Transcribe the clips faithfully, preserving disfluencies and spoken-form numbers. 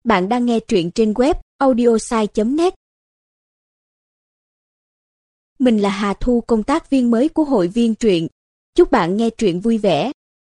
Bạn đang nghe truyện trên web audiosai chấm net. Mình là Hà Thu, công tác viên mới của hội viên truyện. Chúc bạn nghe truyện vui vẻ.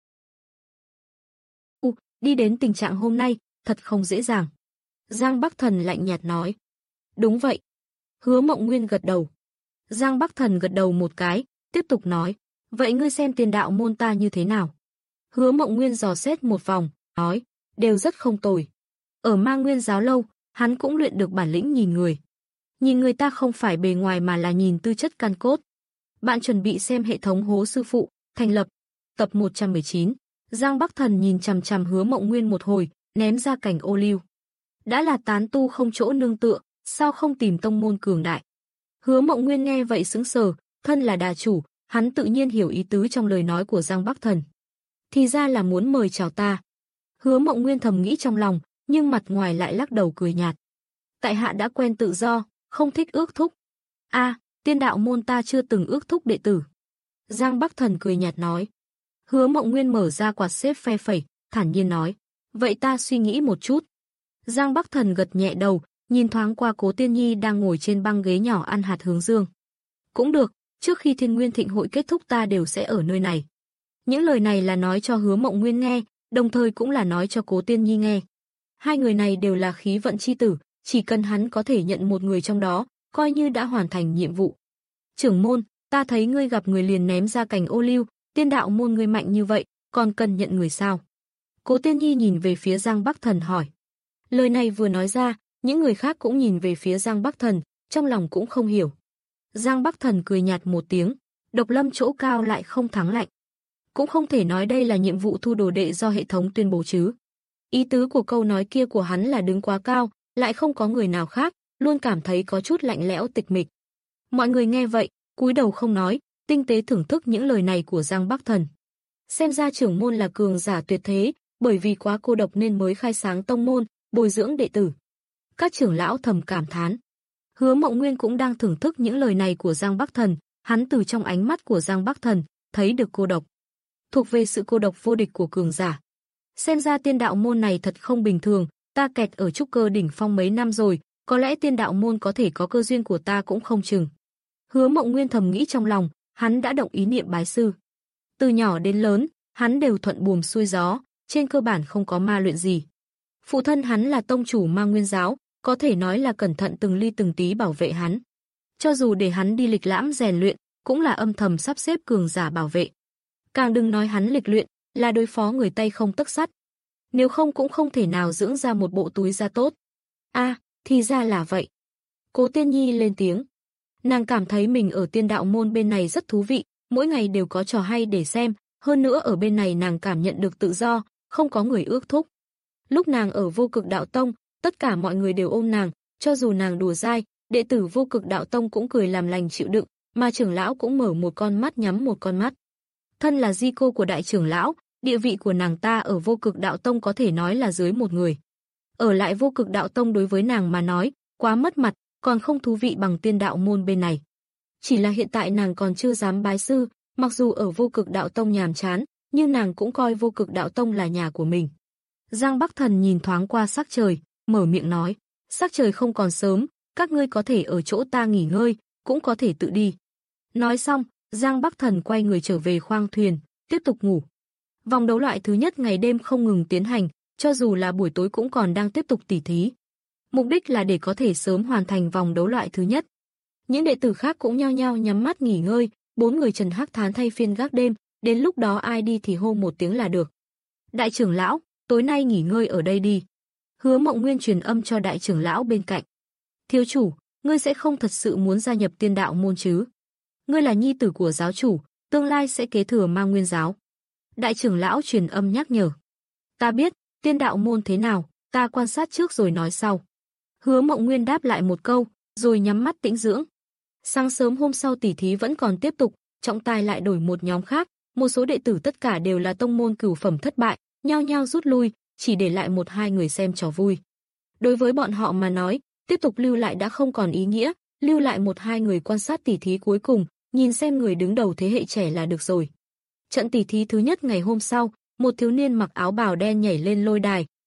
Đi đến tình trạng hôm nay, thật không dễ dàng. Giang Bắc Thần lạnh nhạt nói. Đúng vậy. Hứa Mộng Nguyên gật đầu. Giang Bắc Thần gật đầu một cái, tiếp tục nói. Vậy ngươi xem tiền đạo môn ta như thế nào? Hứa Mộng Nguyên dò xét một vòng, nói. Đều rất không tồi. Ở Ma Nguyên giáo lâu, hắn cũng luyện được bản lĩnh nhìn người. Nhìn người ta không phải bề ngoài mà là nhìn tư chất căn cốt. Bạn chuẩn bị xem hệ thống Hố Sư Phụ, thành lập. Tập một trăm mười chín. Giang Bắc Thần nhìn chằm chằm Hứa Mộng Nguyên một hồi, ném ra cảnh ô liu. Đã là tán tu không chỗ nương tựa, sao không tìm tông môn cường đại? Hứa Mộng Nguyên nghe vậy sững sờ, thân là đà chủ, hắn tự nhiên hiểu ý tứ trong lời nói của Giang Bắc Thần. Thì ra là muốn mời chào ta. Hứa Mộng Nguyên thầm nghĩ trong lòng, nhưng mặt ngoài lại lắc đầu cười nhạt. Tại hạ đã quen tự do, không thích ước thúc. A, à, tiên đạo môn ta chưa từng ước thúc đệ tử. Giang Bắc Thần cười nhạt nói. Hứa Mộng Nguyên mở ra quạt xếp phe phẩy, thản nhiên nói. Vậy ta suy nghĩ một chút. Giang Bắc Thần gật nhẹ đầu, nhìn thoáng qua Cố Tiên Nhi đang ngồi trên băng ghế nhỏ ăn hạt hướng dương. Cũng được, trước khi Thiên Nguyên Thịnh hội kết thúc ta đều sẽ ở nơi này. Những lời này là nói cho Hứa Mộng Nguyên nghe, đồng thời cũng là nói cho Cố Tiên Nhi nghe. Hai người này đều là khí vận chi tử, chỉ cần hắn có thể nhận một người trong đó, coi như đã hoàn thành nhiệm vụ. Trưởng môn, ta thấy ngươi gặp người liền ném ra cành ô liu, tiên đạo môn ngươi mạnh như vậy, còn cần nhận người sao? Cố Tiên Nhi nhìn về phía Giang Bắc Thần hỏi. Lời này vừa nói ra, những người khác cũng nhìn về phía Giang Bắc Thần, trong lòng cũng không hiểu. Giang Bắc Thần cười nhạt một tiếng, độc lâm chỗ cao lại không thắng lạnh. Cũng không thể nói đây là nhiệm vụ thu đồ đệ do hệ thống tuyên bố chứ. Ý tứ của câu nói kia của hắn là đứng quá cao, lại không có người nào khác, luôn cảm thấy có chút lạnh lẽo tịch mịch. Mọi người nghe vậy, cúi đầu không nói, tinh tế thưởng thức những lời này của Giang Bắc Thần. Xem ra trưởng môn là cường giả tuyệt thế, bởi vì quá cô độc nên mới khai sáng tông môn, bồi dưỡng đệ tử. Các trưởng lão thầm cảm thán. Hứa Mộng Nguyên cũng đang thưởng thức những lời này của Giang Bắc Thần, hắn từ trong ánh mắt của Giang Bắc Thần, thấy được cô độc. Thuộc về sự cô độc vô địch của cường giả. Xem ra tiên đạo môn này thật không bình thường, ta kẹt ở trúc cơ đỉnh phong mấy năm rồi, có lẽ tiên đạo môn có thể có cơ duyên của ta cũng không chừng. Hứa Mộng Nguyên thầm nghĩ trong lòng, hắn đã động ý niệm bái sư. Từ nhỏ đến lớn, hắn đều thuận buồm xuôi gió, trên cơ bản không có ma luyện gì. Phụ thân hắn là tông chủ Ma Nguyên giáo, có thể nói là cẩn thận từng ly từng tí bảo vệ hắn. Cho dù để hắn đi lịch lãm rèn luyện, cũng là âm thầm sắp xếp cường giả bảo vệ. Càng đừng nói hắn lịch luyện, là đối phó người tay không tấc sắt. Nếu không cũng không thể nào dưỡng ra một bộ túi da tốt. A, à, thì ra là vậy. Cố Tiên Nhi lên tiếng. Nàng cảm thấy mình ở tiên đạo môn bên này rất thú vị, mỗi ngày đều có trò hay để xem, hơn nữa ở bên này nàng cảm nhận được tự do, không có người ước thúc. Lúc nàng ở Vô Cực Đạo Tông, tất cả mọi người đều ôm nàng, cho dù nàng đùa dai, đệ tử Vô Cực Đạo Tông cũng cười làm lành chịu đựng, mà trưởng lão cũng mở một con mắt nhắm một con mắt. Thân là di cô của đại trưởng lão, địa vị của nàng ta ở Vô Cực Đạo Tông có thể nói là dưới một người. Ở lại Vô Cực Đạo Tông đối với nàng mà nói, quá mất mặt, còn không thú vị bằng tiên đạo môn bên này. Chỉ là hiện tại nàng còn chưa dám bái sư, mặc dù ở Vô Cực Đạo Tông nhàm chán, nhưng nàng cũng coi Vô Cực Đạo Tông là nhà của mình. Giang Bắc Thần nhìn thoáng qua sắc trời, mở miệng nói, sắc trời không còn sớm, các ngươi có thể ở chỗ ta nghỉ ngơi, cũng có thể tự đi. Nói xong, Giang Bắc Thần quay người trở về khoang thuyền, tiếp tục ngủ. Vòng đấu loại thứ nhất ngày đêm không ngừng tiến hành, cho dù là buổi tối cũng còn đang tiếp tục tỉ thí. Mục đích là để có thể sớm hoàn thành vòng đấu loại thứ nhất. Những đệ tử khác cũng nhao nhao nhắm mắt nghỉ ngơi, bốn người Trần Hắc Thán thay phiên gác đêm, đến lúc đó ai đi thì hô một tiếng là được. Đại trưởng lão, tối nay nghỉ ngơi ở đây đi. Hứa Mộng Nguyên truyền âm cho đại trưởng lão bên cạnh. Thiếu chủ, ngươi sẽ không thật sự muốn gia nhập tiên đạo môn chứ? Ngươi là nhi tử của giáo chủ, tương lai sẽ kế thừa Ma Nguyên giáo. Đại trưởng lão truyền âm nhắc nhở. Ta biết, tiên đạo môn thế nào, ta quan sát trước rồi nói sau. Hứa Mộng Nguyên đáp lại một câu, rồi nhắm mắt tĩnh dưỡng. Sáng sớm hôm sau tỉ thí vẫn còn tiếp tục, trọng tài lại đổi một nhóm khác, một số đệ tử tất cả đều là tông môn cửu phẩm thất bại, nhao nhao rút lui, chỉ để lại một hai người xem trò vui. Đối với bọn họ mà nói, tiếp tục lưu lại đã không còn ý nghĩa, lưu lại một hai người quan sát tỉ thí cuối cùng, nhìn xem người đứng đầu thế hệ trẻ là được rồi. Trận tỉ thí thứ nhất ngày hôm sau, một thiếu niên mặc áo bào đen nhảy lên lôi đài,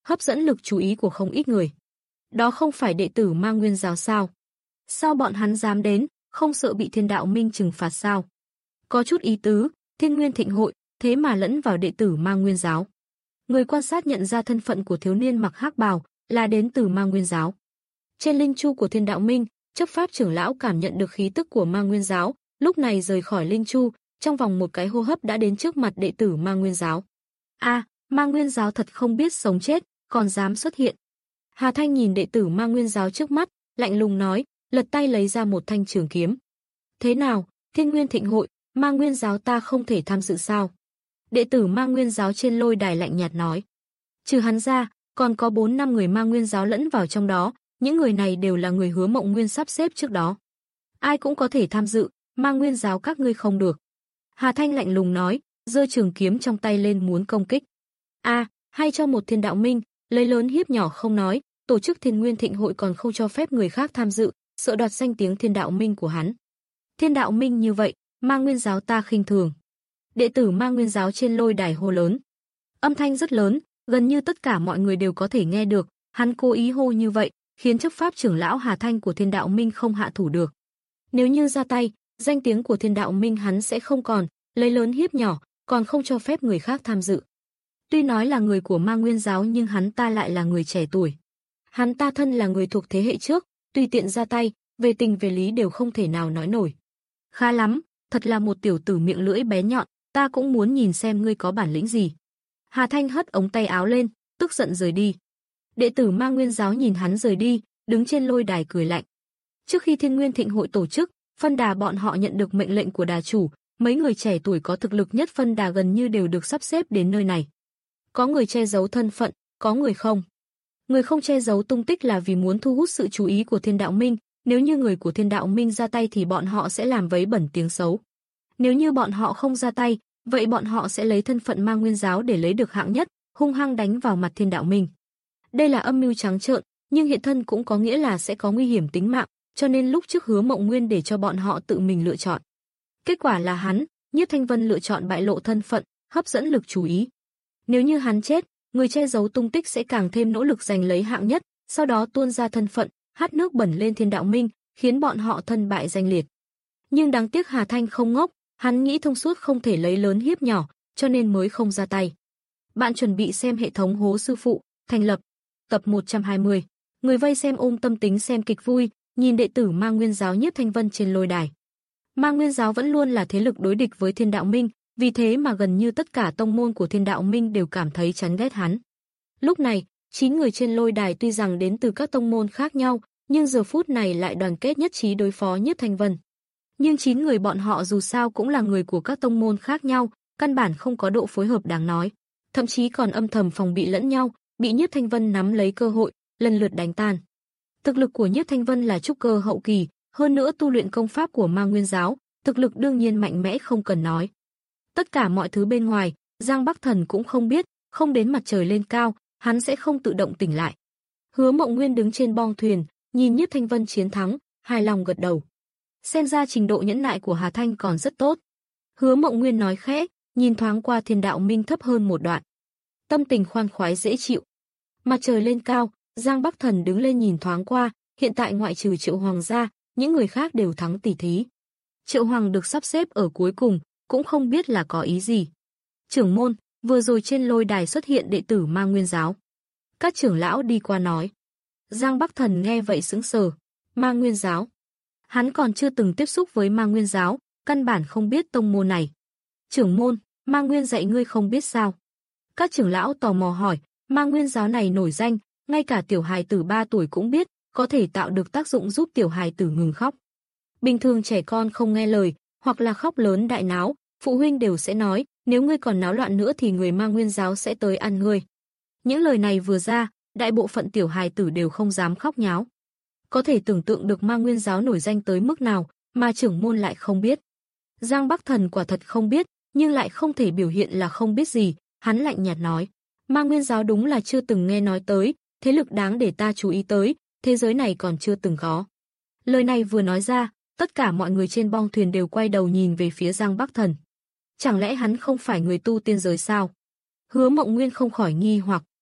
hấp dẫn lực chú ý của không ít người. Đó không phải đệ tử Ma Nguyên giáo sao? Sao bọn hắn dám đến, không sợ bị Thiên Đạo Minh trừng phạt sao? Có chút ý tứ, Thiên Nguyên Thịnh hội, thế mà lẫn vào đệ tử Ma Nguyên giáo. Người quan sát nhận ra thân phận của thiếu niên mặc hắc bào là đến từ Ma Nguyên giáo. Trên linh chu của Thiên Đạo Minh, chấp pháp trưởng lão cảm nhận được khí tức của Ma Nguyên giáo, lúc này rời khỏi linh chu, trong vòng một cái hô hấp đã đến trước mặt đệ tử Ma Nguyên giáo. A, Ma Nguyên giáo thật không biết sống chết, còn dám xuất hiện. Hà Thanh nhìn đệ tử Ma Nguyên giáo trước mắt, lạnh lùng nói, lật tay lấy ra một thanh trường kiếm. Thế nào, Thiên Nguyên Thịnh hội, Ma Nguyên giáo ta không thể tham dự sao? Đệ tử Ma Nguyên giáo trên lôi đài lạnh nhạt nói. Trừ hắn ra, còn có bốn năm người Ma Nguyên giáo lẫn vào trong đó, những người này đều là người Hứa Mộng Nguyên sắp xếp trước đó. Ai cũng có thể tham dự, Ma Nguyên giáo các ngươi không được. Hà Thanh lạnh lùng nói, giơ trường kiếm trong tay lên muốn công kích. A, à, hay cho một Thiên Đạo Minh, lấy lớn hiếp nhỏ không nói, tổ chức Thiên Nguyên Thịnh hội còn không cho phép người khác tham dự, sợ đoạt danh tiếng Thiên Đạo Minh của hắn. Thiên Đạo Minh như vậy, Ma Nguyên giáo ta khinh thường. Đệ tử Ma Nguyên giáo trên lôi đài hô lớn. Âm thanh rất lớn, gần như tất cả mọi người đều có thể nghe được, hắn cố ý hô như vậy, khiến chấp pháp trưởng lão Hà Thanh của Thiên Đạo Minh không hạ thủ được. Nếu như ra tay, danh tiếng của Thiên Đạo Minh hắn sẽ không còn, lấy lớn hiếp nhỏ, còn không cho phép người khác tham dự. Tuy nói là người của Ma Nguyên giáo nhưng hắn ta lại là người trẻ tuổi. Hắn ta thân là người thuộc thế hệ trước, tùy tiện ra tay, về tình về lý đều không thể nào nói nổi. Khá lắm, thật là một tiểu tử miệng lưỡi bé nhọn, ta cũng muốn nhìn xem ngươi có bản lĩnh gì. Hà Thanh hất ống tay áo lên, tức giận rời đi. Đệ tử Ma Nguyên giáo nhìn hắn rời đi, đứng trên lôi đài cười lạnh. Trước khi Thiên Nguyên Thịnh hội tổ chức, phân đà bọn họ nhận được mệnh lệnh của đà chủ, mấy người trẻ tuổi có thực lực nhất phân đà gần như đều được sắp xếp đến nơi này. Có người che giấu thân phận, có người không. Người không che giấu tung tích là vì muốn thu hút sự chú ý của Thiên Đạo Minh, nếu như người của Thiên Đạo Minh ra tay thì bọn họ sẽ làm vấy bẩn tiếng xấu. Nếu như bọn họ không ra tay, vậy bọn họ sẽ lấy thân phận Ma Nguyên giáo để lấy được hạng nhất, hung hăng đánh vào mặt Thiên Đạo Minh. Đây là âm mưu trắng trợn, nhưng hiện thân cũng có nghĩa là sẽ có nguy hiểm tính mạng, cho nên lúc trước Hứa Mộng Nguyên để cho bọn họ tự mình lựa chọn. Kết quả là hắn, Nhiếp Thanh Vân lựa chọn bại lộ thân phận, hấp dẫn lực chú ý. Nếu như hắn chết, người che giấu tung tích sẽ càng thêm nỗ lực giành lấy hạng nhất, sau đó tuôn ra thân phận, hắt nước bẩn lên Thiên Đạo Minh, khiến bọn họ thân bại danh liệt. Nhưng đáng tiếc Hà Thanh không ngốc, hắn nghĩ thông suốt không thể lấy lớn hiếp nhỏ, cho nên mới không ra tay. Bạn chuẩn bị xem hệ thống Hố Sư Phụ, thành lập, tập một trăm hai mươi. Người vây xem ôm tâm tính xem kịch vui, nhìn đệ tử Ma Nguyên giáo Nhiếp Thanh Vân trên lôi đài. Ma Nguyên giáo vẫn luôn là thế lực đối địch với Thiên Đạo Minh, vì thế mà gần như tất cả tông môn của Thiên Đạo Minh đều cảm thấy chán ghét hắn. Lúc này, chín người trên lôi đài tuy rằng đến từ các tông môn khác nhau, nhưng giờ phút này lại đoàn kết nhất trí đối phó Nhiếp Thanh Vân. Nhưng chín người bọn họ dù sao cũng là người của các tông môn khác nhau, căn bản không có độ phối hợp đáng nói, thậm chí còn âm thầm phòng bị lẫn nhau, bị Nhiếp Thanh Vân nắm lấy cơ hội, lần lượt đánh tan. Thực lực của Nhiếp Thanh Vân là trúc cơ hậu kỳ, hơn nữa tu luyện công pháp của Ma Nguyên giáo, thực lực đương nhiên mạnh mẽ không cần nói. Tất cả mọi thứ bên ngoài, Giang Bắc Thần cũng không biết, không đến mặt trời lên cao, hắn sẽ không tự động tỉnh lại. Hứa Mộng Nguyên đứng trên bong thuyền, nhìn Nhiếp Thanh Vân chiến thắng, hài lòng gật đầu. Xem ra trình độ nhẫn nại của Hà Thanh còn rất tốt. Hứa Mộng Nguyên nói khẽ, nhìn thoáng qua Thiên Đạo Minh thấp hơn một đoạn. Tâm tình khoan khoái dễ chịu. Mặt trời lên cao, Giang Bắc Thần đứng lên nhìn thoáng qua, hiện tại ngoại trừ Triệu Hoàng ra, những người khác đều thắng tỷ thí. Triệu Hoàng được sắp xếp ở cuối cùng, cũng không biết là có ý gì. Trưởng môn, vừa rồi trên lôi đài xuất hiện đệ tử Ma Nguyên giáo. Các trưởng lão đi qua nói. Giang Bắc Thần nghe vậy sững sờ. Ma Nguyên giáo. Hắn còn chưa từng tiếp xúc với Ma Nguyên giáo, căn bản không biết tông môn này. Trưởng môn, Ma Nguyên dạy ngươi không biết sao? Các trưởng lão tò mò hỏi, Ma Nguyên giáo này nổi danh, ngay cả tiểu hài tử ba tuổi cũng biết, có thể tạo được tác dụng giúp tiểu hài tử ngừng khóc. Bình thường trẻ con không nghe lời, hoặc là khóc lớn đại náo, phụ huynh đều sẽ nói, nếu ngươi còn náo loạn nữa thì người Ma Nguyên giáo sẽ tới ăn ngươi. Những lời này vừa ra, đại bộ phận tiểu hài tử đều không dám khóc nháo. Có thể tưởng tượng được Ma Nguyên giáo nổi danh tới mức nào, mà trưởng môn lại không biết. Giang Bắc Thần quả thật không biết, nhưng lại không thể biểu hiện là không biết gì, hắn lạnh nhạt nói. Ma Nguyên giáo đúng là chưa từng nghe nói tới, thế lực đáng để ta chú ý tới, thế giới này còn chưa từng có. Lời này vừa nói ra, tất cả mọi người trên bong thuyền đều quay đầu nhìn về phía Giang Bắc Thần. Chẳng lẽ hắn không phải người tu tiên giới sao? Hứa Mộng Nguyên không khỏi nghi hoặc.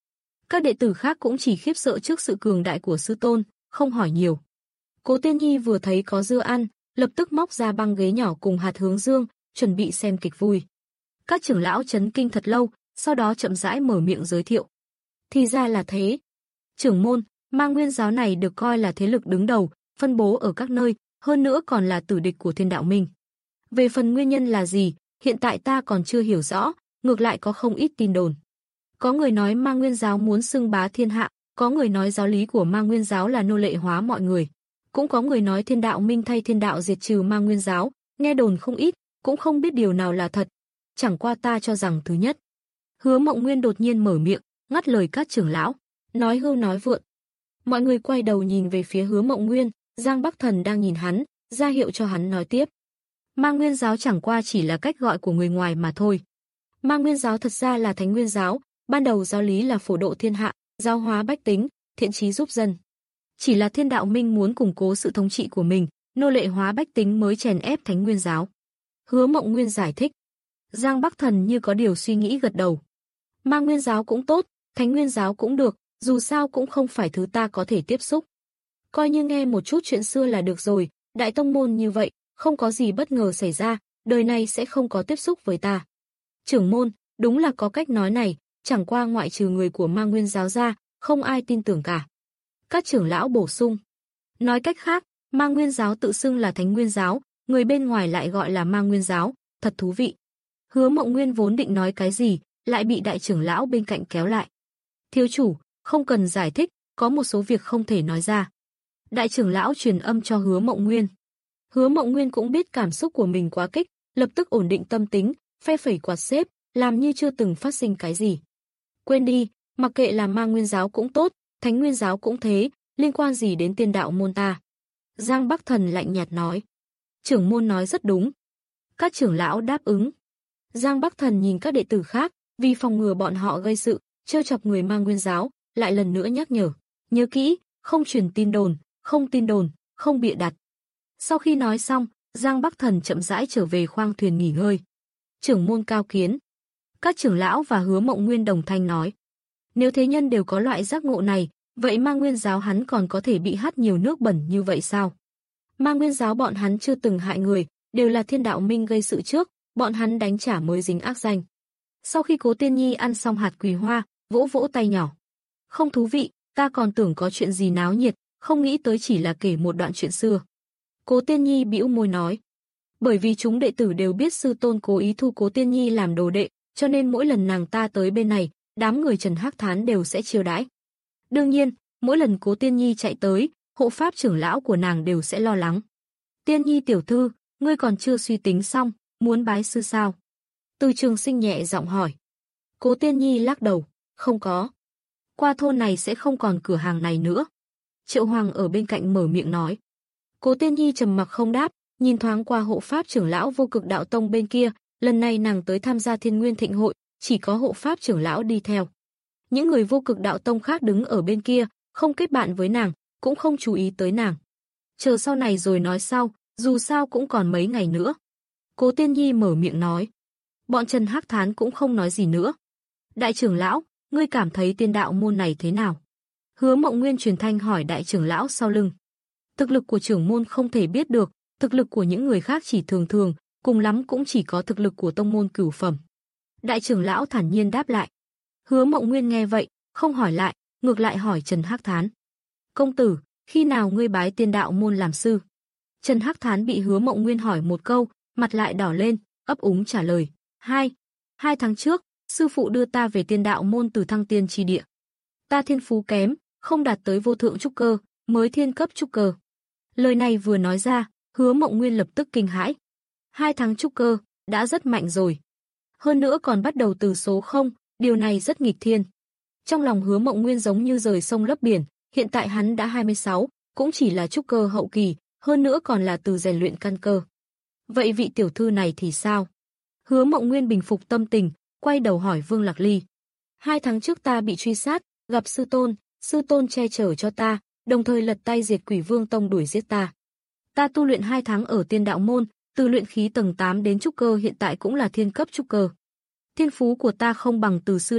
Các đệ tử khác cũng chỉ khiếp sợ trước sự cường đại của sư tôn, không hỏi nhiều. Cố Tiên Nhi vừa thấy có dưa ăn, lập tức móc ra băng ghế nhỏ cùng hạt hướng dương, chuẩn bị xem kịch vui. Các trưởng lão chấn kinh thật lâu, sau đó chậm rãi mở miệng giới thiệu. Thì ra là thế. Trưởng môn, Mang Nguyên giáo này được coi là thế lực đứng đầu, phân bố ở các nơi, hơn nữa còn là tử địch của Thiên Đạo Minh. Về phần nguyên nhân là gì, hiện tại ta còn chưa hiểu rõ, ngược lại có không ít tin đồn. Có người nói Mang Nguyên giáo muốn xưng bá thiên hạ, có người nói giáo lý của Mang Nguyên giáo là nô lệ hóa mọi người. Cũng có người nói Thiên Đạo Minh thay Thiên Đạo diệt trừ Mang Nguyên giáo, nghe đồn không ít, cũng không biết điều nào là thật. Chẳng qua ta cho rằng thứ nhất. Hứa Mộng Nguyên đột nhiên mở miệng, ngắt lời các trưởng lão, nói hưu nói vượn. Mọi người quay đầu nhìn về phía Hứa Mộng Nguyên, Giang Bắc Thần đang nhìn hắn, ra hiệu cho hắn nói tiếp. Mang Nguyên giáo chẳng qua chỉ là cách gọi của người ngoài mà thôi. Mang Nguyên giáo thật ra là Thánh Nguyên giáo, ban đầu giáo lý là phổ độ thiên hạ, giáo hóa bách tính, thiện chí giúp dân. Chỉ là Thiên Đạo Minh muốn củng cố sự thống trị của mình, nô lệ hóa bách tính mới chèn ép Thánh Nguyên giáo. Hứa Mộng Nguyên giải thích. Giang Bắc Thần như có điều suy nghĩ gật đầu. Mang Nguyên giáo cũng tốt, Thánh Nguyên giáo cũng được, dù sao cũng không phải thứ ta có thể tiếp xúc. Coi như nghe một chút chuyện xưa là được rồi, đại tông môn như vậy, không có gì bất ngờ xảy ra, đời này sẽ không có tiếp xúc với ta. Trưởng môn, đúng là có cách nói này, chẳng qua ngoại trừ người của Mang Nguyên giáo ra, không ai tin tưởng cả. Các trưởng lão bổ sung. Nói cách khác, Mang Nguyên giáo tự xưng là Thánh Nguyên giáo, người bên ngoài lại gọi là Mang Nguyên giáo, thật thú vị. Hứa Mộng Nguyên vốn định nói cái gì, lại bị đại trưởng lão bên cạnh kéo lại. Thiếu chủ, không cần giải thích, có một số việc không thể nói ra. Đại trưởng lão truyền âm cho Hứa Mộng Nguyên. Hứa Mộng Nguyên cũng biết cảm xúc của mình quá kích, lập tức ổn định tâm tính, phe phẩy quạt xếp, làm như chưa từng phát sinh cái gì. Quên đi, mặc kệ là Mang Nguyên giáo cũng tốt, Thánh Nguyên giáo cũng thế, liên quan gì đến Tiên Đạo môn ta? Giang Bắc Thần lạnh nhạt nói. Trưởng môn nói rất đúng. Các trưởng lão đáp ứng. Giang Bắc Thần nhìn các đệ tử khác, vì phòng ngừa bọn họ gây sự, trêu chọc người Mang Nguyên giáo, lại lần nữa nhắc nhở. Nhớ kỹ, không truyền tin đồn, không tin đồn, không bịa đặt. Sau khi nói xong, Giang Bắc Thần chậm rãi trở về khoang thuyền nghỉ ngơi. Trưởng môn cao kiến. Các trưởng lão và Hứa Mộng Nguyên đồng thanh nói. Nếu thế nhân đều có loại giác ngộ này, vậy Mang Nguyên giáo hắn còn có thể bị hắt nhiều nước bẩn như vậy sao? Mang Nguyên giáo bọn hắn chưa từng hại người, đều là Thiên Đạo Minh gây sự trước, bọn hắn đánh trả mới dính ác danh. Sau khi Cố Tiên Nhi ăn xong hạt quỳ hoa, vỗ vỗ tay nhỏ. Không thú vị, ta còn tưởng có chuyện gì náo nhiệt, không nghĩ tới chỉ là kể một đoạn chuyện xưa. Cố Tiên Nhi bĩu môi nói. Bởi vì chúng đệ tử đều biết sư tôn cố ý thu Cố Tiên Nhi làm đồ đệ, cho nên mỗi lần nàng ta tới bên này, đám người Trần Hắc Thán đều sẽ chiêu đãi. Đương nhiên, mỗi lần Cố Tiên Nhi chạy tới, hộ pháp trưởng lão của nàng đều sẽ lo lắng. Tiên Nhi tiểu thư, ngươi còn chưa suy tính xong, muốn bái sư sao? Từ Trường Sinh nhẹ giọng hỏi. Cố Tiên Nhi lắc đầu, không có. Qua thôn này sẽ không còn cửa hàng này nữa. Triệu Hoàng ở bên cạnh mở miệng nói. Cố Tiên Nhi trầm mặc không đáp, nhìn thoáng qua hộ pháp trưởng lão Vô Cực Đạo Tông bên kia, lần này nàng tới tham gia Thiên Nguyên Thịnh hội, chỉ có hộ pháp trưởng lão đi theo. Những người Vô Cực Đạo Tông khác đứng ở bên kia, không kết bạn với nàng, cũng không chú ý tới nàng. Chờ sau này rồi nói sau, dù sao cũng còn mấy ngày nữa. Cố Tiên Nhi mở miệng nói. Bọn Trần Hắc Thán cũng không nói gì nữa. Đại trưởng lão, ngươi cảm thấy Tiên Đạo môn này thế nào? Hứa Mộng Nguyên truyền thanh hỏi đại trưởng lão sau lưng. Thực lực của trưởng môn không thể biết được, thực lực của những người khác chỉ thường thường, cùng lắm cũng chỉ có thực lực của tông môn cửu phẩm. Đại trưởng lão thản nhiên đáp lại. Hứa Mộng Nguyên nghe vậy, không hỏi lại, ngược lại hỏi Trần Hắc Thán. Công tử, khi nào ngươi bái Tiên Đạo môn làm sư? Trần Hắc Thán bị Hứa Mộng Nguyên hỏi một câu, mặt lại đỏ lên, ấp úng trả lời. Hai, hai tháng trước, sư phụ đưa ta về Tiên Đạo môn từ Thăng Tiên chi địa. Ta thiên phú kém, không đạt tới vô thượng trúc cơ, mới thiên cấp trúc cơ. Lời này vừa nói ra, Hứa Mộng Nguyên lập tức kinh hãi. Hai tháng trúc cơ, đã rất mạnh rồi. Hơn nữa còn bắt đầu từ số không, điều này rất nghịch thiên. Trong lòng Hứa Mộng Nguyên giống như rời sông lấp biển, hiện tại hắn đã hai mươi sáu, cũng chỉ là trúc cơ hậu kỳ, hơn nữa còn là từ rèn luyện căn cơ. Vậy vị tiểu thư này thì sao? Hứa Mộng Nguyên bình phục tâm tình, quay đầu hỏi Vương Lạc Ly. Hai tháng trước ta bị truy sát, gặp sư tôn, sư tôn che chở cho ta, đồng thời lật tay diệt Quỷ Vương Tông đuổi giết ta. Ta tu luyện hai tháng ở Tiên Đạo môn, từ luyện khí tầng tám đến trúc cơ hiện tại cũng là thiên cấp trúc cơ. Thiên phú của ta không bằng từ sư đệ,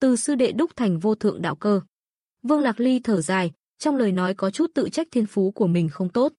từ sư đệ đúc thành vô thượng đạo cơ. Vương Lạc Ly thở dài, trong lời nói có chút tự trách thiên phú của mình không tốt.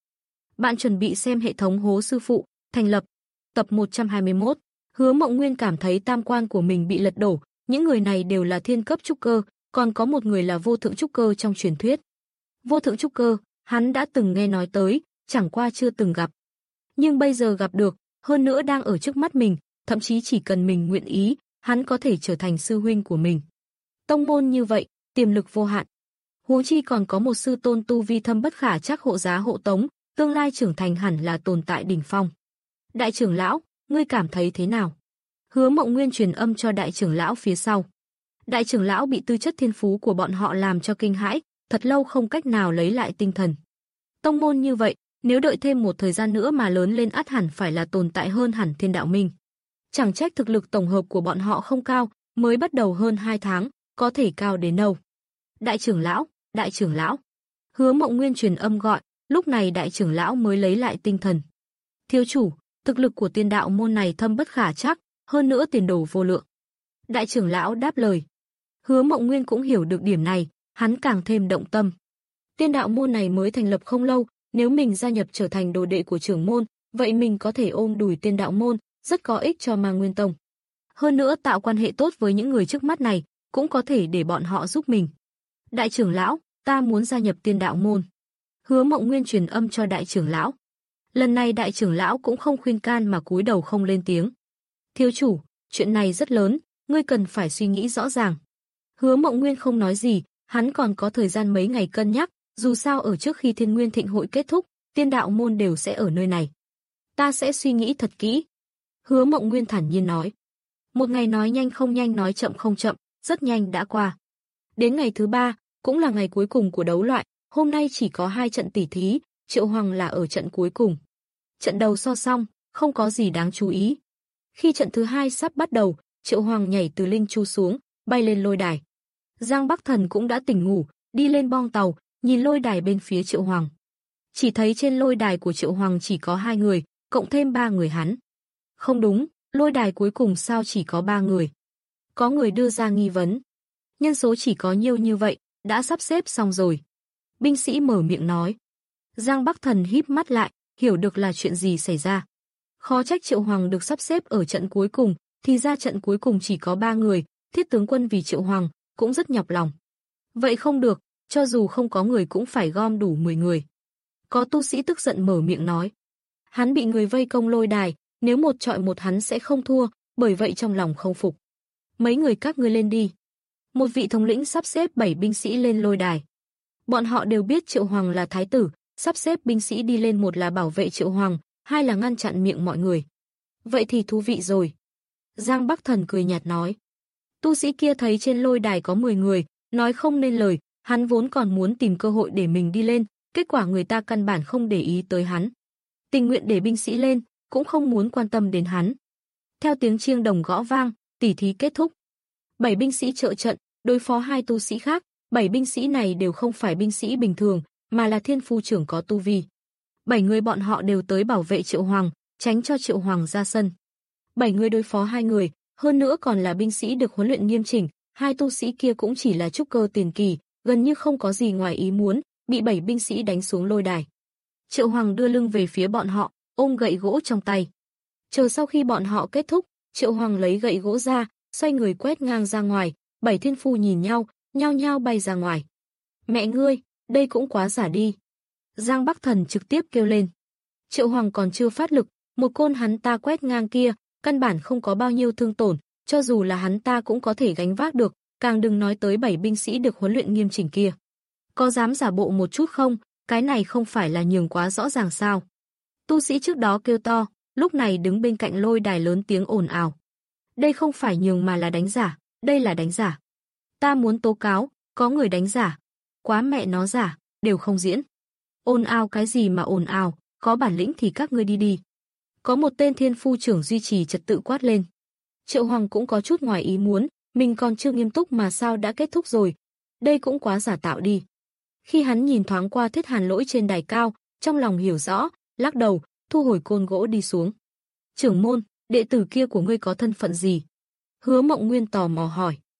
Bạn chuẩn bị xem hệ thống hố sư phụ, thành lập, tập một trăm hai mươi mốt. Hứa Mộng Nguyên cảm thấy tam quan của mình bị lật đổ, những người này đều là thiên cấp trúc cơ, còn có một người là vô thượng trúc cơ trong truyền thuyết. Vô thượng trúc cơ, hắn đã từng nghe nói tới, chẳng qua chưa từng gặp. Nhưng bây giờ gặp được, hơn nữa đang ở trước mắt mình, thậm chí chỉ cần mình nguyện ý, hắn có thể trở thành sư huynh của mình. Tông môn như vậy, tiềm lực vô hạn. Huống chi còn có một sư tôn tu vi thâm bất khả trắc hộ giá hộ tống, tương lai trưởng thành hẳn là tồn tại đỉnh phong. Đại trưởng lão, ngươi cảm thấy thế nào? Hứa Mộng Nguyên truyền âm cho đại trưởng lão phía sau. Đại trưởng lão bị tư chất thiên phú của bọn họ làm cho kinh hãi, thật lâu không cách nào lấy lại tinh thần. Tông môn như vậy, nếu đợi thêm một thời gian nữa mà lớn lên ắt hẳn phải là tồn tại hơn hẳn Thiên Đạo Minh. Chẳng trách thực lực tổng hợp của bọn họ không cao, mới bắt đầu hơn hai tháng, có thể cao đến đâu. Đại trưởng lão, đại trưởng lão. Hứa Mộng Nguyên truyền âm gọi, lúc này đại trưởng lão mới lấy lại tinh thần. Thiếu chủ, thực lực của Tiên Đạo môn này thâm bất khả trắc, hơn nữa tiền đồ vô lượng. Đại trưởng lão đáp lời. Hứa Mộng Nguyên cũng hiểu được điểm này, hắn càng thêm động tâm. Tiên Đạo môn này mới thành lập không lâu, nếu mình gia nhập trở thành đồ đệ của trưởng môn, vậy mình có thể ôm đùi Tiên Đạo môn, rất có ích cho Ma Nguyên Tông. Hơn nữa tạo quan hệ tốt với những người trước mắt này, cũng có thể để bọn họ giúp mình. Đại trưởng lão, ta muốn gia nhập Tiên Đạo môn. Hứa Mộng Nguyên truyền âm cho đại trưởng lão. Lần này đại trưởng lão cũng không khuyên can mà cúi đầu không lên tiếng. Thiếu chủ, chuyện này rất lớn, ngươi cần phải suy nghĩ rõ ràng. Hứa Mộng Nguyên không nói gì, hắn còn có thời gian mấy ngày cân nhắc, dù sao ở trước khi Thiên Nguyên Thịnh hội kết thúc, Tiên Đạo môn đều sẽ ở nơi này. Ta sẽ suy nghĩ thật kỹ. Hứa Mộng Nguyên thản nhiên nói. Một ngày nói nhanh không nhanh nói chậm không chậm, rất nhanh đã qua. Đến ngày thứ ba, cũng là ngày cuối cùng của đấu loại, hôm nay chỉ có hai trận tỉ thí, Triệu Hoàng là ở trận cuối cùng. Trận đầu so xong, không có gì đáng chú ý. Khi trận thứ hai sắp bắt đầu, Triệu Hoàng nhảy từ linh chu xuống, bay lên lôi đài. Giang Bắc Thần cũng đã tỉnh ngủ, đi lên bong tàu, nhìn lôi đài bên phía Triệu Hoàng. Chỉ thấy trên lôi đài của Triệu Hoàng chỉ có hai người, cộng thêm ba người hắn. Không đúng, lôi đài cuối cùng sao chỉ có ba người? Có người đưa ra nghi vấn. Nhân số chỉ có nhiêu như vậy, đã sắp xếp xong rồi. Binh sĩ mở miệng nói. Giang Bắc Thần híp mắt lại, hiểu được là chuyện gì xảy ra. Khó trách Triệu Hoàng được sắp xếp ở trận cuối cùng, thì ra trận cuối cùng chỉ có ba người, Thiết tướng quân vì Triệu Hoàng, cũng rất nhọc lòng. Vậy không được, cho dù không có người cũng phải gom đủ mười người. Có tu sĩ tức giận mở miệng nói. Hắn bị người vây công lôi đài, nếu một trọi một hắn sẽ không thua, bởi vậy trong lòng không phục. Mấy người các ngươi lên đi. Một vị thống lĩnh sắp xếp bảy binh sĩ lên lôi đài. Bọn họ đều biết Triệu Hoàng là thái tử, sắp xếp binh sĩ đi lên, một là bảo vệ Triệu Hoàng, hai là ngăn chặn miệng mọi người. Vậy thì thú vị rồi. Giang Bắc Thần cười nhạt nói. Tu sĩ kia thấy trên lôi đài có mười người, nói không nên lời, hắn vốn còn muốn tìm cơ hội để mình đi lên, kết quả người ta căn bản không để ý tới hắn. Tình nguyện để binh sĩ lên, cũng không muốn quan tâm đến hắn. Theo tiếng chiêng đồng gõ vang, tỉ thí kết thúc. Bảy binh sĩ trợ trận, đối phó hai tu sĩ khác, bảy binh sĩ này đều không phải binh sĩ bình thường, mà là thiên phu trưởng có tu vi. Bảy người bọn họ đều tới bảo vệ Triệu Hoàng, tránh cho Triệu Hoàng ra sân. Bảy người đối phó hai người, hơn nữa còn là binh sĩ được huấn luyện nghiêm chỉnh, hai tu sĩ kia cũng chỉ là trúc cơ tiền kỳ, gần như không có gì ngoài ý muốn, bị bảy binh sĩ đánh xuống lôi đài. Triệu Hoàng đưa lưng về phía bọn họ, ôm gậy gỗ trong tay. Chờ sau khi bọn họ kết thúc, Triệu Hoàng lấy gậy gỗ ra, xoay người quét ngang ra ngoài, bảy thiên phu nhìn nhau, nhao nhao bay ra ngoài. Mẹ ngươi, đây cũng quá giả đi. Giang Bắc Thần trực tiếp kêu lên. Triệu Hoàng còn chưa phát lực, một côn hắn ta quét ngang kia, căn bản không có bao nhiêu thương tổn, cho dù là hắn ta cũng có thể gánh vác được, càng đừng nói tới bảy binh sĩ được huấn luyện nghiêm chỉnh kia. Có dám giả bộ một chút không, cái này không phải là nhường quá rõ ràng sao? Tu sĩ trước đó kêu to, lúc này đứng bên cạnh lôi đài lớn tiếng ồn ào. Đây không phải nhường mà là đánh giả, đây là đánh giả. Ta muốn tố cáo, có người đánh giả. Quá mẹ nó giả, đều không diễn. Ồn ào cái gì mà ồn ào, có bản lĩnh thì các ngươi đi đi. Có một tên thiên phu trưởng duy trì trật tự quát lên. Triệu Hoàng cũng có chút ngoài ý muốn, mình còn chưa nghiêm túc mà sao đã kết thúc rồi. Đây cũng quá giả tạo đi. Khi hắn nhìn thoáng qua Thiết Hàn Lỗi trên đài cao, trong lòng hiểu rõ, lắc đầu, thu hồi côn gỗ đi xuống. Trưởng môn, đệ tử kia của ngươi có thân phận gì? Hứa Mộng Nguyên tò mò hỏi.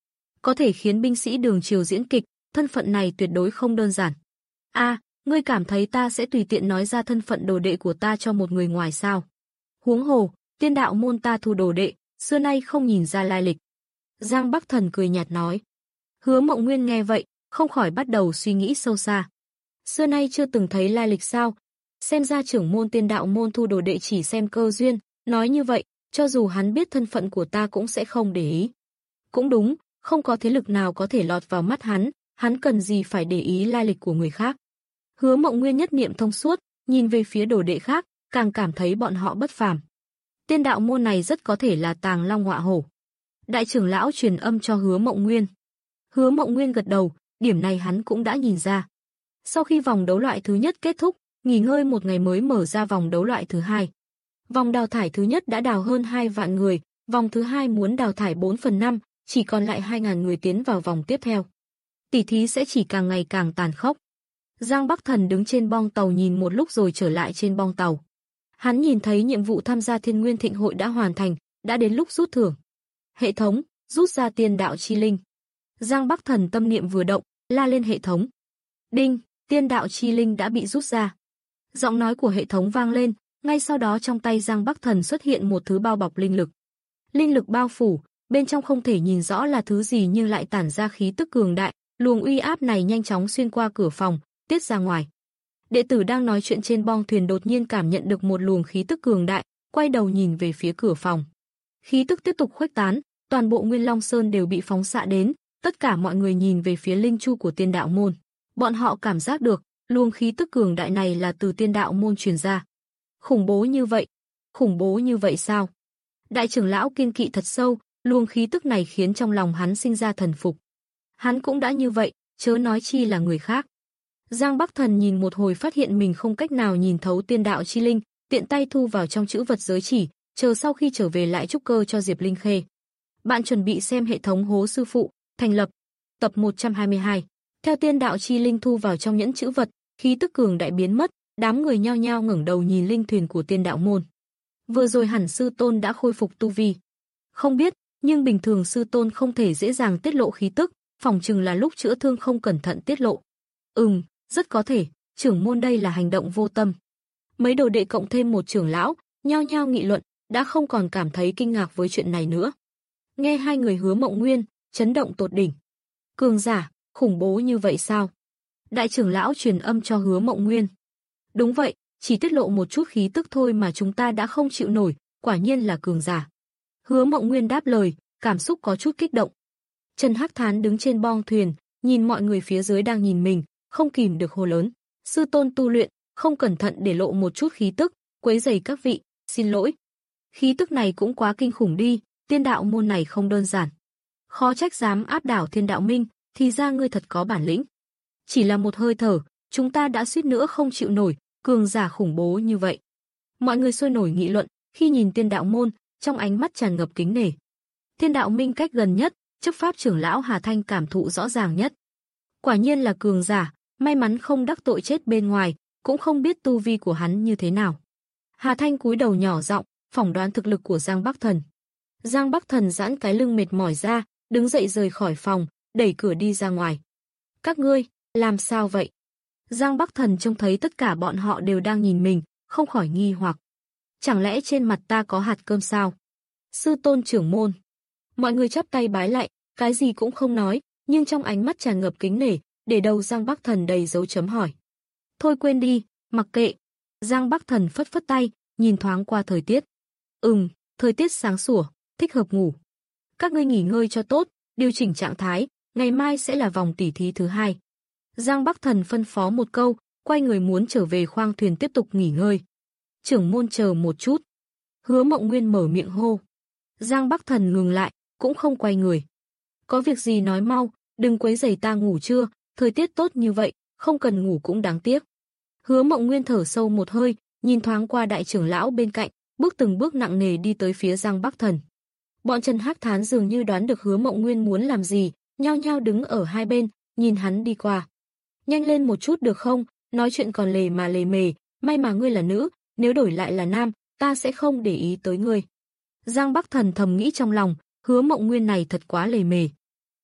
có thể khiến binh sĩ Đường Triều diễn kịch, thân phận này tuyệt đối không đơn giản. A, à, ngươi cảm thấy ta sẽ tùy tiện nói ra thân phận đồ đệ của ta cho một người ngoài sao? Huống hồ, Tiên đạo môn ta thu đồ đệ, xưa nay không nhìn ra lai lịch. Giang Bắc Thần cười nhạt nói. Hứa Mộng Nguyên nghe vậy, không khỏi bắt đầu suy nghĩ sâu xa. Xưa nay chưa từng thấy lai lịch sao? Xem ra trưởng môn Tiên đạo môn thu đồ đệ chỉ xem cơ duyên, nói như vậy, cho dù hắn biết thân phận của ta cũng sẽ không để ý. Cũng đúng, không có thế lực nào có thể lọt vào mắt hắn, hắn cần gì phải để ý lai lịch của người khác. Hứa Mộng Nguyên nhất niệm thông suốt, nhìn về phía đồ đệ khác, càng cảm thấy bọn họ bất phàm. Tiên đạo môn này rất có thể là tàng long ngọa hổ. Đại trưởng lão truyền âm cho Hứa Mộng Nguyên. Hứa Mộng Nguyên gật đầu, điểm này hắn cũng đã nhìn ra. Sau khi vòng đấu loại thứ nhất kết thúc, nghỉ ngơi một ngày mới mở ra vòng đấu loại thứ hai. Vòng đào thải thứ nhất đã đào hơn hai vạn người, vòng thứ hai muốn đào thải bốn phần năm, chỉ còn lại hai nghìn người tiến vào vòng tiếp theo. Tỷ thí sẽ chỉ càng ngày càng tàn khốc. Giang Bắc Thần đứng trên bong tàu nhìn một lúc rồi trở lại trên bong tàu. Hắn nhìn thấy nhiệm vụ tham gia Thiên Nguyên Thịnh hội đã hoàn thành, đã đến lúc rút thưởng. Hệ thống, rút ra tiên đạo chi linh. Giang Bắc Thần tâm niệm vừa động, la lên hệ thống. Đinh, tiên đạo chi linh đã bị rút ra. Giọng nói của hệ thống vang lên, ngay sau đó trong tay Giang Bắc Thần xuất hiện một thứ bao bọc linh lực. Linh lực bao phủ, bên trong không thể nhìn rõ là thứ gì nhưng lại tản ra khí tức cường đại, luồng uy áp này nhanh chóng xuyên qua cửa phòng, tiết ra ngoài. Đệ tử đang nói chuyện trên bong thuyền đột nhiên cảm nhận được một luồng khí tức cường đại, quay đầu nhìn về phía cửa phòng. Khí tức tiếp tục khuếch tán, toàn bộ Nguyên Long Sơn đều bị phóng xạ đến, tất cả mọi người nhìn về phía linh chu của Tiên đạo môn. Bọn họ cảm giác được, luồng khí tức cường đại này là từ Tiên đạo môn truyền ra. Khủng bố như vậy, khủng bố như vậy sao? Đại trưởng lão kiên kỵ thật sâu, luồng khí tức này khiến trong lòng hắn sinh ra thần phục. Hắn cũng đã như vậy, chớ nói chi là người khác. Giang Bắc Thần nhìn một hồi phát hiện mình không cách nào nhìn thấu tiên đạo chi linh, tiện tay thu vào trong chữ vật giới chỉ, chờ sau khi trở về lại trúc cơ cho Diệp Linh Khê. Bạn chuẩn bị xem hệ thống hố sư phụ, thành lập, tập một trăm hai mươi hai. Theo tiên đạo chi linh thu vào trong nhẫn chữ vật, khí tức cường đại biến mất, đám người nhao nhao ngẩng đầu nhìn linh thuyền của Tiên đạo môn. Vừa rồi hẳn sư tôn đã khôi phục tu vi. Không biết, nhưng bình thường sư tôn không thể dễ dàng tiết lộ khí tức, phỏng chừng là lúc chữa thương không cẩn thận tiết lộ. Ừm, rất có thể, trưởng môn đây là hành động vô tâm. Mấy đồ đệ cộng thêm một trưởng lão, nhao nhao nghị luận, đã không còn cảm thấy kinh ngạc với chuyện này nữa. Nghe hai người Hứa Mộng Nguyên, chấn động tột đỉnh. Cường giả, khủng bố như vậy sao? Đại trưởng lão truyền âm cho Hứa Mộng Nguyên. Đúng vậy, chỉ tiết lộ một chút khí tức thôi mà chúng ta đã không chịu nổi, quả nhiên là cường giả. Hứa Mộng Nguyên đáp lời, cảm xúc có chút kích động. Trần Hắc Thán đứng trên bong thuyền, nhìn mọi người phía dưới đang nhìn mình, không kìm được hô lớn. Sư tôn tu luyện, không cẩn thận để lộ một chút khí tức, quấy rầy các vị, xin lỗi. Khí tức này cũng quá kinh khủng đi, tiên đạo môn này không đơn giản. Khó trách dám áp đảo Thiên đạo minh, thì ra ngươi thật có bản lĩnh. Chỉ là một hơi thở, chúng ta đã suýt nữa không chịu nổi, cường giả khủng bố như vậy. Mọi người sôi nổi nghị luận, khi nhìn tiên đạo môn, trong ánh mắt tràn ngập kính nể. Thiên đạo minh cách gần nhất, chấp pháp trưởng lão Hà Thanh cảm thụ rõ ràng nhất. Quả nhiên là cường giả, may mắn không đắc tội chết bên ngoài, cũng không biết tu vi của hắn như thế nào. Hà Thanh cúi đầu nhỏ giọng, phỏng đoán thực lực của Giang Bắc Thần. Giang Bắc Thần giãn cái lưng mệt mỏi ra, đứng dậy rời khỏi phòng, đẩy cửa đi ra ngoài. Các ngươi, làm sao vậy? Giang Bắc Thần trông thấy tất cả bọn họ đều đang nhìn mình, không khỏi nghi hoặc. Chẳng lẽ trên mặt ta có hạt cơm sao? Sư tôn trưởng môn. Mọi người chắp tay bái lại, cái gì cũng không nói, nhưng trong ánh mắt tràn ngập kính nể, để đầu Giang Bắc Thần đầy dấu chấm hỏi. Thôi quên đi, mặc kệ. Giang Bắc Thần phất phất tay, nhìn thoáng qua thời tiết. Ừm, thời tiết sáng sủa, thích hợp ngủ. Các ngươi nghỉ ngơi cho tốt, điều chỉnh trạng thái, ngày mai sẽ là vòng tỉ thí thứ hai. Giang Bắc Thần phân phó một câu, quay người muốn trở về khoang thuyền tiếp tục nghỉ ngơi. Trưởng môn chờ một chút. Hứa Mộng Nguyên mở miệng hô. Giang Bắc Thần ngừng lại, cũng không quay người. Có việc gì nói mau, đừng quấy rầy ta ngủ trưa, thời tiết tốt như vậy, không cần ngủ cũng đáng tiếc. Hứa Mộng Nguyên thở sâu một hơi, nhìn thoáng qua đại trưởng lão bên cạnh, bước từng bước nặng nề đi tới phía Giang Bắc Thần. Bọn Trần Hắc Thán dường như đoán được Hứa Mộng Nguyên muốn làm gì, nhao nhao đứng ở hai bên, nhìn hắn đi qua. Nhanh lên một chút được không, nói chuyện còn lề mà lề mề, may mà ngươi là nữ, nếu đổi lại là nam, ta sẽ không để ý tới ngươi. Giang Bắc Thần thầm nghĩ trong lòng, Hứa Mộng Nguyên này thật quá lề mề.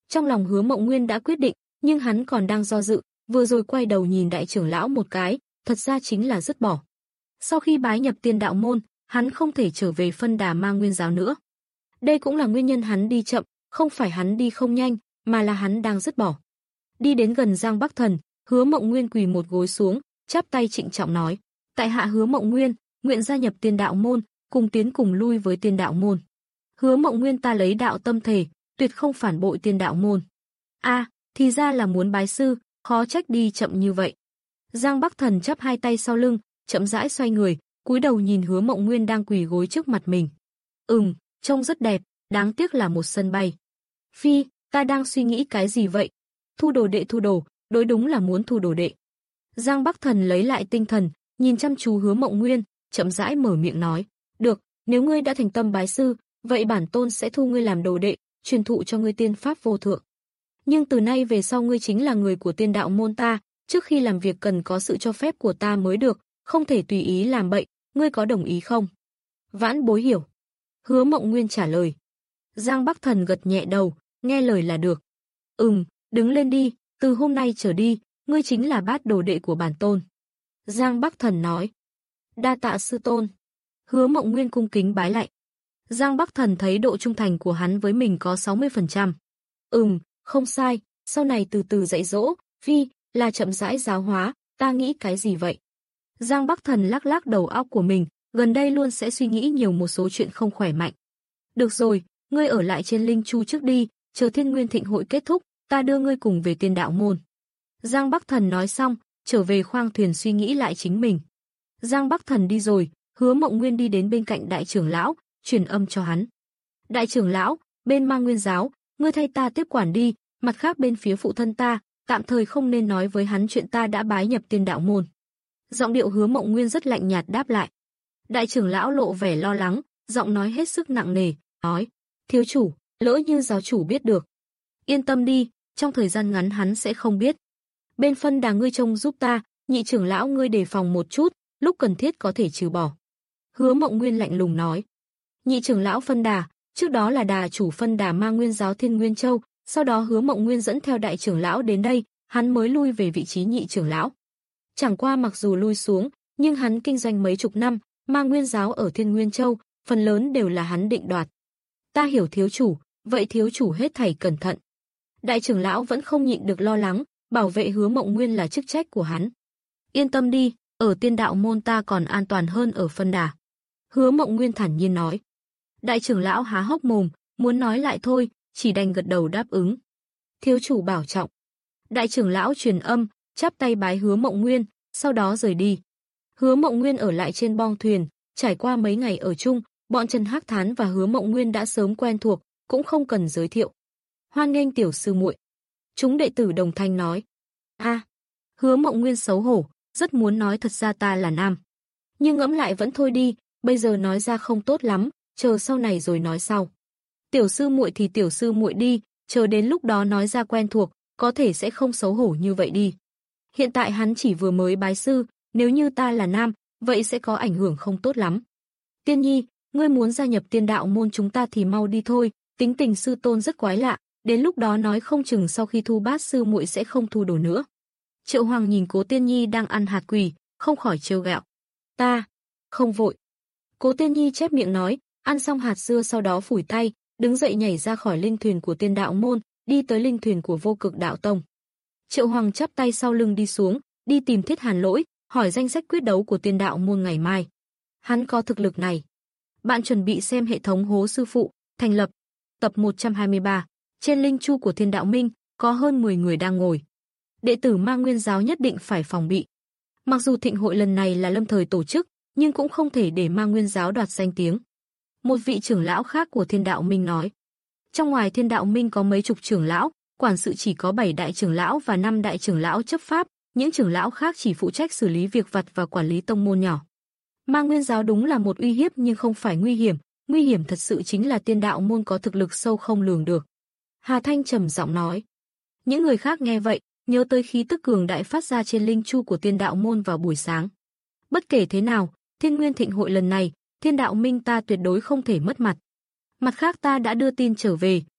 Trong lòng Hứa Mộng Nguyên đã quyết định, nhưng hắn còn đang do dự, vừa rồi quay đầu nhìn đại trưởng lão một cái, thật ra chính là dứt bỏ. Sau khi bái nhập Tiên Đạo môn, hắn không thể trở về Phân Đà Ma Nguyên giáo nữa. Đây cũng là nguyên nhân hắn đi chậm, không phải hắn đi không nhanh, mà là hắn đang dứt bỏ. Đi đến gần Giang Bắc Thần, Hứa Mộng Nguyên quỳ một gối xuống, chắp tay trịnh trọng nói: "Tại hạ Hứa Mộng Nguyên, nguyện gia nhập Tiên Đạo môn, cùng tiến cùng lui với Tiên Đạo môn. Hứa Mộng Nguyên ta lấy đạo tâm thể, tuyệt không phản bội Tiên Đạo môn." A, à, thì ra là muốn bái sư, khó trách đi chậm như vậy. Giang Bắc Thần chắp hai tay sau lưng, chậm rãi xoay người, cúi đầu nhìn Hứa Mộng Nguyên đang quỳ gối trước mặt mình. "Ừm, trông rất đẹp, đáng tiếc là một sân bay." "Phi, ta đang suy nghĩ cái gì vậy? Thu đồ đệ thu đồ, đối đúng là muốn thu đồ đệ." Giang Bắc Thần lấy lại tinh thần, nhìn chăm chú Hứa Mộng Nguyên, chậm rãi mở miệng nói: "Được, nếu ngươi đã thành tâm bái sư, vậy bản tôn sẽ thu ngươi làm đồ đệ, truyền thụ cho ngươi tiên pháp vô thượng. Nhưng từ nay về sau ngươi chính là người của Tiên Đạo môn ta, trước khi làm việc cần có sự cho phép của ta mới được, không thể tùy ý làm bậy, ngươi có đồng ý không?" Vãn bối hiểu. Hứa Mộng Nguyên trả lời. Giang Bắc Thần gật nhẹ đầu, nghe lời là được. "Ừm, đứng lên đi, từ hôm nay trở đi, ngươi chính là bát đồ đệ của bản tôn." Giang Bắc Thần nói. "Đa tạ sư tôn." Hứa Mộng Nguyên cung kính bái lạy. Giang Bắc Thần thấy độ trung thành của hắn với mình có sáu mươi phần trăm. "Ừm, không sai, sau này từ từ dạy dỗ, phi, là chậm rãi giáo hóa, ta nghĩ cái gì vậy?" Giang Bắc Thần lắc lắc đầu óc của mình, gần đây luôn sẽ suy nghĩ nhiều một số chuyện không khỏe mạnh. "Được rồi, ngươi ở lại trên Linh Chu trước đi, chờ Thiên Nguyên Thịnh hội kết thúc, ta đưa ngươi cùng về Tiên Đạo môn." Giang Bắc Thần nói xong, trở về khoang thuyền suy nghĩ lại chính mình. Giang Bắc Thần đi rồi, Hứa Mộng Nguyên đi đến bên cạnh đại trưởng lão, truyền âm cho hắn. "Đại trưởng lão, bên Ma Nguyên giáo, ngươi thay ta tiếp quản đi, mặt khác bên phía phụ thân ta, tạm thời không nên nói với hắn chuyện ta đã bái nhập Tiên Đạo môn." Giọng điệu Hứa Mộng Nguyên rất lạnh nhạt đáp lại. Đại trưởng lão lộ vẻ lo lắng, giọng nói hết sức nặng nề, nói: "Thiếu chủ, lỡ như giáo chủ biết được." "Yên tâm đi, trong thời gian ngắn hắn sẽ không biết. Bên Phân Đà ngươi trông giúp ta, nhị trưởng lão ngươi đề phòng một chút, lúc cần thiết có thể trừ bỏ." Hứa Mộng Nguyên lạnh lùng nói. Nhị trưởng lão Phân Đà, trước đó là đà chủ Phân Đà Ma Nguyên giáo Thiên Nguyên Châu, sau đó Hứa Mộng Nguyên dẫn theo đại trưởng lão đến đây, hắn mới lui về vị trí nhị trưởng lão. Chẳng qua mặc dù lui xuống, nhưng hắn kinh doanh mấy chục năm, Ma Nguyên giáo ở Thiên Nguyên Châu, phần lớn đều là hắn định đoạt. "Ta hiểu thiếu chủ, vậy thiếu chủ hết thảy cẩn thận." Đại trưởng lão vẫn không nhịn được lo lắng, bảo vệ Hứa Mộng Nguyên là chức trách của hắn. "Yên tâm đi, ở Tiên Đạo môn ta còn an toàn hơn ở Phân Đà." Hứa Mộng Nguyên thản nhiên nói. Đại trưởng lão há hốc mồm, muốn nói lại thôi, chỉ đành gật đầu đáp ứng. "Thiếu chủ bảo trọng." Đại trưởng lão truyền âm, chắp tay bái Hứa Mộng Nguyên, sau đó rời đi. Hứa Mộng Nguyên ở lại trên bong thuyền, trải qua mấy ngày ở chung, bọn Trần Hắc Thán và Hứa Mộng Nguyên đã sớm quen thuộc, cũng không cần giới thiệu. "Hoan nghênh tiểu sư muội." Chúng đệ tử đồng thanh nói. "A." À, Hứa Mộng Nguyên xấu hổ, rất muốn nói thật ra ta là nam. Nhưng ngẫm lại vẫn thôi đi, bây giờ nói ra không tốt lắm, chờ sau này rồi nói sau. Tiểu sư muội thì tiểu sư muội đi, chờ đến lúc đó nói ra quen thuộc, có thể sẽ không xấu hổ như vậy đi. Hiện tại hắn chỉ vừa mới bái sư, nếu như ta là nam, vậy sẽ có ảnh hưởng không tốt lắm. "Tiên Nhi, ngươi muốn gia nhập Tiên Đạo môn chúng ta thì mau đi thôi, tính tình sư tôn rất quái lạ, đến lúc đó nói không chừng sau khi thu bát sư muội sẽ không thu đồ nữa." Triệu Hoàng nhìn Cố Tiên Nhi đang ăn hạt quỳ, không khỏi trêu ghẹo. "Ta không vội." Cố Tiên Nhi chép miệng nói, ăn xong hạt dưa sau đó phủi tay, đứng dậy nhảy ra khỏi linh thuyền của Tiên Đạo môn, đi tới linh thuyền của Vô Cực Đạo tông. Triệu Hoàng chắp tay sau lưng đi xuống, đi tìm Thiết Hàn Lỗi, hỏi danh sách quyết đấu của Tiên Đạo môn ngày mai. Hắn có thực lực này. Bạn chuẩn bị xem hệ thống Hố sư phụ thành lập, tập một trăm hai mươi ba. Trên linh chu của Thiên Đạo Minh có hơn mười người đang ngồi. Đệ tử Ma Nguyên giáo nhất định phải phòng bị. Mặc dù thịnh hội lần này là lâm thời tổ chức, nhưng cũng không thể để Ma Nguyên giáo đoạt danh tiếng. Một vị trưởng lão khác của Thiên Đạo Minh nói. Trong ngoài Thiên Đạo Minh có mấy chục trưởng lão, quản sự chỉ có bảy đại trưởng lão và năm đại trưởng lão chấp pháp, những trưởng lão khác chỉ phụ trách xử lý việc vặt và quản lý tông môn nhỏ. Ma Nguyên giáo đúng là một uy hiếp nhưng không phải nguy hiểm, nguy hiểm thật sự chính là Tiên Đạo môn có thực lực sâu không lường được. Hà Thanh trầm giọng nói. Những người khác nghe vậy, nhớ tới khí tức cường đại phát ra trên linh chu của Tiên Đạo môn vào buổi sáng. Bất kể thế nào, Thiên Nguyên Thịnh hội lần này, Thiên Đạo Minh ta tuyệt đối không thể mất mặt. Mặt khác ta đã đưa tin trở về,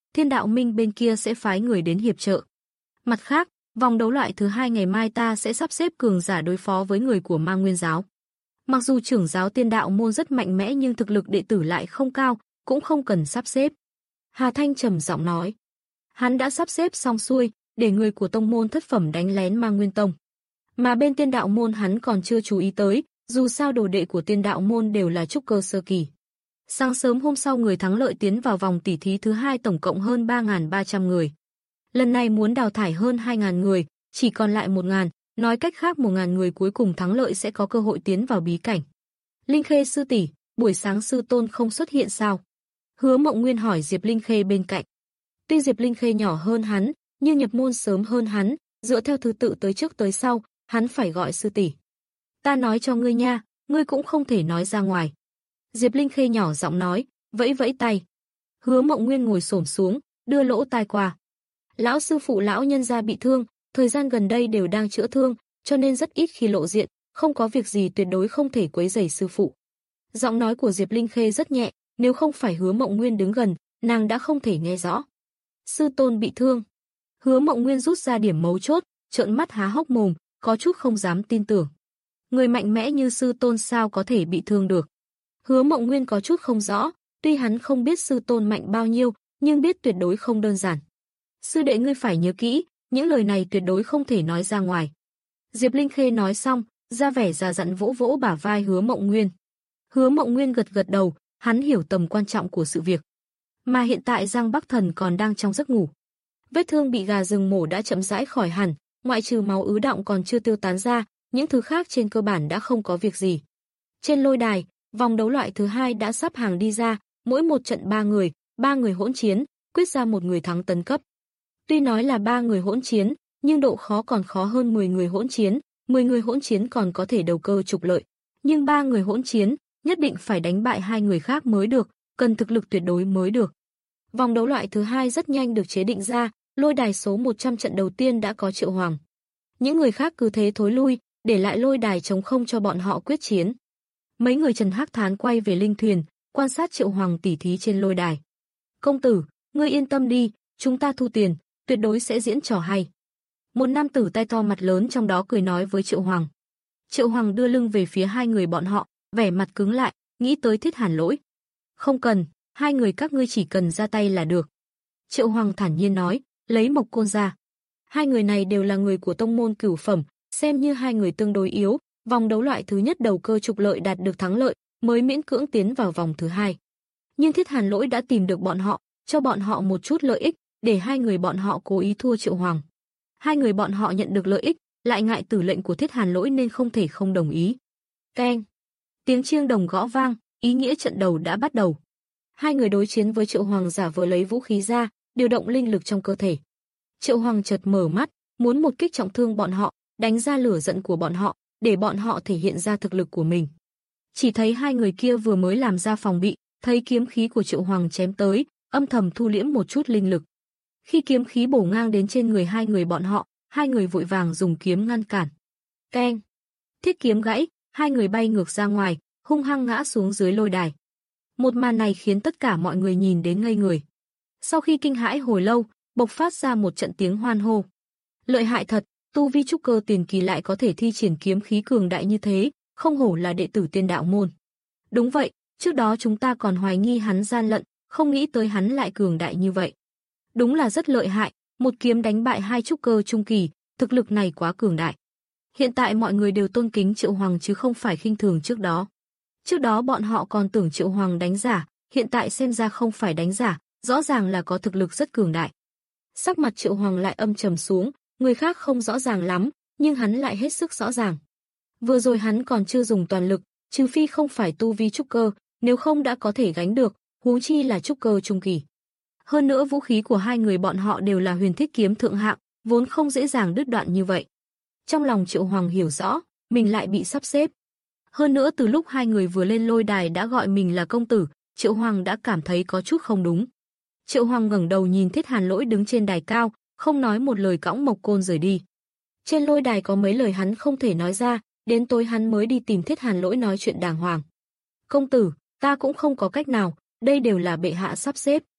Thiên Đạo Minh bên kia sẽ phái người đến hiệp trợ. Mặt khác, vòng đấu loại thứ hai ngày mai ta sẽ sắp xếp cường giả đối phó với người của Ma Nguyên giáo. Mặc dù trưởng giáo Tiên Đạo môn rất mạnh mẽ nhưng thực lực đệ tử lại không cao, cũng không cần sắp xếp. Hà Thanh trầm giọng nói. Hắn đã sắp xếp xong xuôi, để người của tông môn thất phẩm đánh lén Ma Nguyên tông. Mà bên Tiên Đạo môn hắn còn chưa chú ý tới, dù sao đồ đệ của Tiên Đạo môn đều là trúc cơ sơ kỳ. Sáng sớm hôm sau người thắng lợi tiến vào vòng tỉ thí thứ hai tổng cộng hơn ba nghìn ba trăm người. Lần này muốn đào thải hơn hai nghìn người, chỉ còn lại một nghìn, nói cách khác một nghìn người cuối cùng thắng lợi sẽ có cơ hội tiến vào bí cảnh. Linh Khê sư tỷ, buổi sáng sư tôn không xuất hiện sao? Hứa Mộng Nguyên hỏi Diệp Linh Khê bên cạnh. Tuy Diệp Linh Khê nhỏ hơn hắn, nhưng nhập môn sớm hơn hắn, dựa theo thứ tự tới trước tới sau, hắn phải gọi sư tỷ. Ta nói cho ngươi nha, ngươi cũng không thể nói ra ngoài. Diệp Linh Khê nhỏ giọng nói, vẫy vẫy tay. Hứa Mộng Nguyên ngồi xổm xuống, đưa lỗ tai qua. Lão sư phụ lão nhân gia bị thương, thời gian gần đây đều đang chữa thương, cho nên rất ít khi lộ diện, không có việc gì tuyệt đối không thể quấy rầy sư phụ. Giọng nói của Diệp Linh Khê rất nhẹ, nếu không phải Hứa Mộng Nguyên đứng gần, nàng đã không thể nghe rõ. Sư tôn bị thương. Hứa Mộng Nguyên rút ra điểm mấu chốt, trợn mắt há hốc mồm, có chút không dám tin tưởng. Người mạnh mẽ như sư tôn sao có thể bị thương được? Hứa Mộng Nguyên có chút không rõ, tuy hắn không biết sư tôn mạnh bao nhiêu, nhưng biết tuyệt đối không đơn giản. Sư đệ ngươi phải nhớ kỹ, những lời này tuyệt đối không thể nói ra ngoài. Diệp Linh Khê nói xong, ra vẻ già dặn vỗ vỗ bả vai Hứa Mộng Nguyên. Hứa Mộng Nguyên gật gật đầu, hắn hiểu tầm quan trọng của sự việc. Mà hiện tại Giang Bắc Thần còn đang trong giấc ngủ. Vết thương bị gà rừng mổ đã chậm rãi khỏi hẳn, ngoại trừ máu ứ đọng còn chưa tiêu tán ra, những thứ khác trên cơ bản đã không có việc gì. Trên lôi đài, vòng đấu loại thứ hai đã sắp hàng đi ra, mỗi một trận ba người, ba người hỗn chiến, quyết ra một người thắng tấn cấp. Tuy nói là ba người hỗn chiến, nhưng độ khó còn khó hơn mười người hỗn chiến, mười người hỗn chiến còn có thể đầu cơ trục lợi, nhưng ba người hỗn chiến, nhất định phải đánh bại hai người khác mới được, cần thực lực tuyệt đối mới được. Vòng đấu loại thứ hai rất nhanh được chế định ra, lôi đài số một trăm trận đầu tiên đã có Triệu Hoàng. Những người khác cứ thế thối lui, để lại lôi đài trống không cho bọn họ quyết chiến. Mấy người Trần Hắc Thán quay về linh thuyền, quan sát Triệu Hoàng tỉ thí trên lôi đài. Công tử, ngươi yên tâm đi, chúng ta thu tiền, tuyệt đối sẽ diễn trò hay. Một nam tử tay to mặt lớn trong đó cười nói với Triệu Hoàng. Triệu Hoàng đưa lưng về phía hai người bọn họ, vẻ mặt cứng lại, nghĩ tới Thiết Hàn Lỗi. Không cần, hai người các ngươi chỉ cần ra tay là được. Triệu Hoàng thản nhiên nói, lấy Mộc Côn ra. Hai người này đều là người của tông môn cửu phẩm, xem như hai người tương đối yếu, vòng đấu loại thứ nhất đầu cơ trục lợi đạt được thắng lợi, mới miễn cưỡng tiến vào vòng thứ hai. Nhưng Thiết Hàn Lỗi đã tìm được bọn họ, cho bọn họ một chút lợi ích, để hai người bọn họ cố ý thua Triệu Hoàng. Hai người bọn họ nhận được lợi ích, lại ngại tử lệnh của Thiết Hàn Lỗi nên không thể không đồng ý. Keng! Tiếng chiêng đồng gõ vang, ý nghĩa trận đầu đã bắt đầu. Hai người đối chiến với Triệu Hoàng giả vờ lấy vũ khí ra, điều động linh lực trong cơ thể. Triệu Hoàng chợt mở mắt, muốn một kích trọng thương bọn họ, đánh ra lửa giận của bọn họ, để bọn họ thể hiện ra thực lực của mình. Chỉ thấy hai người kia vừa mới làm ra phòng bị, thấy kiếm khí của Triệu Hoàng chém tới, âm thầm thu liễm một chút linh lực. Khi kiếm khí bổ ngang đến trên người hai người bọn họ, hai người vội vàng dùng kiếm ngăn cản. Keng! Thiết kiếm gãy, hai người bay ngược ra ngoài, hung hăng ngã xuống dưới lôi đài. Một màn này khiến tất cả mọi người nhìn đến ngây người. Sau khi kinh hãi hồi lâu, bộc phát ra một trận tiếng hoan hô. Lợi hại thật, tu vi trúc cơ tiền kỳ lại có thể thi triển kiếm khí cường đại như thế, không hổ là đệ tử Tiên Đạo môn. Đúng vậy, trước đó chúng ta còn hoài nghi hắn gian lận, không nghĩ tới hắn lại cường đại như vậy. Đúng là rất lợi hại, một kiếm đánh bại hai trúc cơ trung kỳ, thực lực này quá cường đại. Hiện tại mọi người đều tôn kính Triệu Hoàng chứ không phải khinh thường trước đó. Trước đó bọn họ còn tưởng Triệu Hoàng đánh giả, hiện tại xem ra không phải đánh giả, rõ ràng là có thực lực rất cường đại. Sắc mặt Triệu Hoàng lại âm trầm xuống, người khác không rõ ràng lắm, nhưng hắn lại hết sức rõ ràng. Vừa rồi hắn còn chưa dùng toàn lực, trừ phi không phải tu vi trúc cơ, nếu không đã có thể gánh được, huống chi là trúc cơ trung kỳ. Hơn nữa vũ khí của hai người bọn họ đều là huyền thiết kiếm thượng hạng, vốn không dễ dàng đứt đoạn như vậy. Trong lòng Triệu Hoàng hiểu rõ, mình lại bị sắp xếp. Hơn nữa từ lúc hai người vừa lên lôi đài đã gọi mình là công tử, Triệu Hoàng đã cảm thấy có chút không đúng. Triệu Hoàng ngẩng đầu nhìn Thiết Hàn Lỗi đứng trên đài cao, không nói một lời cõng Mộc Côn rời đi. Trên lôi đài có mấy lời hắn không thể nói ra, đến tối hắn mới đi tìm Thiết Hàn Lỗi nói chuyện đàng hoàng. Công tử, ta cũng không có cách nào, đây đều là bệ hạ sắp xếp.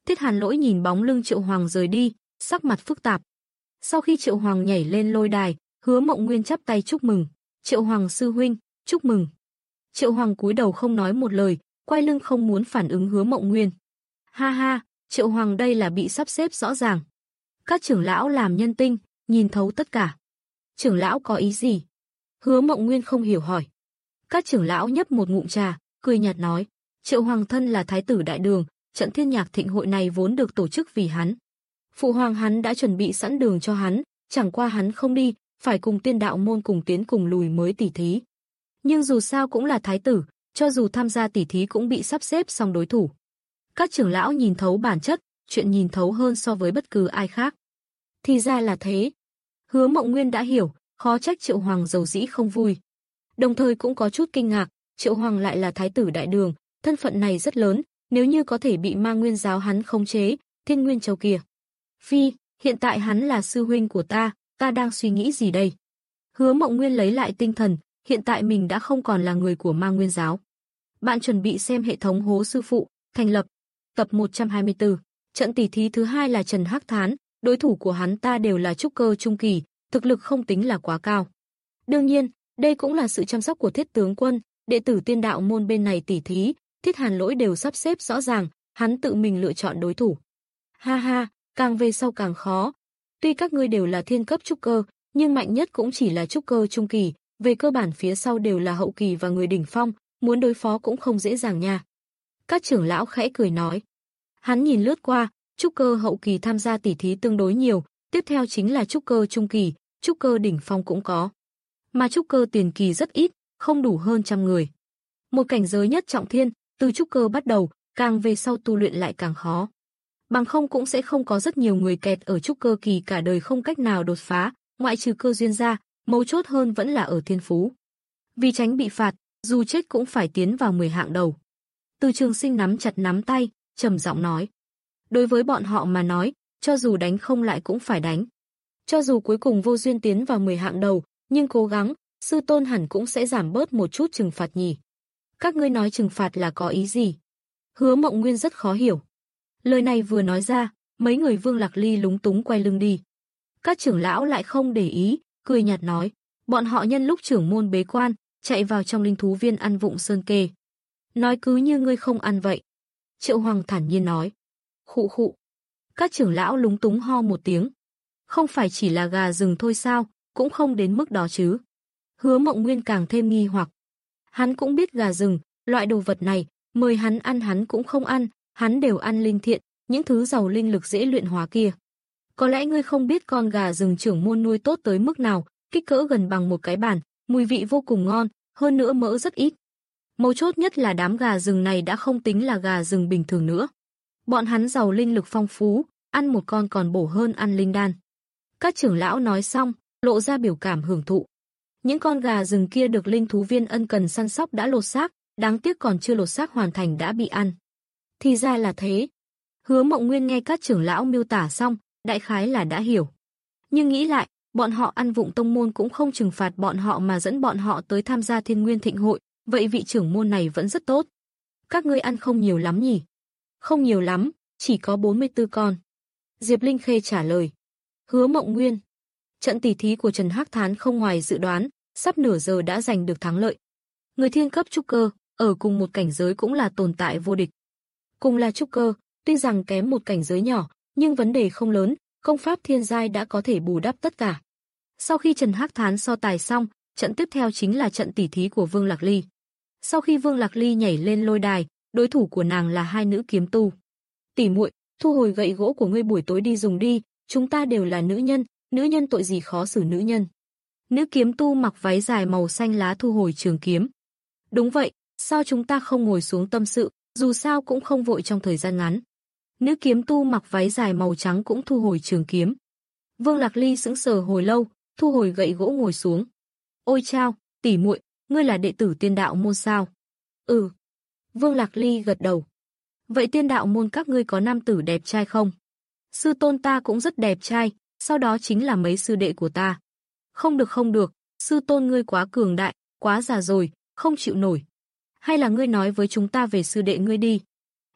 Thiết Hàn Lỗi nhìn bóng lưng Triệu Hoàng rời đi, sắc mặt phức tạp. Sau khi Triệu Hoàng nhảy lên lôi đài, Hứa Mộng Nguyên chắp tay chúc mừng. Triệu Hoàng sư huynh, chúc mừng. Triệu Hoàng cúi đầu không nói một lời, quay lưng không muốn phản ứng Hứa Mộng Nguyên. Ha ha, Triệu Hoàng đây là bị sắp xếp rõ ràng. Các trưởng lão làm nhân tinh, nhìn thấu tất cả. Trưởng lão có ý gì? Hứa Mộng Nguyên không hiểu hỏi. Các trưởng lão nhấp một ngụm trà, cười nhạt nói. Triệu Hoàng thân là thái tử đại đường, trận thiên nhạc thịnh hội này vốn được tổ chức vì hắn. Phụ hoàng hắn đã chuẩn bị sẵn đường cho hắn, chẳng qua hắn không đi, phải cùng tiên đạo môn cùng tiến cùng lùi mới tỉ thí. Nhưng dù sao cũng là thái tử, cho dù tham gia tỉ thí cũng bị sắp xếp xong đối thủ. Các trưởng lão nhìn thấu bản chất, chuyện nhìn thấu hơn so với bất cứ ai khác. Thì ra là thế. Hứa Mộng Nguyên đã hiểu, khó trách Triệu Hoàng dầu dĩ không vui. Đồng thời cũng có chút kinh ngạc, Triệu Hoàng lại là thái tử đại đường, thân phận này rất lớn, nếu như có thể bị Ma Nguyên giáo hắn khống chế, Thiên Nguyên Châu kia. Phi, hiện tại hắn là sư huynh của ta, ta đang suy nghĩ gì đây? Hứa Mộng Nguyên lấy lại tinh thần, hiện tại mình đã không còn là người của Ma Nguyên giáo. Bạn chuẩn bị xem hệ thống Hố Sư Phụ, thành lập. Tập một trăm hai mươi tư, trận tỷ thí thứ hai là Trần Hắc Thán, đối thủ của hắn ta đều là trúc cơ trung kỳ, thực lực không tính là quá cao. Đương nhiên, đây cũng là sự chăm sóc của Thiết tướng quân, đệ tử tiên đạo môn bên này tỷ thí, Thiết Hàn Lỗi đều sắp xếp rõ ràng, hắn tự mình lựa chọn đối thủ. Ha ha, càng về sau càng khó. Tuy các ngươi đều là thiên cấp trúc cơ, nhưng mạnh nhất cũng chỉ là trúc cơ trung kỳ, về cơ bản phía sau đều là hậu kỳ và người đỉnh phong, muốn đối phó cũng không dễ dàng nha. Các trưởng lão khẽ cười nói. Hắn nhìn lướt qua, trúc cơ hậu kỳ tham gia tỷ thí tương đối nhiều, tiếp theo chính là trúc cơ trung kỳ, trúc cơ đỉnh phong cũng có. Mà trúc cơ tiền kỳ rất ít, không đủ hơn trăm người. Một cảnh giới nhất trọng thiên, từ trúc cơ bắt đầu, càng về sau tu luyện lại càng khó. Bằng không cũng sẽ không có rất nhiều người kẹt ở trúc cơ kỳ cả đời không cách nào đột phá, ngoại trừ cơ duyên ra, mấu chốt hơn vẫn là ở thiên phú. Vì tránh bị phạt, dù chết cũng phải tiến vào mười hạng đầu. Từ Trường Sinh nắm chặt nắm tay, trầm giọng nói. Đối với bọn họ mà nói, cho dù đánh không lại cũng phải đánh. Cho dù cuối cùng vô duyên tiến vào mười hạng đầu, nhưng cố gắng, sư tôn hẳn cũng sẽ giảm bớt một chút trừng phạt nhỉ. Các ngươi nói trừng phạt là có ý gì? Hứa Mộng Nguyên rất khó hiểu. Lời này vừa nói ra, mấy người Vương Lạc Ly lúng túng quay lưng đi. Các trưởng lão lại không để ý, cười nhạt nói, bọn họ nhân lúc trưởng môn bế quan, chạy vào trong linh thú viên ăn vụng sơn kê. Nói cứ như ngươi không ăn vậy. Triệu Hoàng thản nhiên nói. Khụ khụ. Các trưởng lão lúng túng ho một tiếng. Không phải chỉ là gà rừng thôi sao, cũng không đến mức đó chứ. Hứa Mộng Nguyên càng thêm nghi hoặc. Hắn cũng biết gà rừng, loại đồ vật này, mời hắn ăn hắn cũng không ăn, hắn đều ăn linh thiện, những thứ giàu linh lực dễ luyện hóa kia. Có lẽ ngươi không biết con gà rừng trưởng môn nuôi tốt tới mức nào, kích cỡ gần bằng một cái bàn, mùi vị vô cùng ngon, hơn nữa mỡ rất ít. Mấu chốt nhất là đám gà rừng này đã không tính là gà rừng bình thường nữa. Bọn hắn giàu linh lực phong phú, ăn một con còn bổ hơn ăn linh đan. Các trưởng lão nói xong, lộ ra biểu cảm hưởng thụ. Những con gà rừng kia được linh thú viên ân cần săn sóc đã lột xác, đáng tiếc còn chưa lột xác hoàn thành đã bị ăn. Thì ra là thế. Hứa Mộng Nguyên nghe các trưởng lão miêu tả xong, đại khái là đã hiểu. Nhưng nghĩ lại, bọn họ ăn vụng tông môn cũng không trừng phạt bọn họ mà dẫn bọn họ tới tham gia Thiên Nguyên Thịnh hội, vậy vị trưởng môn này vẫn rất tốt. Các ngươi ăn không nhiều lắm nhỉ? Không nhiều lắm, chỉ có bốn mươi tư con. Diệp Linh Khê trả lời. Hứa Mộng Nguyên. Trận tỷ thí của Trần Hắc Thán không ngoài dự đoán, sắp nửa giờ đã giành được thắng lợi. Người thiên cấp trúc cơ, ở cùng một cảnh giới cũng là tồn tại vô địch. Cùng là trúc cơ, tuy rằng kém một cảnh giới nhỏ, nhưng vấn đề không lớn, công pháp thiên giai đã có thể bù đắp tất cả. Sau khi Trần Hắc Thán so tài xong, trận tiếp theo chính là trận tỷ thí của Vương Lạc Ly. Sau khi Vương Lạc Ly nhảy lên lôi đài, đối thủ của nàng là hai nữ kiếm tu. Tỷ muội, thu hồi gậy gỗ của ngươi buổi tối đi dùng đi, chúng ta đều là nữ nhân, nữ nhân tội gì khó xử nữ nhân. Nữ kiếm tu mặc váy dài màu xanh lá thu hồi trường kiếm. Đúng vậy, sao chúng ta không ngồi xuống tâm sự, dù sao cũng không vội trong thời gian ngắn. Nữ kiếm tu mặc váy dài màu trắng cũng thu hồi trường kiếm. Vương Lạc Ly sững sờ hồi lâu, thu hồi gậy gỗ ngồi xuống. Ôi chao, tỷ muội, ngươi là đệ tử tiên đạo môn sao? Ừ. Vương Lạc Ly gật đầu. Vậy tiên đạo môn các ngươi có nam tử đẹp trai không? Sư tôn ta cũng rất đẹp trai, sau đó chính là mấy sư đệ của ta. Không được không được, sư tôn ngươi quá cường đại, quá già rồi, không chịu nổi. Hay là ngươi nói với chúng ta về sư đệ ngươi đi.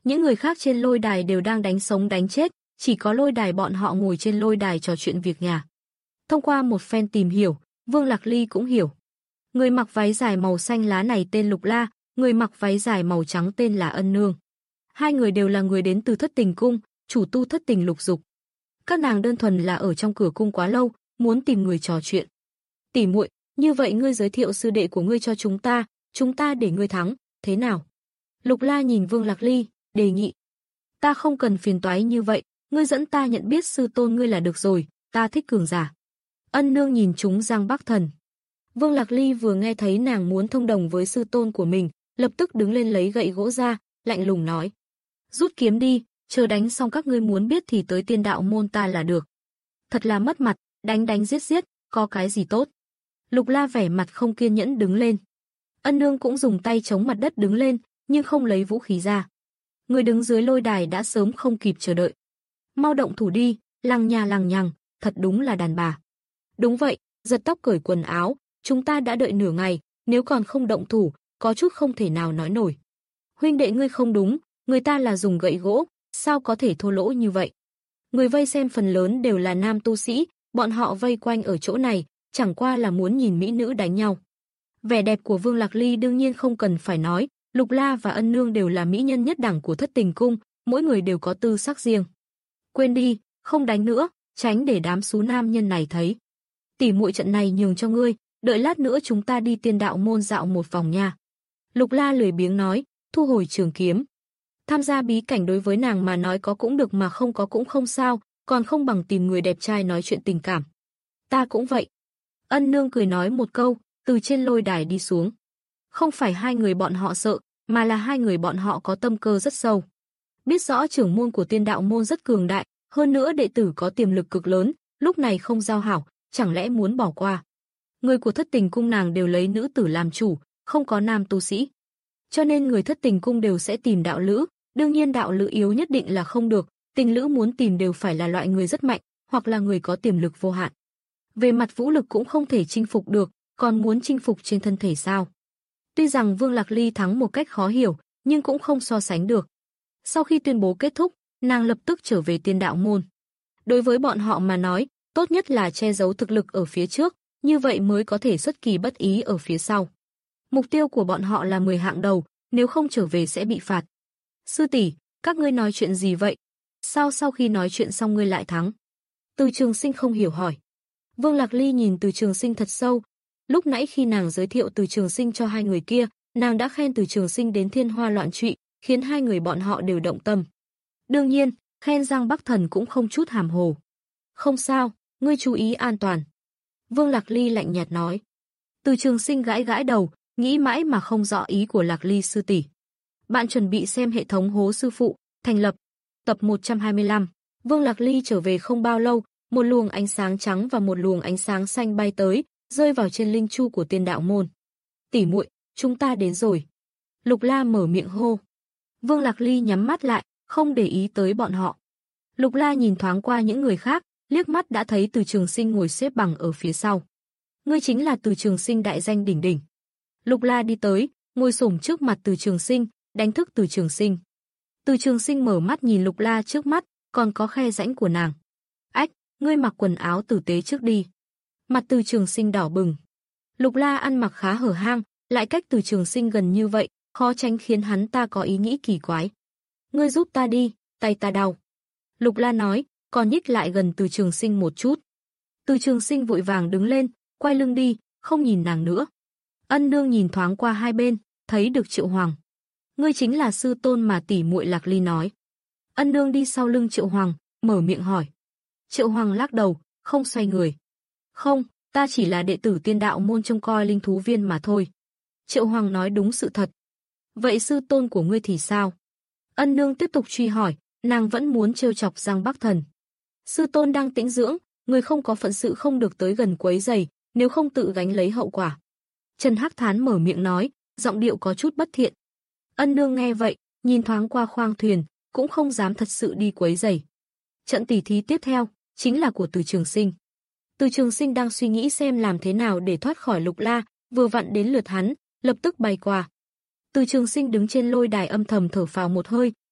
Những người khác trên lôi đài đều đang đánh sống đánh chết, chỉ có lôi đài bọn họ ngồi trên lôi đài trò chuyện việc nhà. Thông qua một phen tìm hiểu, Vương Lạc Ly cũng hiểu. Người mặc váy dài màu xanh lá này tên Lục La, người mặc váy dài màu trắng tên là Ân Nương. Hai người đều là người đến từ Thất Tình Cung, chủ tu Thất Tình Lục Dục. Các nàng đơn thuần là ở trong cửa cung quá lâu, muốn tìm người trò chuyện. Tỷ muội, như vậy ngươi giới thiệu sư đệ của ngươi cho chúng ta, chúng ta để ngươi thắng, thế nào? Lục La nhìn Vương Lạc Ly, đề nghị. Ta không cần phiền toái như vậy, ngươi dẫn ta nhận biết sư tôn ngươi là được rồi, ta thích cường giả. Ân Nương nhìn chúng Giang Bắc Thần. Vương Lạc Ly vừa nghe thấy nàng muốn thông đồng với sư tôn của mình, lập tức đứng lên lấy gậy gỗ ra, lạnh lùng nói. Rút kiếm đi, chờ đánh xong các ngươi muốn biết thì tới Tiên Đạo môn ta là được. Thật là mất mặt, đánh đánh giết giết, có cái gì tốt. Lục La vẻ mặt không kiên nhẫn đứng lên. Ân Nương cũng dùng tay chống mặt đất đứng lên, nhưng không lấy vũ khí ra. Người đứng dưới lôi đài đã sớm không kịp chờ đợi. Mau động thủ đi, lằng nhà lằng nhằng, thật đúng là đàn bà. Đúng vậy, giật tóc cởi quần áo, chúng ta đã đợi nửa ngày, nếu còn không động thủ, có chút không thể nào nói nổi. Huynh đệ ngươi không đúng, người ta là dùng gậy gỗ, sao có thể thô lỗ như vậy? Người vây xem phần lớn đều là nam tu sĩ, bọn họ vây quanh ở chỗ này, chẳng qua là muốn nhìn mỹ nữ đánh nhau. Vẻ đẹp của Vương Lạc Ly đương nhiên không cần phải nói, Lục La và Ân Nương đều là mỹ nhân nhất đẳng của Thất Tình Cung, mỗi người đều có tư sắc riêng. Quên đi, không đánh nữa, tránh để đám xú nam nhân này thấy. Tỷ muội trận này nhường cho ngươi, đợi lát nữa chúng ta đi Tiên Đạo môn dạo một vòng nha. Lục La lười biếng nói, thu hồi trường kiếm. Tham gia bí cảnh đối với nàng mà nói có cũng được mà không có cũng không sao, còn không bằng tìm người đẹp trai nói chuyện tình cảm. Ta cũng vậy. Ân Nương cười nói một câu, từ trên lôi đài đi xuống. Không phải hai người bọn họ sợ, mà là hai người bọn họ có tâm cơ rất sâu. Biết rõ trưởng môn của Tiên Đạo môn rất cường đại, hơn nữa đệ tử có tiềm lực cực lớn, lúc này không giao hảo, chẳng lẽ muốn bỏ qua. Người của Thất Tình Cung nàng đều lấy nữ tử làm chủ, không có nam tu sĩ. Cho nên người Thất Tình Cung đều sẽ tìm đạo lữ, đương nhiên đạo lữ yếu nhất định là không được, tình lữ muốn tìm đều phải là loại người rất mạnh, hoặc là người có tiềm lực vô hạn. Về mặt vũ lực cũng không thể chinh phục được, còn muốn chinh phục trên thân thể sao? Tuy rằng Vương Lạc Ly thắng một cách khó hiểu, nhưng cũng không so sánh được. Sau khi tuyên bố kết thúc, nàng lập tức trở về Tiên Đạo môn. Đối với bọn họ mà nói, tốt nhất là che giấu thực lực ở phía trước, như vậy mới có thể xuất kỳ bất ý ở phía sau. Mục tiêu của bọn họ là mười hạng đầu, nếu không trở về sẽ bị phạt. Sư tỷ, các ngươi nói chuyện gì vậy? Sao sau khi nói chuyện xong ngươi lại thắng? Từ Trường Sinh không hiểu hỏi. Vương Lạc Ly nhìn Từ Trường Sinh thật sâu. Lúc nãy khi nàng giới thiệu Từ Trường Sinh cho hai người kia, nàng đã khen Từ Trường Sinh đến thiên hoa loạn trụy, khiến hai người bọn họ đều động tâm. Đương nhiên, khen Giang Bắc Thần cũng không chút hàm hồ. Không sao, ngươi chú ý an toàn. Vương Lạc Ly lạnh nhạt nói. Từ Trường Sinh gãi gãi đầu, nghĩ mãi mà không rõ ý của Lạc Ly sư tỷ. Bạn chuẩn bị xem hệ thống Hố Sư Phụ, thành lập. Tập một trăm hai mươi lăm. Vương Lạc Ly trở về không bao lâu, một luồng ánh sáng trắng và một luồng ánh sáng xanh bay tới, rơi vào trên linh chu của Tiên Đạo môn. Tỷ muội, chúng ta đến rồi. Lục La mở miệng hô. Vương Lạc Ly nhắm mắt lại, không để ý tới bọn họ. Lục La nhìn thoáng qua những người khác, liếc mắt đã thấy Từ Trường Sinh ngồi xếp bằng ở phía sau. Ngươi chính là Từ Trường Sinh đại danh đỉnh đỉnh. Lục La đi tới, ngồi xổm trước mặt Từ Trường Sinh, đánh thức Từ Trường Sinh. Từ Trường Sinh mở mắt nhìn Lục La trước mắt, còn có khe rãnh của nàng. Ách, ngươi mặc quần áo tử tế trước đi. Mặt Từ Trường Sinh đỏ bừng. Lục La ăn mặc khá hở hang, lại cách Từ Trường Sinh gần như vậy, khó tránh khiến hắn ta có ý nghĩ kỳ quái. Ngươi giúp ta đi, tay ta đau. Lục La nói, còn nhích lại gần Từ Trường Sinh một chút. Từ Trường Sinh vội vàng đứng lên, quay lưng đi, không nhìn nàng nữa. Ân Nương nhìn thoáng qua hai bên, thấy được Triệu Hoàng. Ngươi chính là sư tôn mà tỷ muội Lạc Ly nói. Ân Nương đi sau lưng Triệu Hoàng, mở miệng hỏi. Triệu Hoàng lắc đầu, không xoay người. Không, ta chỉ là đệ tử Tiên Đạo môn trông coi linh thú viên mà thôi. Triệu Hoàng nói đúng sự thật. Vậy sư tôn của ngươi thì sao? Ân Nương tiếp tục truy hỏi, nàng vẫn muốn trêu chọc Giang Bắc Thần. Sư tôn đang tĩnh dưỡng, người không có phận sự không được tới gần quấy rầy, nếu không tự gánh lấy hậu quả. Trần Hắc Thán mở miệng nói, giọng điệu có chút bất thiện. Ân Nương nghe vậy, nhìn thoáng qua khoang thuyền, cũng không dám thật sự đi quấy rầy. Trận tỉ thí tiếp theo chính là của Từ Trường Sinh. Từ Trường Sinh đang suy nghĩ xem làm thế nào để thoát khỏi Lục La, vừa vặn đến lượt hắn, lập tức bay qua. Từ Trường Sinh đứng trên lôi đài âm thầm thở phào một hơi,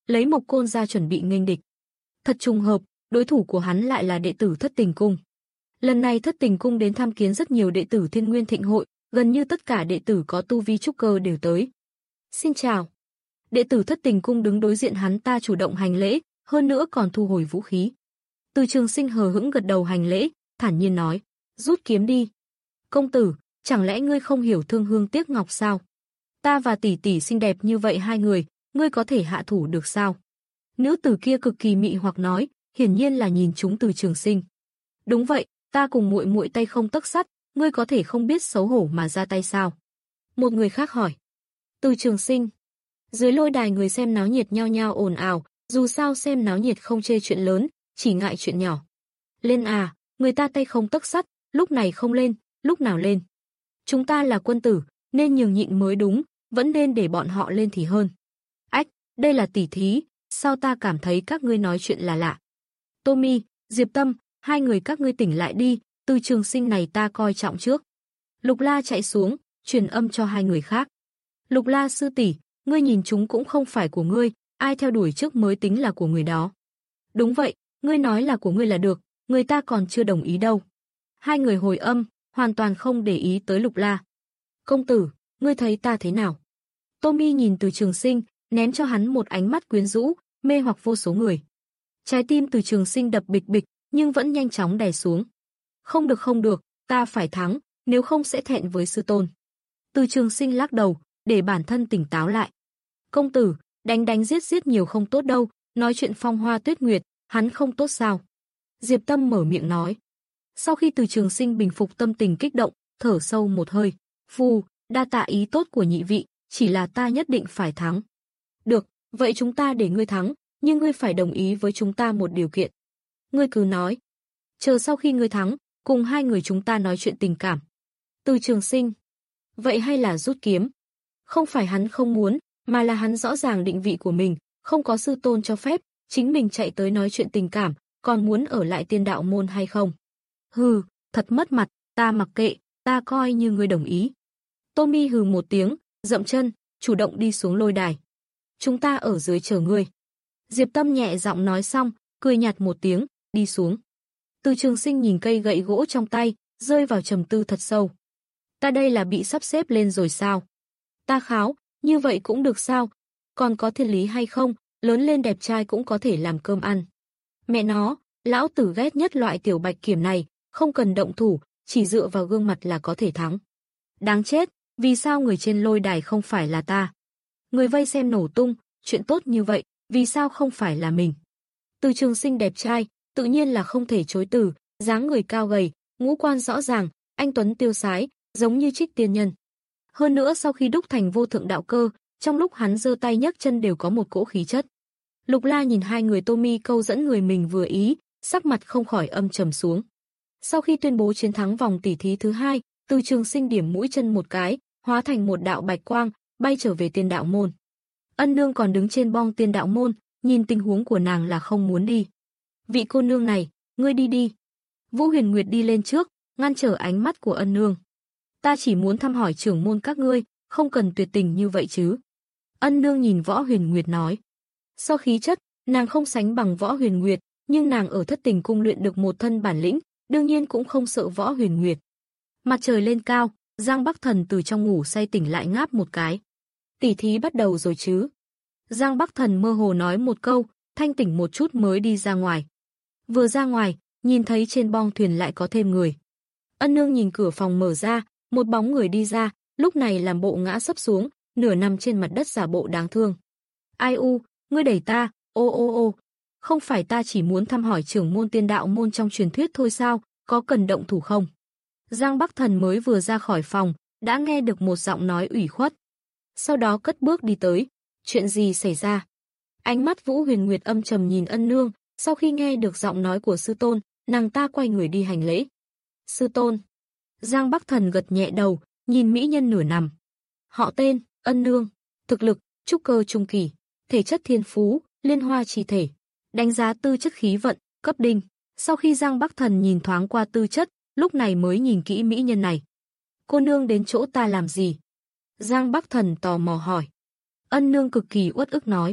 lấy Mộc Côn ra chuẩn bị nghênh địch. Thật trùng hợp, đối thủ của hắn lại là đệ tử Thất Tình Cung. Lần này Thất Tình Cung đến tham kiến rất nhiều đệ tử Thiên Nguyên Thịnh hội, gần như tất cả đệ tử có tu vi trúc cơ đều tới. Xin chào. Đệ tử Thất Tình Cung đứng đối diện hắn ta chủ động hành lễ, hơn nữa còn thu hồi vũ khí. Từ Trường Sinh hờ hững gật đầu hành lễ, thản nhiên nói, rút kiếm đi. Công tử, chẳng lẽ ngươi không hiểu thương hương tiếc ngọc sao? Ta và tỷ tỷ xinh đẹp như vậy hai người, ngươi có thể hạ thủ được sao? Nữ tử kia cực kỳ mị hoặc nói, hiển nhiên là nhìn chúng Từ Trường Sinh. Đúng vậy, ta cùng muội muội tay không tấc sắt, ngươi có thể không biết xấu hổ mà ra tay sao? Một người khác hỏi. Từ Trường Sinh. Dưới lôi đài người xem náo nhiệt nhao nhao ồn ào, dù sao xem náo nhiệt không chê chuyện lớn, chỉ ngại chuyện nhỏ. Lên à, người ta tay không tấc sắt, lúc này không lên, lúc nào lên? Chúng ta là quân tử, nên nhường nhịn mới đúng, vẫn nên để bọn họ lên thì hơn. Ách, đây là tỉ thí, sao ta cảm thấy các ngươi nói chuyện là lạ? Tommy, Diệp Tâm, hai người các ngươi tỉnh lại đi, Từ Trường Sinh này ta coi trọng trước. Lục La chạy xuống, truyền âm cho hai người khác. Lục La sư tỷ, ngươi nhìn chúng cũng không phải của ngươi, ai theo đuổi trước mới tính là của người đó. Đúng vậy, ngươi nói là của ngươi là được, người ta còn chưa đồng ý đâu. Hai người hồi âm, hoàn toàn không để ý tới Lục La. Công tử, ngươi thấy ta thế nào? Tommy nhìn Từ Trường Sinh, ném cho hắn một ánh mắt quyến rũ, mê hoặc vô số người. Trái tim Từ Trường Sinh đập bịch bịch, nhưng vẫn nhanh chóng đè xuống. Không được không được, ta phải thắng, nếu không sẽ thẹn với sư tôn. Từ Trường Sinh lắc đầu, để bản thân tỉnh táo lại. Công tử, đánh đánh giết giết nhiều không tốt đâu, nói chuyện phong hoa tuyết nguyệt, hắn không tốt sao? Diệp Tâm mở miệng nói. Sau khi Từ Trường Sinh bình phục tâm tình kích động, thở sâu một hơi. Phu, đa tạ ý tốt của nhị vị, chỉ là ta nhất định phải thắng. Được, vậy chúng ta để ngươi thắng, nhưng ngươi phải đồng ý với chúng ta một điều kiện. Ngươi cứ nói. Chờ sau khi ngươi thắng, cùng hai người chúng ta nói chuyện tình cảm. Từ Trường Sinh. Vậy hay là rút kiếm? Không phải hắn không muốn, mà là hắn rõ ràng định vị của mình, không có sư tôn cho phép, chính mình chạy tới nói chuyện tình cảm, còn muốn ở lại Tiên Đạo môn hay không? Hừ, thật mất mặt, ta mặc kệ, ta coi như ngươi đồng ý. Tommy hừ một tiếng, dậm chân, chủ động đi xuống lôi đài. Chúng ta ở dưới chờ ngươi. Diệp Tâm nhẹ giọng nói xong, cười nhạt một tiếng, đi xuống. Từ Trường Sinh nhìn cây gậy gỗ trong tay, rơi vào trầm tư thật sâu. Ta đây là bị sắp xếp lên rồi sao? Ta kháo, như vậy cũng được sao? Còn có thiên lý hay không? Lớn lên đẹp trai cũng có thể làm cơm ăn. Mẹ nó, lão tử ghét nhất loại tiểu bạch kiểm này, không cần động thủ, chỉ dựa vào gương mặt là có thể thắng. Đáng chết, vì sao người trên lôi đài không phải là ta? Người vây xem nổ tung, chuyện tốt như vậy, vì sao không phải là mình? Từ Trường Sinh đẹp trai, tự nhiên là không thể chối từ, dáng người cao gầy, ngũ quan rõ ràng, anh tuấn tiêu sái, giống như Trích tiên nhân. Hơn nữa sau khi đúc thành vô thượng đạo cơ, trong lúc hắn giơ tay nhấc chân đều có một cỗ khí chất. Lục La nhìn hai người Tommy câu dẫn người mình vừa ý, sắc mặt không khỏi âm trầm xuống. Sau khi tuyên bố chiến thắng vòng tỉ thí thứ hai, Từ Trường Sinh điểm mũi chân một cái, hóa thành một đạo bạch quang, bay trở về Tiên Đạo môn. Ân Nương còn đứng trên bong Tiên Đạo môn, nhìn tình huống của nàng là không muốn đi. Vị cô nương này, ngươi đi đi. Vũ Huyền Nguyệt đi lên trước, ngăn trở ánh mắt của Ân Nương. Ta chỉ muốn thăm hỏi trưởng môn các ngươi, không cần tuyệt tình như vậy chứ. Ân Nương nhìn Võ Huyền Nguyệt nói. So khí chất, nàng không sánh bằng Võ Huyền Nguyệt, nhưng nàng ở Thất Tình cung luyện được một thân bản lĩnh, đương nhiên cũng không sợ Võ Huyền Nguyệt. Mặt trời lên cao, Giang Bắc Thần từ trong ngủ say tỉnh lại ngáp một cái. Tỉ thí bắt đầu rồi chứ? Giang Bắc Thần mơ hồ nói một câu, thanh tỉnh một chút mới đi ra ngoài. Vừa ra ngoài, nhìn thấy trên bong thuyền lại có thêm người. Ân Nương nhìn cửa phòng mở ra, một bóng người đi ra, lúc này làm bộ ngã sấp xuống, nửa nằm trên mặt đất giả bộ đáng thương. Ai u, ngươi đẩy ta, ô ô ô, không phải ta chỉ muốn thăm hỏi trưởng môn Tiên Đạo môn trong truyền thuyết thôi sao, có cần động thủ không? Giang Bắc Thần mới vừa ra khỏi phòng, đã nghe được một giọng nói ủy khuất. Sau đó cất bước đi tới. Chuyện gì xảy ra? Ánh mắt Vũ Huyền Nguyệt âm trầm nhìn Ân Nương, sau khi nghe được giọng nói của sư tôn, nàng ta quay người đi hành lễ. Sư tôn. Giang Bắc Thần gật nhẹ đầu, nhìn mỹ nhân nửa nằm. Họ tên, Ân Nương, thực lực, trúc cơ trung kỳ, thể chất thiên phú, liên hoa chi thể, đánh giá tư chất khí vận, cấp đinh. Sau khi Giang Bắc Thần nhìn thoáng qua tư chất, lúc này mới nhìn kỹ mỹ nhân này. Cô nương đến chỗ ta làm gì? Giang Bắc Thần tò mò hỏi. Ân Nương cực kỳ uất ức nói.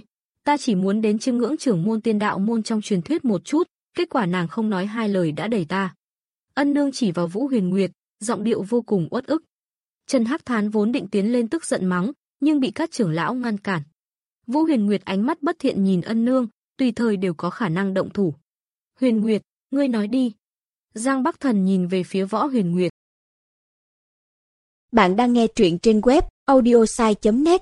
Ta chỉ muốn đến chiêm ngưỡng trưởng môn tiên đạo môn trong truyền thuyết một chút, kết quả nàng không nói hai lời đã đẩy ta. Ân nương chỉ vào Vũ Huyền Nguyệt, giọng điệu vô cùng uất ức. Trần Hắc Thán vốn định tiến lên tức giận mắng, nhưng bị các trưởng lão ngăn cản. Vũ Huyền Nguyệt ánh mắt bất thiện nhìn Ân nương, tùy thời đều có khả năng động thủ. Huyền Nguyệt, ngươi nói đi. Giang Bắc Thần nhìn về phía Võ Huyền Nguyệt. Bạn đang nghe truyện trên web audiosai chấm net.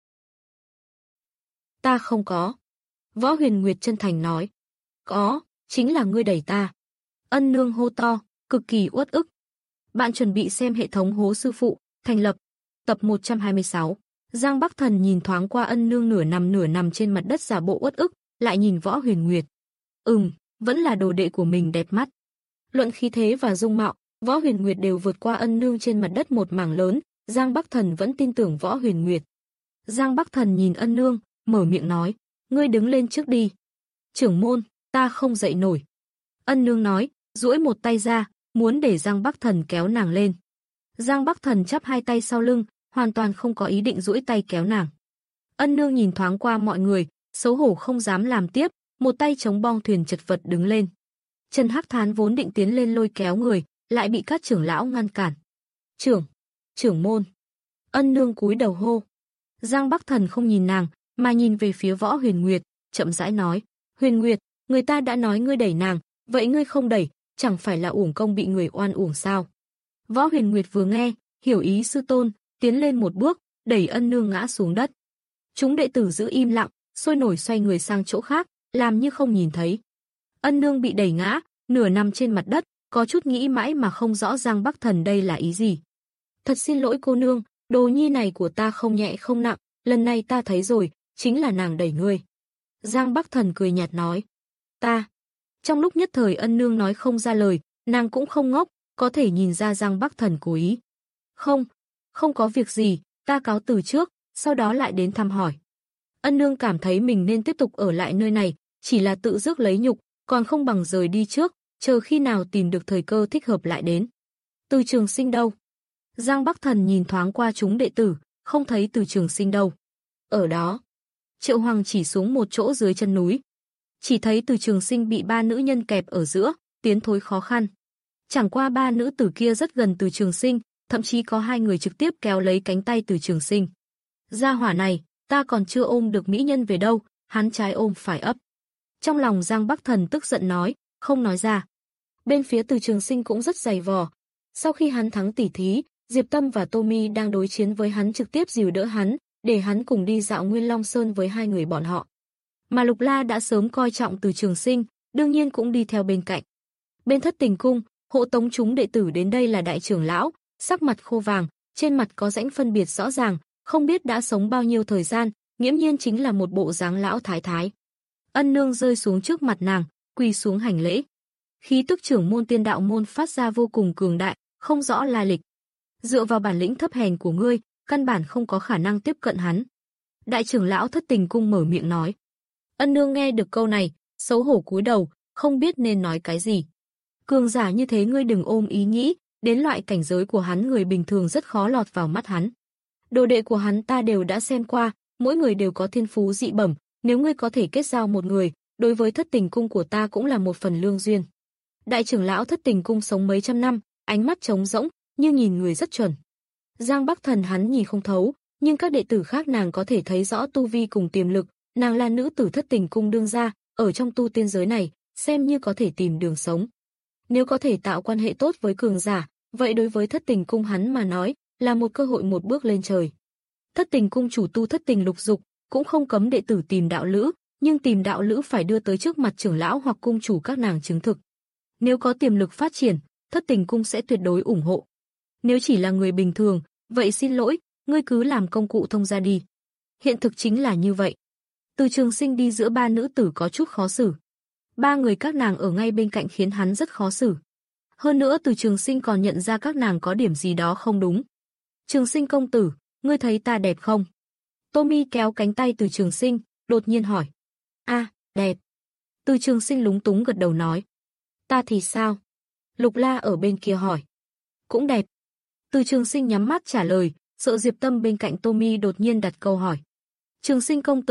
Ta không có. Võ Huyền Nguyệt chân thành nói. Có, chính là ngươi đẩy ta. Ân nương hô to, cực kỳ uất ức. Bạn chuẩn bị xem hệ thống hố sư phụ, thành lập. Tập một trăm hai mươi sáu. Giang Bắc Thần nhìn thoáng qua Ân nương nửa nằm nửa nằm trên mặt đất giả bộ uất ức, lại nhìn Võ Huyền Nguyệt. Ừm, vẫn là đồ đệ của mình đẹp mắt. Luận khí thế và dung mạo, Võ Huyền Nguyệt đều vượt qua Ân nương trên mặt đất một mảng lớn, Giang Bắc Thần vẫn tin tưởng Võ Huyền Nguyệt. Giang Bắc Thần nhìn Ân nương, mở miệng nói, ngươi đứng lên trước đi. Trưởng môn, ta không dậy nổi. Ân nương nói, duỗi một tay ra, muốn để Giang Bắc Thần kéo nàng lên. Giang Bắc Thần chắp hai tay sau lưng, hoàn toàn không có ý định duỗi tay kéo nàng. Ân nương nhìn thoáng qua mọi người, xấu hổ không dám làm tiếp, một tay chống bong thuyền chật vật đứng lên. Trần Hắc Thán vốn định tiến lên lôi kéo người, lại bị các trưởng lão ngăn cản. Trưởng, trưởng môn. Ân nương cúi đầu hô. Giang Bắc Thần không nhìn nàng, mà nhìn về phía Võ Huyền Nguyệt, chậm rãi nói, Huyền Nguyệt, người ta đã nói ngươi đẩy nàng, vậy ngươi không đẩy, chẳng phải là uổng công bị người oan uổng sao? Võ Huyền Nguyệt vừa nghe, hiểu ý sư tôn, tiến lên một bước, đẩy Ân nương ngã xuống đất. Chúng đệ tử giữ im lặng, sôi nổi xoay người sang chỗ khác, làm như không nhìn thấy. Ân nương bị đẩy ngã, nửa nằm trên mặt đất, có chút nghĩ mãi mà không rõ Giang Bắc Thần đây là ý gì. Thật xin lỗi cô nương, đồ nhi này của ta không nhẹ không nặng, lần này ta thấy rồi, chính là nàng đẩy ngươi. Giang Bắc Thần cười nhạt nói. Ta. Trong lúc nhất thời Ân nương nói không ra lời, nàng cũng không ngốc, có thể nhìn ra Giang Bắc Thần cố ý. Không, không có việc gì, ta cáo từ trước, sau đó lại đến thăm hỏi. Ân nương cảm thấy mình nên tiếp tục ở lại nơi này, chỉ là tự rước lấy nhục, còn không bằng rời đi trước, chờ khi nào tìm được thời cơ thích hợp lại đến. Từ Trường Sinh đâu? Giang Bắc Thần nhìn thoáng qua chúng đệ tử, không thấy Từ Trường Sinh đâu. Ở đó. Triệu Hoàng chỉ xuống một chỗ dưới chân núi. Chỉ thấy Từ Trường Sinh bị ba nữ nhân kẹp ở giữa, tiến thối khó khăn. Chẳng qua ba nữ tử kia rất gần Từ Trường Sinh, thậm chí có hai người trực tiếp kéo lấy cánh tay Từ Trường Sinh. Gia hỏa này, ta còn chưa ôm được mỹ nhân về đâu, hắn trái ôm phải ấp. Trong lòng Giang Bắc Thần tức giận nói, không nói ra. Bên phía Từ Trường Sinh cũng rất dày vò. Sau khi hắn thắng tỷ thí, Diệp Tâm và Tommy đang đối chiến với hắn trực tiếp dìu đỡ hắn, để hắn cùng đi dạo Nguyên Long Sơn với hai người bọn họ. Mà Lục La đã sớm coi trọng Từ Trường Sinh, đương nhiên cũng đi theo bên cạnh. Bên Thất Tình Cung, hộ tống chúng đệ tử đến đây là đại trưởng lão, sắc mặt khô vàng, trên mặt có rãnh phân biệt rõ ràng, không biết đã sống bao nhiêu thời gian, nghiễm nhiên chính là một bộ dáng lão thái thái. Ân nương rơi xuống trước mặt nàng, quỳ xuống hành lễ. Khí tức trưởng môn tiên đạo môn phát ra vô cùng cường đại, không rõ lai lịch. Dựa vào bản lĩnh thấp hèn của ngươi, căn bản không có khả năng tiếp cận hắn. Đại trưởng lão Thất Tình Cung mở miệng nói. Ân nương nghe được câu này, xấu hổ cúi đầu, không biết nên nói cái gì. Cường giả như thế ngươi đừng ôm ý nghĩ, đến loại cảnh giới của hắn người bình thường rất khó lọt vào mắt hắn. Đồ đệ của hắn ta đều đã xem qua, mỗi người đều có thiên phú dị bẩm, nếu ngươi có thể kết giao một người, đối với Thất Tình Cung của ta cũng là một phần lương duyên. Đại trưởng lão Thất Tình Cung sống mấy trăm năm, ánh mắt trống rỗng, nhưng nhìn người rất chuẩn. Giang Bắc Thần hắn nhìn không thấu, nhưng các đệ tử khác nàng có thể thấy rõ tu vi cùng tiềm lực, nàng là nữ tử Thất Tình Cung đương gia, ở trong tu tiên giới này, xem như có thể tìm đường sống. Nếu có thể tạo quan hệ tốt với cường giả, vậy đối với Thất Tình Cung hắn mà nói, là một cơ hội một bước lên trời. Thất Tình Cung chủ tu thất tình lục dục, cũng không cấm đệ tử tìm đạo lữ, nhưng tìm đạo lữ phải đưa tới trước mặt trưởng lão hoặc cung chủ các nàng chứng thực. Nếu có tiềm lực phát triển, Thất Tình Cung sẽ tuyệt đối ủng hộ. Nếu chỉ là người bình thường, vậy xin lỗi, ngươi cứ làm công cụ thông gia đi. Hiện thực chính là như vậy. Từ Trường Sinh đi giữa ba nữ tử có chút khó xử. Ba người các nàng ở ngay bên cạnh khiến hắn rất khó xử. Hơn nữa Từ Trường Sinh còn nhận ra các nàng có điểm gì đó không đúng. Trường Sinh công tử, ngươi thấy ta đẹp không? Tommy kéo cánh tay Từ Trường Sinh, đột nhiên hỏi. A, à, đẹp. Từ Trường Sinh lúng túng gật đầu nói. Ta thì sao? Lục La ở bên kia hỏi. Cũng đẹp. Từ Trường Sinh nhắm mắt trả lời, sợ Diệp Tâm bên cạnh Tommy đột nhiên đặt câu hỏi. Trường Sinh công tử,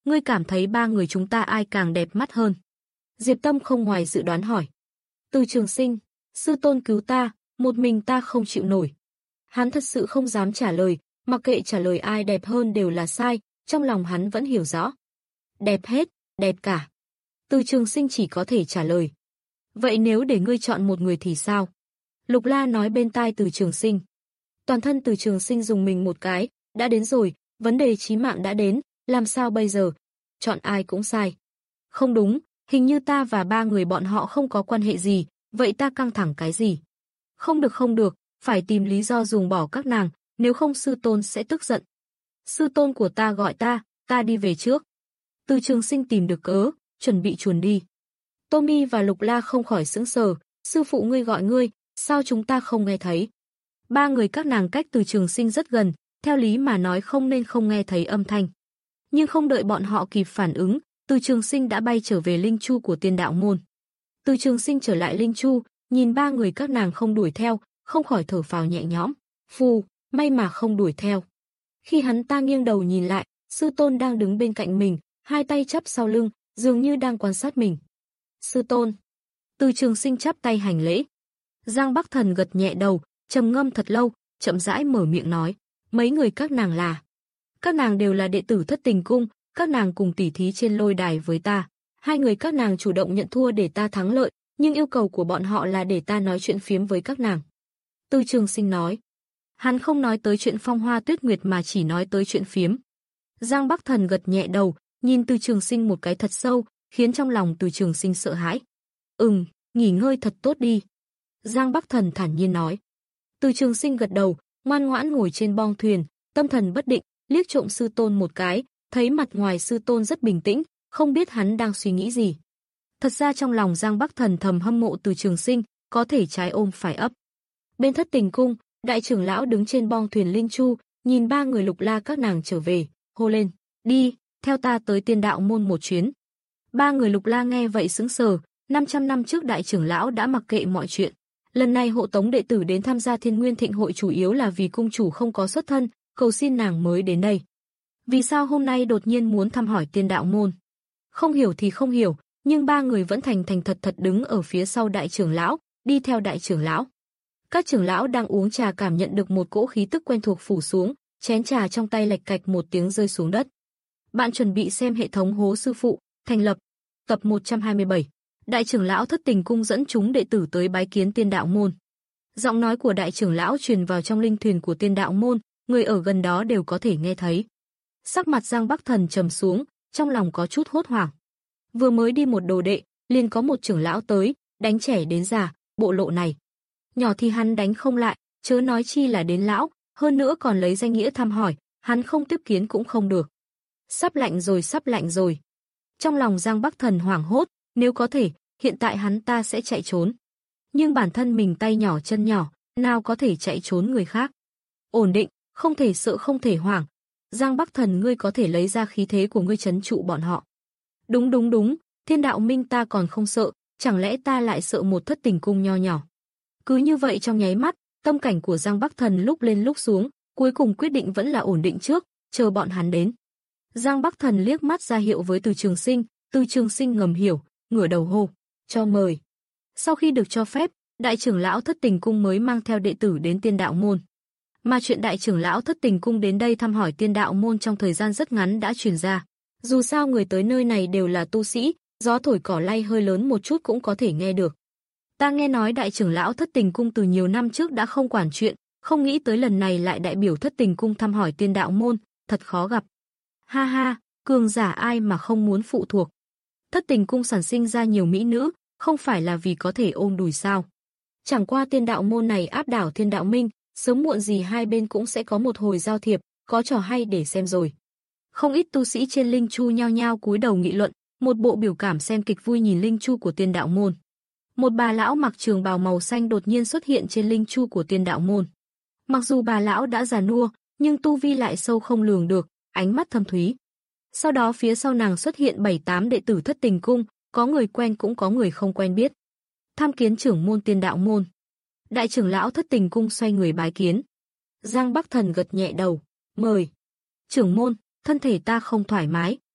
ngươi cảm thấy ba người chúng ta ai càng đẹp mắt hơn? Diệp Tâm không ngoài dự đoán hỏi. Từ Trường Sinh, sư tôn cứu ta, một mình ta không chịu nổi. Hắn thật sự không dám trả lời, mặc kệ trả lời ai đẹp hơn đều là sai, trong lòng hắn vẫn hiểu rõ. Đẹp hết, đẹp cả. Từ Trường Sinh chỉ có thể trả lời. Vậy nếu để ngươi chọn một người thì sao? Lục La nói bên tai Từ Trường Sinh. Toàn thân Từ Trường Sinh dùng mình một cái, đã đến rồi, vấn đề chí mạng đã đến, làm sao bây giờ? Chọn ai cũng sai. Không đúng, hình như ta và ba người bọn họ không có quan hệ gì, vậy ta căng thẳng cái gì? Không được không được, phải tìm lý do dùng bỏ các nàng, nếu không sư tôn sẽ tức giận. Sư tôn của ta gọi ta, ta đi về trước. Từ Trường Sinh tìm được cớ, chuẩn bị chuồn đi. Tommy và Lục La không khỏi sững sờ, sư phụ ngươi gọi ngươi, sao chúng ta không nghe thấy? Ba người các nàng cách Từ Trường Sinh rất gần, theo lý mà nói không nên không nghe thấy âm thanh. Nhưng không đợi bọn họ kịp phản ứng, Từ Trường Sinh đã bay trở về linh chu của Tiên Đạo môn. Từ Trường Sinh trở lại linh chu, nhìn ba người các nàng không đuổi theo, không khỏi thở phào nhẹ nhõm. Phù, may mà không đuổi theo. Khi hắn ta nghiêng đầu nhìn lại, sư tôn đang đứng bên cạnh mình, hai tay chắp sau lưng, dường như đang quan sát mình. Sư tôn. Từ Trường Sinh chắp tay hành lễ. Giang Bắc Thần gật nhẹ đầu, trầm ngâm thật lâu, chậm rãi mở miệng nói, mấy người các nàng là? Các nàng đều là đệ tử Thất Tình Cung, các nàng cùng tỉ thí trên lôi đài với ta. Hai người các nàng chủ động nhận thua để ta thắng lợi, nhưng yêu cầu của bọn họ là để ta nói chuyện phiếm với các nàng. Từ Trường Sinh nói. Hắn không nói tới chuyện Phong Hoa Tuyết Nguyệt mà chỉ nói tới chuyện phiếm. Giang Bắc Thần gật nhẹ đầu, nhìn Từ Trường Sinh một cái thật sâu, khiến trong lòng Từ Trường Sinh sợ hãi. Ừm, nghỉ ngơi thật tốt đi. Giang Bắc Thần thản nhiên nói. Từ Trường Sinh gật đầu, ngoan ngoãn ngồi trên bong thuyền, tâm thần bất định, liếc trộm sư tôn một cái, thấy mặt ngoài sư tôn rất bình tĩnh, không biết hắn đang suy nghĩ gì. Thật ra trong lòng Giang Bắc Thần thầm hâm mộ Từ Trường Sinh, có thể trái ôm phải ấp. Bên Thất Tình Cung, đại trưởng lão đứng trên bong thuyền linh chu, nhìn ba người Lục La các nàng trở về, hô lên, đi, theo ta tới Tiên Đạo môn một chuyến. Ba người Lục La nghe vậy sững sờ, năm trăm năm trước đại trưởng lão đã mặc kệ mọi chuyện. Lần này hộ tống đệ tử đến tham gia Thiên Nguyên Thịnh hội chủ yếu là vì cung chủ không có xuất thân, cầu xin nàng mới đến đây. Vì sao hôm nay đột nhiên muốn thăm hỏi Tiên Đạo môn? Không hiểu thì không hiểu, nhưng ba người vẫn thành thành thật thật đứng ở phía sau đại trưởng lão, đi theo đại trưởng lão. Các trưởng lão đang uống trà cảm nhận được một cỗ khí tức quen thuộc phủ xuống, chén trà trong tay lạch cạch một tiếng rơi xuống đất. Bạn chuẩn bị xem hệ thống Hố Sư Phụ, thành lập, tập một trăm hai mươi bảy. Đại trưởng lão Thất Tình Cung dẫn chúng đệ tử tới bái kiến Tiên Đạo môn. Giọng nói của đại trưởng lão truyền vào trong linh thuyền của Tiên Đạo môn, người ở gần đó đều có thể nghe thấy. Sắc mặt Giang Bắc Thần trầm xuống, trong lòng có chút hốt hoảng. Vừa mới đi một đồ đệ, liền có một trưởng lão tới, đánh trẻ đến già, bộ lộ này. Nhỏ thì hắn đánh không lại, chớ nói chi là đến lão, hơn nữa còn lấy danh nghĩa thăm hỏi, hắn không tiếp kiến cũng không được. Sắp lạnh rồi, sắp lạnh rồi. Trong lòng Giang Bắc Thần hoảng hốt, nếu có thể, hiện tại hắn ta sẽ chạy trốn. Nhưng bản thân mình tay nhỏ chân nhỏ, nào có thể chạy trốn người khác. Ổn định, không thể sợ không thể hoảng. Giang Bắc Thần, ngươi có thể lấy ra khí thế của ngươi trấn trụ bọn họ. Đúng đúng đúng, Thiên Đạo Minh ta còn không sợ, chẳng lẽ ta lại sợ một Thất Tình Cung nho nhỏ. Cứ như vậy trong nháy mắt, tâm cảnh của Giang Bắc Thần lúc lên lúc xuống, cuối cùng quyết định vẫn là ổn định trước, chờ bọn hắn đến. Giang Bắc Thần liếc mắt ra hiệu với Từ Trường Sinh, Từ Trường Sinh ngầm hiểu, ngửa đầu hô, cho mời. Sau khi được cho phép, đại trưởng lão Thất Tình Cung mới mang theo đệ tử đến Tiên Đạo môn. Mà chuyện đại trưởng lão Thất Tình Cung đến đây thăm hỏi Tiên Đạo môn trong thời gian rất ngắn đã truyền ra. Dù sao người tới nơi này đều là tu sĩ, gió thổi cỏ lay hơi lớn một chút cũng có thể nghe được. Ta nghe nói đại trưởng lão Thất Tình Cung từ nhiều năm trước đã không quản chuyện, không nghĩ tới lần này lại đại biểu Thất Tình Cung thăm hỏi Tiên Đạo môn, thật khó gặp. Ha ha, cường giả ai mà không muốn phụ thuộc. Thất Tình Cung sản sinh ra nhiều mỹ nữ, không phải là vì có thể ôm đùi sao. Chẳng qua Tiên Đạo môn này áp đảo Thiên Đạo Minh, sớm muộn gì hai bên cũng sẽ có một hồi giao thiệp, có trò hay để xem rồi. Không ít tu sĩ trên linh chu nhao nhao cúi đầu nghị luận, một bộ biểu cảm xem kịch vui nhìn linh chu của Tiên Đạo môn. Một bà lão mặc trường bào màu xanh đột nhiên xuất hiện trên linh chu của Tiên Đạo môn. Mặc dù bà lão đã già nua, nhưng tu vi lại sâu không lường được, ánh mắt thâm thúy. Sau đó phía sau nàng xuất hiện bảy tám đệ tử Thất Tình Cung, có người quen cũng có người không quen biết. Tham kiến trưởng môn Tiên Đạo môn. Đại trưởng lão Thất Tình Cung xoay người bái kiến. Giang Bắc Thần gật nhẹ đầu, mời. Trưởng môn, thân thể ta không thoải mái,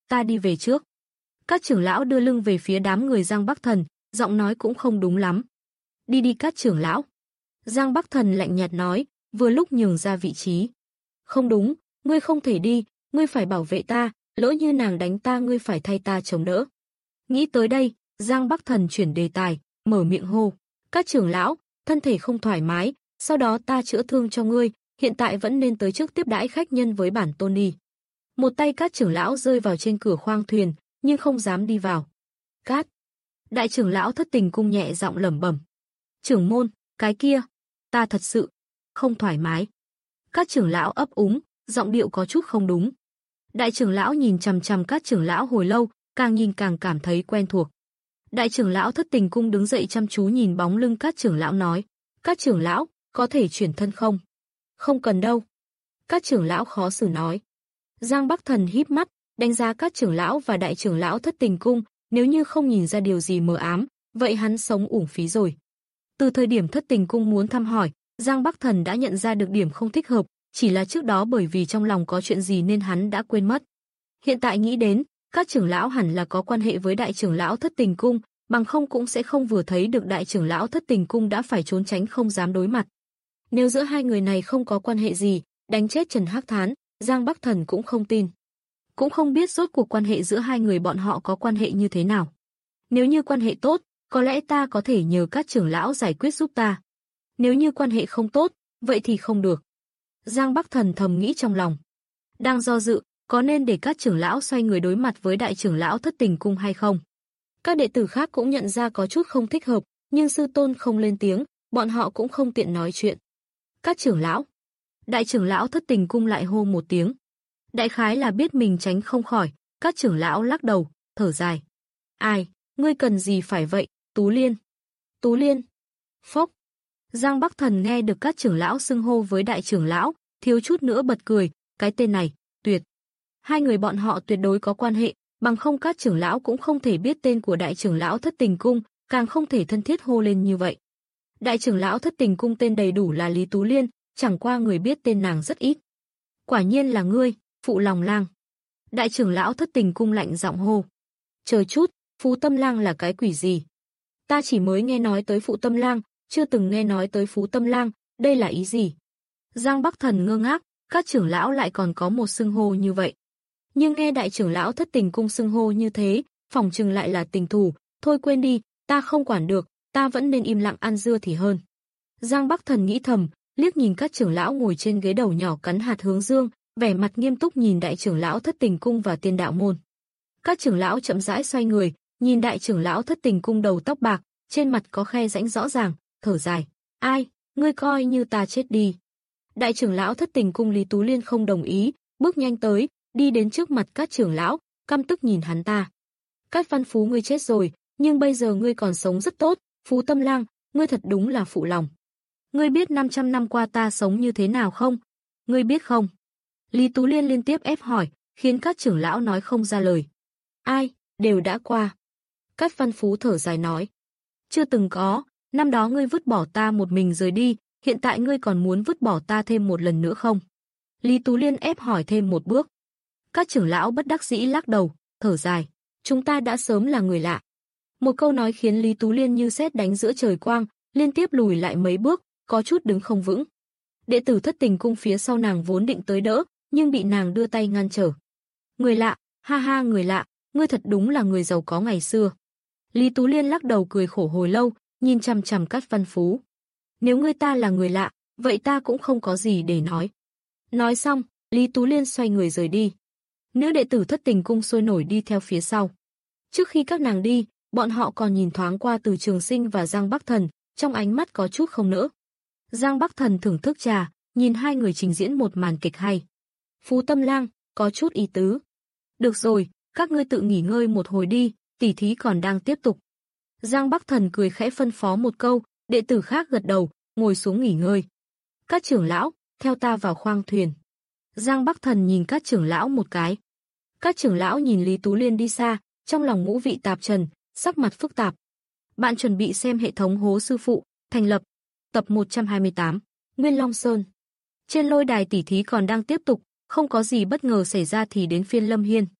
ta đi về trước. Các trưởng lão đưa lưng về phía đám người Giang Bắc Thần, giọng nói cũng không đúng lắm. Đi đi các trưởng lão. Giang Bắc Thần lạnh nhạt nói, vừa lúc nhường ra vị trí. Không đúng, ngươi không thể đi, ngươi phải bảo vệ ta, lỡ như nàng đánh ta ngươi phải thay ta chống đỡ. Nghĩ tới đây, Giang Bắc Thần chuyển đề tài, mở miệng hô. Các trưởng lão, thân thể không thoải mái, sau đó ta chữa thương cho ngươi, hiện tại vẫn nên tới trước tiếp đãi khách nhân với bản tôn đi. Một tay các trưởng lão rơi vào trên cửa khoang thuyền, nhưng không dám đi vào. Cát. Đại trưởng lão Thất Tình Cung nhẹ giọng lẩm bẩm. Trưởng môn, cái kia, ta thật sự không thoải mái. Các trưởng lão ấp úng, giọng điệu có chút không đúng. Đại trưởng lão nhìn chằm chằm các trưởng lão hồi lâu, càng nhìn càng cảm thấy quen thuộc. Đại trưởng lão Thất Tình Cung đứng dậy chăm chú nhìn bóng lưng các trưởng lão nói, các trưởng lão, có thể chuyển thân không? Không cần đâu. Các trưởng lão khó xử nói. Giang Bắc Thần híp mắt, đánh giá các trưởng lão và đại trưởng lão Thất Tình Cung, nếu như không nhìn ra điều gì mờ ám, vậy hắn sống uổng phí rồi. Từ thời điểm Thất Tình Cung muốn thăm hỏi, Giang Bắc Thần đã nhận ra được điểm không thích hợp, chỉ là trước đó bởi vì trong lòng có chuyện gì nên hắn đã quên mất. Hiện tại nghĩ đến, các trưởng lão hẳn là có quan hệ với đại trưởng lão Thất Tình Cung, bằng không cũng sẽ không vừa thấy được đại trưởng lão Thất Tình Cung đã phải trốn tránh không dám đối mặt. Nếu giữa hai người này không có quan hệ gì, đánh chết Trần Hắc Thán, Giang Bắc Thần cũng không tin. Cũng không biết rốt cuộc quan hệ giữa hai người bọn họ có quan hệ như thế nào. Nếu như quan hệ tốt, có lẽ ta có thể nhờ các trưởng lão giải quyết giúp ta. Nếu như quan hệ không tốt, vậy thì không được. Giang Bắc Thần thầm nghĩ trong lòng. Đang do dự, có nên để các trưởng lão xoay người đối mặt với đại trưởng lão Thất Tình Cung hay không? Các đệ tử khác cũng nhận ra có chút không thích hợp, nhưng sư tôn không lên tiếng, bọn họ cũng không tiện nói chuyện. Các trưởng lão. Đại trưởng lão Thất Tình Cung lại hô một tiếng. Đại khái là biết mình tránh không khỏi, các trưởng lão lắc đầu, thở dài. Ai, ngươi cần gì phải vậy, Tú Liên? Tú Liên. Phốc. Giang Bắc Thần nghe được các trưởng lão xưng hô với đại trưởng lão, thiếu chút nữa bật cười, cái tên này, tuyệt. Hai người bọn họ tuyệt đối có quan hệ, bằng không các trưởng lão cũng không thể biết tên của đại trưởng lão Thất Tình Cung, càng không thể thân thiết hô lên như vậy. Đại trưởng lão Thất Tình Cung tên đầy đủ là Lý Tú Liên, chẳng qua người biết tên nàng rất ít. Quả nhiên là ngươi, Phụ Lòng Lang. Đại trưởng lão Thất Tình Cung lạnh giọng hô. Chờ chút, Phú Tâm Lang là cái quỷ gì? Ta chỉ mới nghe nói tới Phụ Tâm Lang, chưa từng nghe nói tới Phú Tâm Lang, đây là ý gì? Giang Bắc Thần ngơ ngác, các trưởng lão lại còn có một xưng hô như vậy. Nhưng nghe đại trưởng lão Thất Tình Cung xưng hô như thế, phòng trừng lại là tình thù, thôi quên đi, ta không quản được, ta vẫn nên im lặng ăn dưa thì hơn. Giang Bắc Thần nghĩ thầm, liếc nhìn các trưởng lão ngồi trên ghế đầu nhỏ cắn hạt hướng dương, vẻ mặt nghiêm túc nhìn đại trưởng lão Thất Tình Cung và Tiên Đạo Môn. Các trưởng lão chậm rãi xoay người, nhìn đại trưởng lão Thất Tình Cung đầu tóc bạc, trên mặt có khe rãnh rõ ràng, thở dài. Ai, ngươi coi như ta chết đi. Đại trưởng lão Thất Tình Cung Lý Tú Liên không đồng ý, bước nhanh tới, đi đến trước mặt các trưởng lão, căm tức nhìn hắn ta. Cát Văn Phú ngươi chết rồi, nhưng bây giờ ngươi còn sống rất tốt, Phú Tâm Lang, ngươi thật đúng là phụ lòng. Ngươi biết năm trăm năm qua ta sống như thế nào không? Ngươi biết không? Lý Tú Liên liên tiếp ép hỏi, khiến các trưởng lão nói không ra lời. Ai, đều đã qua. Cát Văn Phú thở dài nói. Chưa từng có, năm đó ngươi vứt bỏ ta một mình rời đi, hiện tại ngươi còn muốn vứt bỏ ta thêm một lần nữa không? Lý Tú Liên ép hỏi thêm một bước. Các trưởng lão bất đắc dĩ lắc đầu, thở dài. Chúng ta đã sớm là người lạ. Một câu nói khiến Lý Tú Liên như sét đánh giữa trời quang, liên tiếp lùi lại mấy bước, có chút đứng không vững. Đệ tử Thất Tình Cung phía sau nàng vốn định tới đỡ, nhưng bị nàng đưa tay ngăn trở. Người lạ, ha ha người lạ, ngươi thật đúng là người giàu có ngày xưa. Lý Tú Liên lắc đầu cười khổ hồi lâu, nhìn chằm chằm Cát Văn Phú. Nếu ngươi ta là người lạ, vậy ta cũng không có gì để nói. Nói xong, Lý Tú Liên xoay người rời đi. Nữ đệ tử Thất Tình Cung sôi nổi đi theo phía sau. Trước khi các nàng đi, bọn họ còn nhìn thoáng qua Từ Trường Sinh và Giang Bắc Thần, trong ánh mắt có chút không nỡ. Giang Bắc Thần thưởng thức trà, nhìn hai người trình diễn một màn kịch hay. Phú Tâm Lang, có chút ý tứ. Được rồi, các ngươi tự nghỉ ngơi một hồi đi, tỉ thí còn đang tiếp tục. Giang Bắc Thần cười khẽ phân phó một câu, đệ tử khác gật đầu, ngồi xuống nghỉ ngơi. Các trưởng lão, theo ta vào khoang thuyền. Giang Bắc Thần nhìn các trưởng lão một cái. Các trưởng lão nhìn Lý Tú Liên đi xa, trong lòng ngũ vị tạp trần, sắc mặt phức tạp. Bạn chuẩn bị xem hệ thống Hố Sư Phụ, thành lập, tập một trăm hai mươi tám, Nguyên Long Sơn. Trên lôi đài tỉ thí còn đang tiếp tục, không có gì bất ngờ xảy ra thì đến phiên Lâm Hiên.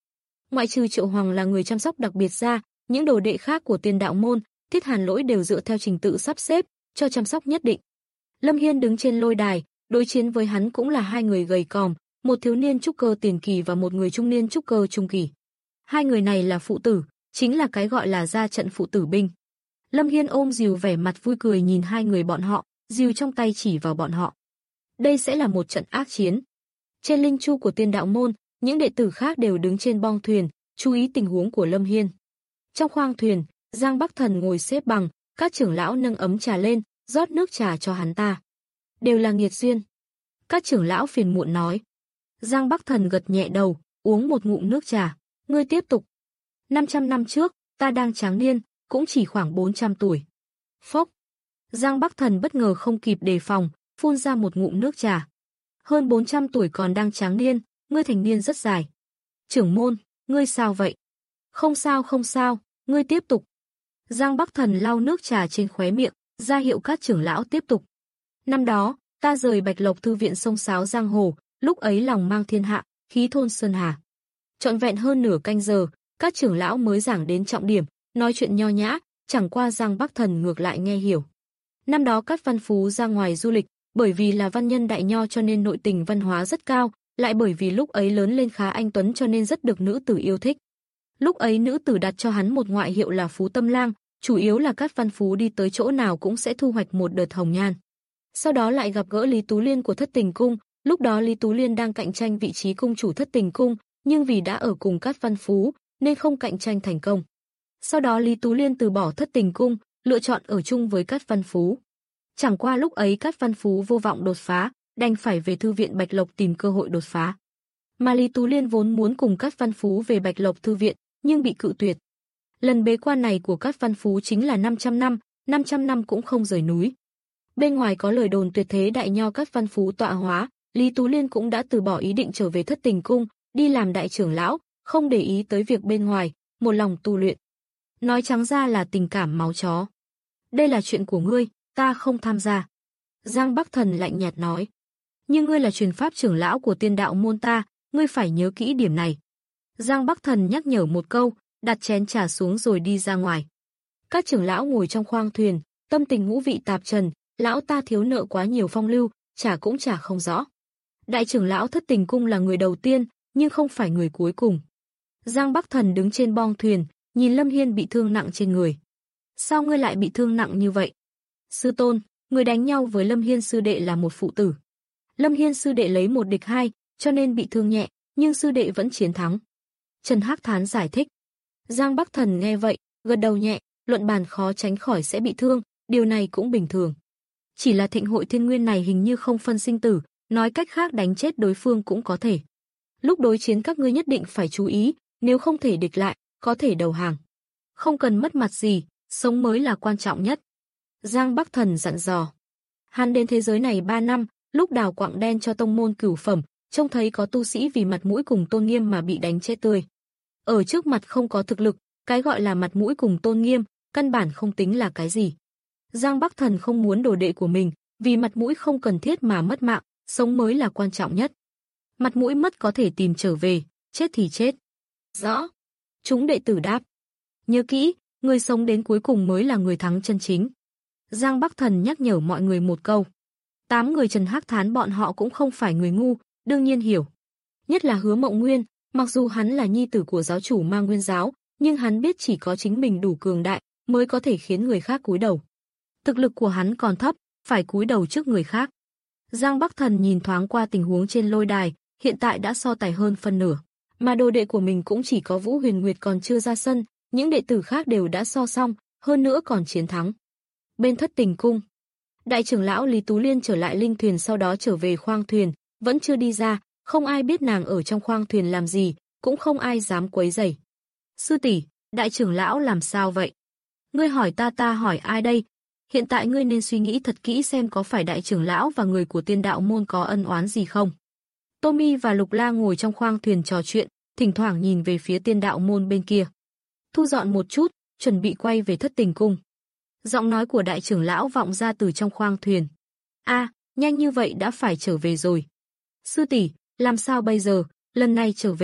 Ngoại trừ Triệu Hoàng là người chăm sóc đặc biệt ra, những đồ đệ khác của Tiên Đạo môn, Thiết Hàn Lỗi đều dựa theo trình tự sắp xếp, cho chăm sóc nhất định. Lâm Hiên đứng trên lôi đài, đối chiến với hắn cũng là hai người gầy còm, một thiếu niên trúc cơ tiền kỳ và một người trung niên trúc cơ trung kỳ. Hai người này là phụ tử, chính là cái gọi là ra trận phụ tử binh. Lâm Hiên ôm rìu vẻ mặt vui cười nhìn hai người bọn họ, rìu trong tay chỉ vào bọn họ. Đây sẽ là một trận ác chiến. Trên linh chu của Tiên Đạo môn, những đệ tử khác đều đứng trên bong thuyền, chú ý tình huống của Lâm Hiên. Trong khoang thuyền, Giang Bắc Thần ngồi xếp bằng, các trưởng lão nâng ấm trà lên, rót nước trà cho hắn ta. Đều là nghiệt duyên. Các trưởng lão phiền muộn nói. Giang Bắc Thần gật nhẹ đầu, uống một ngụm nước trà. Ngươi tiếp tục. năm trăm năm trước, ta đang tráng niên, cũng chỉ khoảng bốn trăm tuổi. Phốc. Giang Bắc Thần bất ngờ không kịp đề phòng, phun ra một ngụm nước trà. Hơn bốn trăm tuổi còn đang tráng niên, ngươi thành niên rất dài. Trưởng môn, ngươi sao vậy? Không sao không sao, ngươi tiếp tục. Giang Bắc Thần lau nước trà trên khóe miệng, ra hiệu các trưởng lão tiếp tục. Năm đó, ta rời Bạch Lộc thư viện sông sáo giang hồ, lúc ấy lòng mang thiên hạ, khí thôn sơn hà. Trọn vẹn hơn nửa canh giờ, các trưởng lão mới giảng đến trọng điểm, nói chuyện nho nhã, chẳng qua Giang Bắc Thần ngược lại nghe hiểu. Năm đó Cát Văn Phú ra ngoài du lịch, bởi vì là văn nhân đại nho cho nên nội tình văn hóa rất cao, lại bởi vì lúc ấy lớn lên khá anh tuấn cho nên rất được nữ tử yêu thích. Lúc ấy nữ tử đặt cho hắn một ngoại hiệu là Phú Tâm Lang, chủ yếu là Cát Văn Phú đi tới chỗ nào cũng sẽ thu hoạch một đợt hồng nhan. Sau đó lại gặp gỡ Lý Tú Liên của Thất Tình Cung, lúc đó Lý Tú Liên đang cạnh tranh vị trí cung chủ Thất Tình Cung, nhưng vì đã ở cùng Cát Văn Phú nên không cạnh tranh thành công. Sau đó Lý Tú Liên từ bỏ Thất Tình Cung, lựa chọn ở chung với Cát Văn Phú. Chẳng qua lúc ấy Cát Văn Phú vô vọng đột phá, đành phải về thư viện Bạch Lộc tìm cơ hội đột phá. Mà Lý Tú Liên vốn muốn cùng Cát Văn Phú về Bạch Lộc thư viện, nhưng bị cự tuyệt. Lần bế quan này của Cát Văn Phú chính là năm trăm năm, năm trăm năm cũng không rời núi. Bên ngoài có lời đồn tuyệt thế đại nho Cát Văn Phú tọa hóa, Lý Tú Liên cũng đã từ bỏ ý định trở về Thất Tình Cung, đi làm đại trưởng lão, không để ý tới việc bên ngoài, một lòng tu luyện. Nói trắng ra là tình cảm máu chó. Đây là chuyện của ngươi, ta không tham gia. Giang Bắc Thần lạnh nhạt nói. Nhưng ngươi là truyền pháp trưởng lão của Tiên Đạo môn ta, ngươi phải nhớ kỹ điểm này. Giang Bắc Thần nhắc nhở một câu, đặt chén trà xuống rồi đi ra ngoài. Các trưởng lão ngồi trong khoang thuyền, tâm tình ngũ vị tạp trần, lão ta thiếu nợ quá nhiều phong lưu, trả cũng trả không rõ. Đại trưởng lão Thất Tình Cung là người đầu tiên, nhưng không phải người cuối cùng. Giang Bắc Thần đứng trên bong thuyền, nhìn Lâm Hiên bị thương nặng trên người. Sao ngươi lại bị thương nặng như vậy? Sư tôn, người đánh nhau với Lâm Hiên sư đệ là một phụ tử. Lâm Hiên sư đệ lấy một địch hai, cho nên bị thương nhẹ, nhưng sư đệ vẫn chiến thắng. Trần Hắc Thán giải thích. Giang Bắc Thần nghe vậy, gật đầu nhẹ, luận bàn khó tránh khỏi sẽ bị thương, điều này cũng bình thường. Chỉ là thịnh hội thiên nguyên này hình như không phân sinh tử, nói cách khác đánh chết đối phương cũng có thể. Lúc đối chiến các ngươi nhất định phải chú ý, nếu không thể địch lại, có thể đầu hàng. Không cần mất mặt gì, sống mới là quan trọng nhất. Giang Bắc Thần dặn dò. Hắn đến thế giới này ba năm, lúc đào quặng đen cho tông môn cửu phẩm, trông thấy có tu sĩ vì mặt mũi cùng tôn nghiêm mà bị đánh chết tươi. Ở trước mặt không có thực lực, cái gọi là mặt mũi cùng tôn nghiêm, căn bản không tính là cái gì. Giang Bắc Thần không muốn đồ đệ của mình, vì mặt mũi không cần thiết mà mất mạng, sống mới là quan trọng nhất. Mặt mũi mất có thể tìm trở về, chết thì chết. Rõ. Chúng đệ tử đáp. Nhớ kỹ, người sống đến cuối cùng mới là người thắng chân chính. Giang Bắc Thần nhắc nhở mọi người một câu. Tám người Trần Hắc Thán bọn họ cũng không phải người ngu, đương nhiên hiểu. Nhất là Hứa Mộng Nguyên, mặc dù hắn là nhi tử của giáo chủ Ma Nguyên giáo, nhưng hắn biết chỉ có chính mình đủ cường đại mới có thể khiến người khác cúi đầu. Thực lực của hắn còn thấp, phải cúi đầu trước người khác. Giang Bắc Thần nhìn thoáng qua tình huống trên lôi đài, hiện tại đã so tài hơn phân nửa, mà đồ đệ của mình cũng chỉ có Vũ Huyền Nguyệt còn chưa ra sân, những đệ tử khác đều đã so xong, hơn nữa còn chiến thắng. Bên Thất Tình Cung, đại trưởng lão Lý Tú Liên trở lại linh thuyền sau đó trở về khoang thuyền, vẫn chưa đi ra, không ai biết nàng ở trong khoang thuyền làm gì, cũng không ai dám quấy rầy. Sư tỷ, đại trưởng lão làm sao vậy? Ngươi hỏi ta ta hỏi ai đây? Hiện tại ngươi nên suy nghĩ thật kỹ xem có phải đại trưởng lão và người của Tiên Đạo môn có ân oán gì không. Tommy và Lục La ngồi trong khoang thuyền trò chuyện, thỉnh thoảng nhìn về phía Tiên Đạo môn bên kia. Thu dọn một chút, chuẩn bị quay về Thất Tình Cung. Giọng nói của đại trưởng lão vọng ra từ trong khoang thuyền. A, à, nhanh như vậy đã phải trở về rồi. Sư tỷ, làm sao bây giờ, lần này trở về,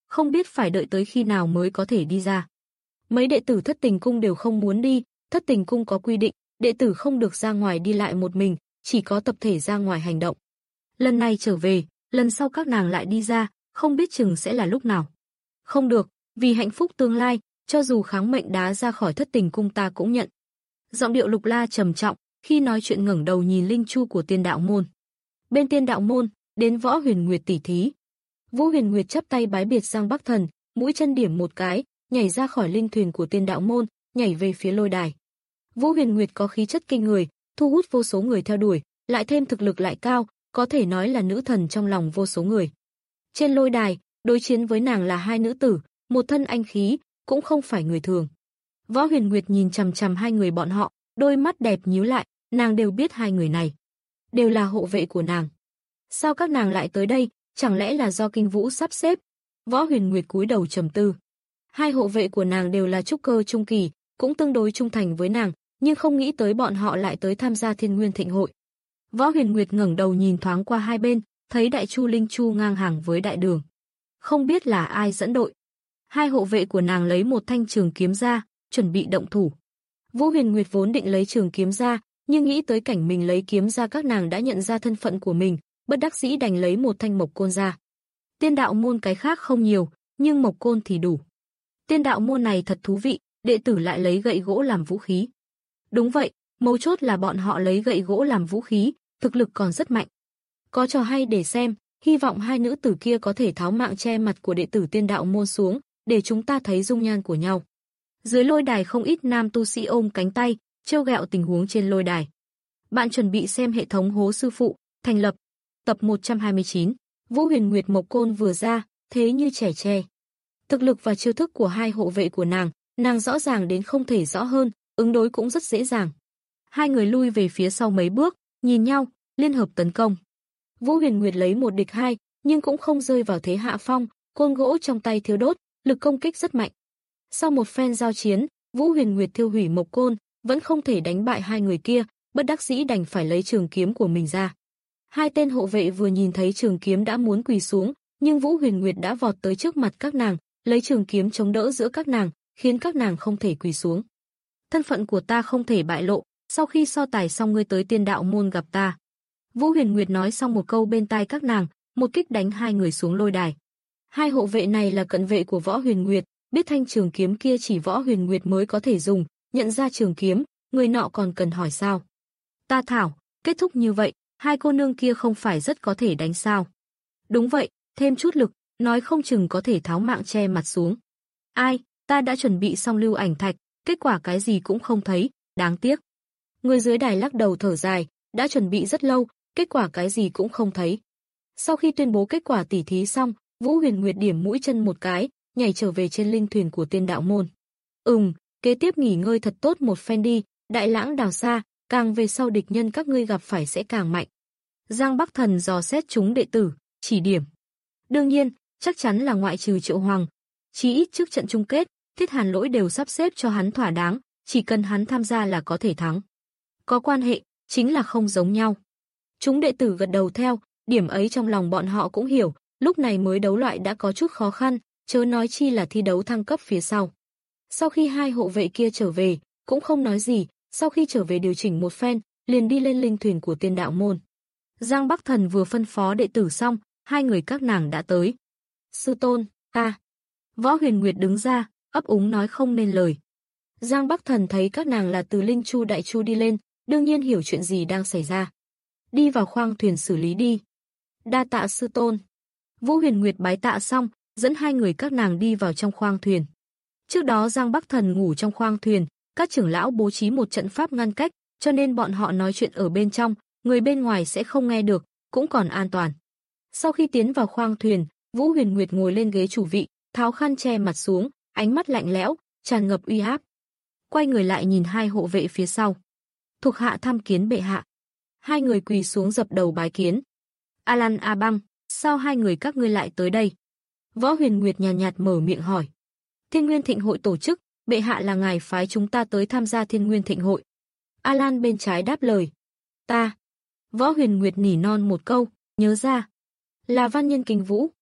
không biết phải đợi tới khi nào mới có thể đi ra. Mấy đệ tử Thất Tình Cung đều không muốn đi, Thất Tình Cung có quy định, đệ tử không được ra ngoài đi lại một mình, chỉ có tập thể ra ngoài hành động. Lần này trở về, lần sau các nàng lại đi ra, không biết chừng sẽ là lúc nào. Không được, vì hạnh phúc tương lai, cho dù kháng mệnh đá ra khỏi Thất Tình Cung ta cũng nhận. Giọng điệu Lục La trầm trọng, khi nói chuyện ngẩng đầu nhìn linh chu của Tiên Đạo môn. Bên Tiên Đạo môn, đến Võ Huyền Nguyệt tỷ thí. Vũ Huyền Nguyệt chắp tay bái biệt Giang Bắc Thần, mũi chân điểm một cái, nhảy ra khỏi linh thuyền của Tiên Đạo môn, nhảy về phía lôi đài. Vũ Huyền Nguyệt có khí chất kinh người, thu hút vô số người theo đuổi, lại thêm thực lực lại cao, có thể nói là nữ thần trong lòng vô số người. Trên lôi đài, đối chiến với nàng là hai nữ tử, một thân anh khí, cũng không phải người thường. Võ Huyền Nguyệt nhìn chằm chằm hai người bọn họ, đôi mắt đẹp nhíu lại, nàng đều biết hai người này đều là hộ vệ của nàng. Sao các nàng lại tới đây, chẳng lẽ là do Kinh Vũ sắp xếp? Võ Huyền Nguyệt cúi đầu trầm tư. Hai hộ vệ của nàng đều là trúc cơ trung kỳ, cũng tương đối trung thành với nàng, nhưng không nghĩ tới bọn họ lại tới tham gia Thiên Nguyên Thịnh hội. Võ Huyền Nguyệt ngẩng đầu nhìn thoáng qua hai bên, thấy Đại Chu Linh Chu ngang hàng với Đại Đường. Không biết là ai dẫn đội. Hai hộ vệ của nàng lấy một thanh trường kiếm ra, chuẩn bị động thủ. Vũ Huyền Nguyệt vốn định lấy trường kiếm ra, nhưng nghĩ tới cảnh mình lấy kiếm ra các nàng đã nhận ra thân phận của mình, bất đắc dĩ đành lấy một thanh mộc côn ra. Tiên Đạo môn cái khác không nhiều, nhưng mộc côn thì đủ. Tiên Đạo môn này thật thú vị, đệ tử lại lấy gậy gỗ làm vũ khí. Đúng vậy, mấu chốt là bọn họ lấy gậy gỗ làm vũ khí, thực lực còn rất mạnh. Có trò hay để xem, hy vọng hai nữ tử kia có thể tháo mạng che mặt của đệ tử Tiên Đạo môn xuống, để chúng ta thấy dung nhan của nhau. Dưới lôi đài không ít nam tu sĩ ôm cánh tay, trêu ghẹo tình huống trên lôi đài. Bạn chuẩn bị xem hệ thống hố sư phụ, thành lập. Tập một trăm hai mươi chín, Vũ Huyền Nguyệt mộc côn vừa ra, thế như trẻ tre. Thực lực và chiêu thức của hai hộ vệ của nàng, nàng rõ ràng đến không thể rõ hơn, ứng đối cũng rất dễ dàng. Hai người lui về phía sau mấy bước, nhìn nhau, liên hợp tấn công. Vũ Huyền Nguyệt lấy một địch hai, nhưng cũng không rơi vào thế hạ phong, côn gỗ trong tay thiêu đốt, lực công kích rất mạnh. Sau một phen giao chiến, Vũ Huyền Nguyệt thiêu hủy mộc côn, vẫn không thể đánh bại hai người kia, bất đắc dĩ đành phải lấy trường kiếm của mình ra. Hai tên hộ vệ vừa nhìn thấy trường kiếm đã muốn quỳ xuống, nhưng Vũ Huyền Nguyệt đã vọt tới trước mặt các nàng, lấy trường kiếm chống đỡ giữa các nàng, khiến các nàng không thể quỳ xuống. Thân phận của ta không thể bại lộ, sau khi so tài xong ngươi tới Tiên Đạo môn gặp ta. Vũ Huyền Nguyệt nói xong một câu bên tai các nàng, một kích đánh hai người xuống lôi đài. Hai hộ vệ này là cận vệ của Võ Huyền Nguyệt, biết thanh trường kiếm kia chỉ Võ Huyền Nguyệt mới có thể dùng, nhận ra trường kiếm, người nọ còn cần hỏi sao? Ta thảo, kết thúc như vậy, hai cô nương kia không phải rất có thể đánh sao? Đúng vậy, thêm chút lực, nói không chừng có thể tháo mạng che mặt xuống. Ai, ta đã chuẩn bị xong lưu ảnh thạch, kết quả cái gì cũng không thấy, đáng tiếc. Người dưới đài lắc đầu thở dài, đã chuẩn bị rất lâu, kết quả cái gì cũng không thấy. Sau khi tuyên bố kết quả tỉ thí xong, Vũ Huyền Nguyệt điểm mũi chân một cái, nhảy trở về trên linh thuyền của Tiên Đạo môn. Ừm, kế tiếp nghỉ ngơi thật tốt một phen đi, đại lãng đào xa, càng về sau địch nhân các ngươi gặp phải sẽ càng mạnh. Giang Bắc Thần dò xét chúng đệ tử, chỉ điểm. Đương nhiên, chắc chắn là ngoại trừ Triệu Hoàng. Chí ít trước trận chung kết, Thiết Hàn Lỗi đều sắp xếp cho hắn thỏa đáng, chỉ cần hắn tham gia là có thể thắng. Có quan hệ, chính là không giống nhau. Chúng đệ tử gật đầu theo, điểm ấy trong lòng bọn họ cũng hiểu, lúc này mới đấu loại đã có chút khó khăn, chớ nói chi là thi đấu thăng cấp phía sau. Sau khi hai hộ vệ kia trở về, cũng không nói gì, sau khi trở về điều chỉnh một phen, liền đi lên linh thuyền của Tiên Đạo môn. Giang Bắc Thần vừa phân phó đệ tử xong, hai người các nàng đã tới. Sư tôn, ta. Võ Huyền Nguyệt đứng ra, ấp úng nói không nên lời. Giang Bắc Thần thấy các nàng là từ Linh Chu Đại Chu đi lên, đương nhiên hiểu chuyện gì đang xảy ra. Đi vào khoang thuyền xử lý đi. Đa tạ sư tôn. Vũ Huyền Nguyệt bái tạ xong, dẫn hai người các nàng đi vào trong khoang thuyền. Trước đó Giang Bắc Thần ngủ trong khoang thuyền, các trưởng lão bố trí một trận pháp ngăn cách, cho nên bọn họ nói chuyện ở bên trong, người bên ngoài sẽ không nghe được, cũng còn an toàn. Sau khi tiến vào khoang thuyền, Vũ Huyền Nguyệt ngồi lên ghế chủ vị, tháo khăn che mặt xuống, ánh mắt lạnh lẽo, tràn ngập uy áp. Quay người lại nhìn hai hộ vệ phía sau. Thuộc hạ thăm kiến bệ hạ. Hai người quỳ xuống dập đầu bái kiến. Alan A Băng, sao hai người các ngươi lại tới đây? Võ Huyền Nguyệt nhàn nhạt, nhạt mở miệng hỏi. Thiên Nguyên Thịnh hội tổ chức, bệ hạ là ngài phái chúng ta tới tham gia Thiên Nguyên Thịnh hội. Alan bên trái đáp lời. Ta. Võ Huyền Nguyệt nỉ non một câu, nhớ ra. Là văn nhân Kinh Vũ.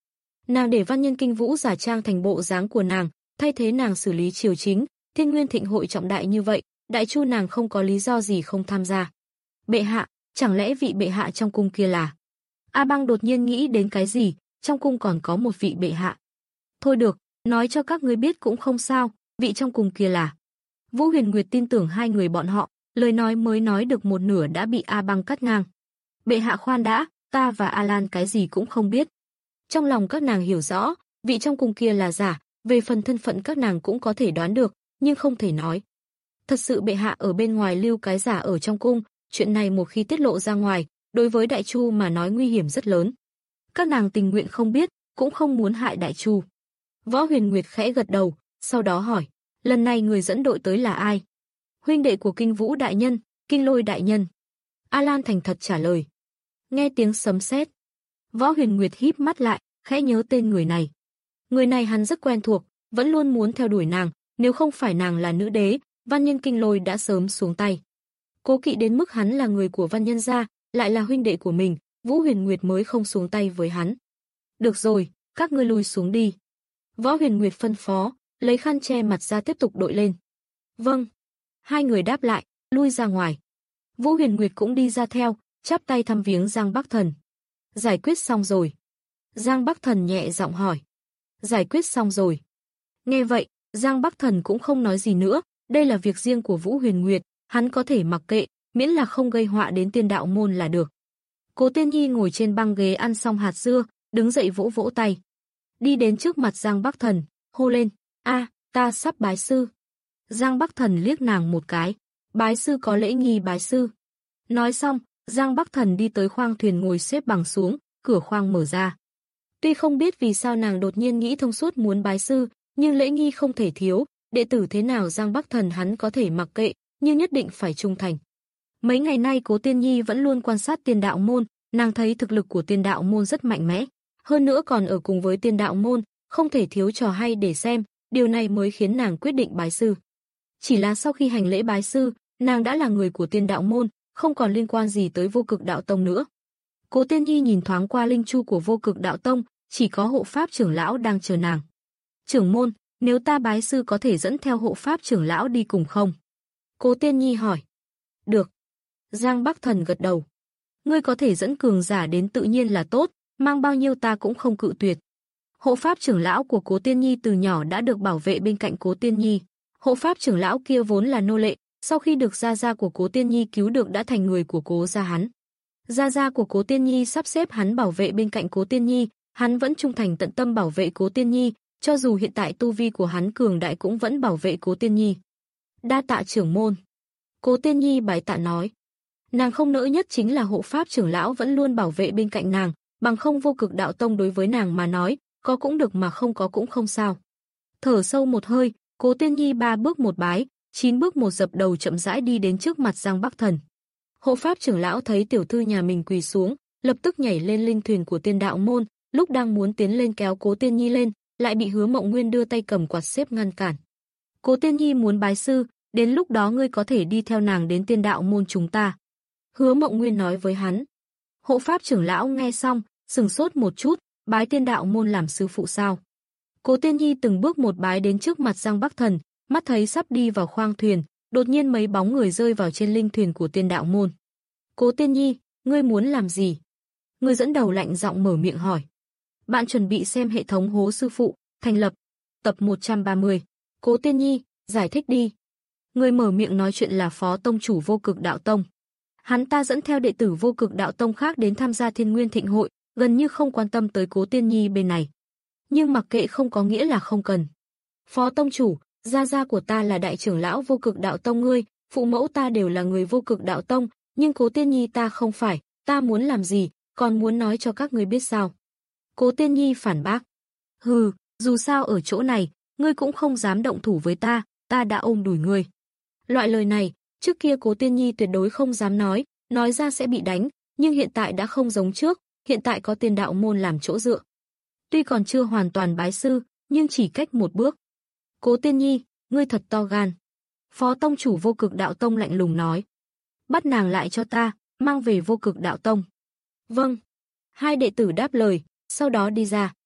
Nàng để văn nhân Kinh Vũ giả trang thành bộ dáng của nàng, thay thế nàng xử lý triều chính, Thiên Nguyên Thịnh hội trọng đại như vậy, đại chu nàng không có lý do gì không tham gia. Bệ hạ, chẳng lẽ vị bệ hạ trong cung kia là? A Băng đột nhiên nghĩ đến cái gì, trong cung còn có một vị bệ hạ. Thôi được, nói cho các ngươi biết cũng không sao, vị trong cung kia là. Vũ Huyền Nguyệt tin tưởng hai người bọn họ, lời nói mới nói được một nửa đã bị A Băng cắt ngang. Bệ hạ khoan đã, ta và A Lan cái gì cũng không biết. Trong lòng các nàng hiểu rõ, vị trong cung kia là giả, về phần thân phận các nàng cũng có thể đoán được, nhưng không thể nói. Thật sự bệ hạ ở bên ngoài lưu cái giả ở trong cung, chuyện này một khi tiết lộ ra ngoài, đối với Đại Chu mà nói nguy hiểm rất lớn. Các nàng tình nguyện không biết, cũng không muốn hại Đại Chu. Võ Huyền Nguyệt khẽ gật đầu, sau đó hỏi, lần này người dẫn đội tới là ai? Huynh đệ của Kinh Vũ đại nhân, Kinh Lôi đại nhân. A Lan thành thật trả lời. Nghe tiếng sấm sét, Võ Huyền Nguyệt híp mắt lại, khẽ nhớ tên người này. Người này hắn rất quen thuộc, vẫn luôn muốn theo đuổi nàng, nếu không phải nàng là nữ đế, văn nhân Kinh Lôi đã sớm xuống tay. Cố kỵ đến mức hắn là người của văn nhân gia, lại là huynh đệ của mình, Vũ Huyền Nguyệt mới không xuống tay với hắn. Được rồi, các ngươi lui xuống đi. Võ Huyền Nguyệt phân phó, lấy khăn che mặt ra tiếp tục đội lên. Vâng. Hai người đáp lại, lui ra ngoài. Vũ Huyền Nguyệt cũng đi ra theo, chắp tay thăm viếng Giang Bắc Thần. Giải quyết xong rồi. Giang Bắc Thần nhẹ giọng hỏi. Giải quyết xong rồi. Nghe vậy, Giang Bắc Thần cũng không nói gì nữa, đây là việc riêng của Vũ Huyền Nguyệt, hắn có thể mặc kệ, miễn là không gây họa đến Tiên Đạo môn là được. Cố Tiên Nhi ngồi trên băng ghế ăn xong hạt dưa, đứng dậy vỗ vỗ tay. Đi đến trước mặt Giang Bắc Thần, hô lên, a, ta sắp bái sư. Giang Bắc Thần liếc nàng một cái, bái sư có lễ nghi bái sư. Nói xong, Giang Bắc Thần đi tới khoang thuyền ngồi xếp bằng xuống, cửa khoang mở ra. Tuy không biết vì sao nàng đột nhiên nghĩ thông suốt muốn bái sư, nhưng lễ nghi không thể thiếu, đệ tử thế nào Giang Bắc Thần hắn có thể mặc kệ, nhưng nhất định phải trung thành. Mấy ngày nay Cố Tiên Nhi vẫn luôn quan sát Tiên Đạo môn, nàng thấy thực lực của Tiên Đạo môn rất mạnh mẽ, hơn nữa còn ở cùng với Tiên Đạo môn, không thể thiếu trò hay để xem, điều này mới khiến nàng quyết định bái sư. Chỉ là sau khi hành lễ bái sư, nàng đã là người của Tiên Đạo môn, không còn liên quan gì tới Vô Cực Đạo tông nữa. Cố Tiên Nhi nhìn thoáng qua linh chu của Vô Cực Đạo tông, chỉ có hộ pháp trưởng lão đang chờ nàng. Trưởng môn, nếu ta bái sư có thể dẫn theo hộ pháp trưởng lão đi cùng không? Cố Tiên Nhi hỏi. Được. Giang Bắc Thần gật đầu. Ngươi có thể dẫn cường giả đến tự nhiên là tốt, mang bao nhiêu ta cũng không cự tuyệt. Hộ pháp trưởng lão của Cố Tiên Nhi từ nhỏ đã được bảo vệ bên cạnh Cố Tiên Nhi. Hộ pháp trưởng lão kia vốn là nô lệ, sau khi được gia gia của Cố Tiên Nhi cứu được đã thành người của Cố gia hắn. Gia gia của Cố Tiên Nhi sắp xếp hắn bảo vệ bên cạnh Cố Tiên Nhi, hắn vẫn trung thành tận tâm bảo vệ Cố Tiên Nhi, cho dù hiện tại tu vi của hắn cường đại cũng vẫn bảo vệ Cố Tiên Nhi. Đa tạ trưởng môn. Cố Tiên Nhi bái tạ nói. Nàng không nỡ nhất chính là hộ pháp trưởng lão vẫn luôn bảo vệ bên cạnh nàng, bằng không Vô Cực Đạo tông đối với nàng mà nói, có cũng được mà không có cũng không sao. Thở sâu một hơi, Cố Tiên Nhi ba bước một bái, chín bước một dập đầu chậm rãi đi đến trước mặt Giang Bắc Thần. Hộ pháp trưởng lão thấy tiểu thư nhà mình quỳ xuống, lập tức nhảy lên linh thuyền của Tiên Đạo môn, lúc đang muốn tiến lên kéo Cố Tiên Nhi lên, lại bị Hứa Mộng Nguyên đưa tay cầm quạt xếp ngăn cản. Cố Tiên Nhi muốn bái sư, đến lúc đó ngươi có thể đi theo nàng đến Tiên Đạo môn chúng ta. Hứa Mộng Nguyên nói với hắn. Hộ pháp trưởng lão nghe xong, sừng sốt một chút, bái Tiên Đạo môn làm sư phụ sao? Cố Tiên Nhi từng bước một bái đến trước mặt Giang Bắc Thần, mắt thấy sắp đi vào khoang thuyền, đột nhiên mấy bóng người rơi vào trên linh thuyền của Tiên Đạo môn. Cố Tiên Nhi, ngươi muốn làm gì? Người dẫn đầu lạnh giọng mở miệng hỏi. Bạn chuẩn bị xem hệ thống hố sư phụ, thành lập. Tập một trăm ba mươi. Cố Tiên Nhi, giải thích đi. Người mở miệng nói chuyện là phó tông chủ Vô Cực Đạo tông. Hắn ta dẫn theo đệ tử Vô Cực Đạo tông khác đến tham gia Thiên Nguyên Thịnh hội, gần như không quan tâm tới Cố Tiên Nhi bên này. Nhưng mặc kệ không có nghĩa là không cần. Phó tông chủ, gia gia của ta là đại trưởng lão Vô Cực Đạo tông ngươi, phụ mẫu ta đều là người Vô Cực Đạo tông, nhưng Cố Tiên Nhi ta không phải, ta muốn làm gì, còn muốn nói cho các ngươi biết sao? Cố Tiên Nhi phản bác. Hừ, dù sao ở chỗ này, ngươi cũng không dám động thủ với ta, ta đã ôm đùi ngươi. Loại lời này, trước kia Cố Tiên Nhi tuyệt đối không dám nói, nói ra sẽ bị đánh, nhưng hiện tại đã không giống trước, hiện tại có Tiên Đạo môn làm chỗ dựa. Tuy còn chưa hoàn toàn bái sư, nhưng chỉ cách một bước. Cố Tiên Nhi, ngươi thật to gan. Phó tông chủ Vô Cực Đạo tông lạnh lùng nói. Bắt nàng lại cho ta, mang về Vô Cực Đạo tông. Vâng. Hai đệ tử đáp lời, sau đó đi ra.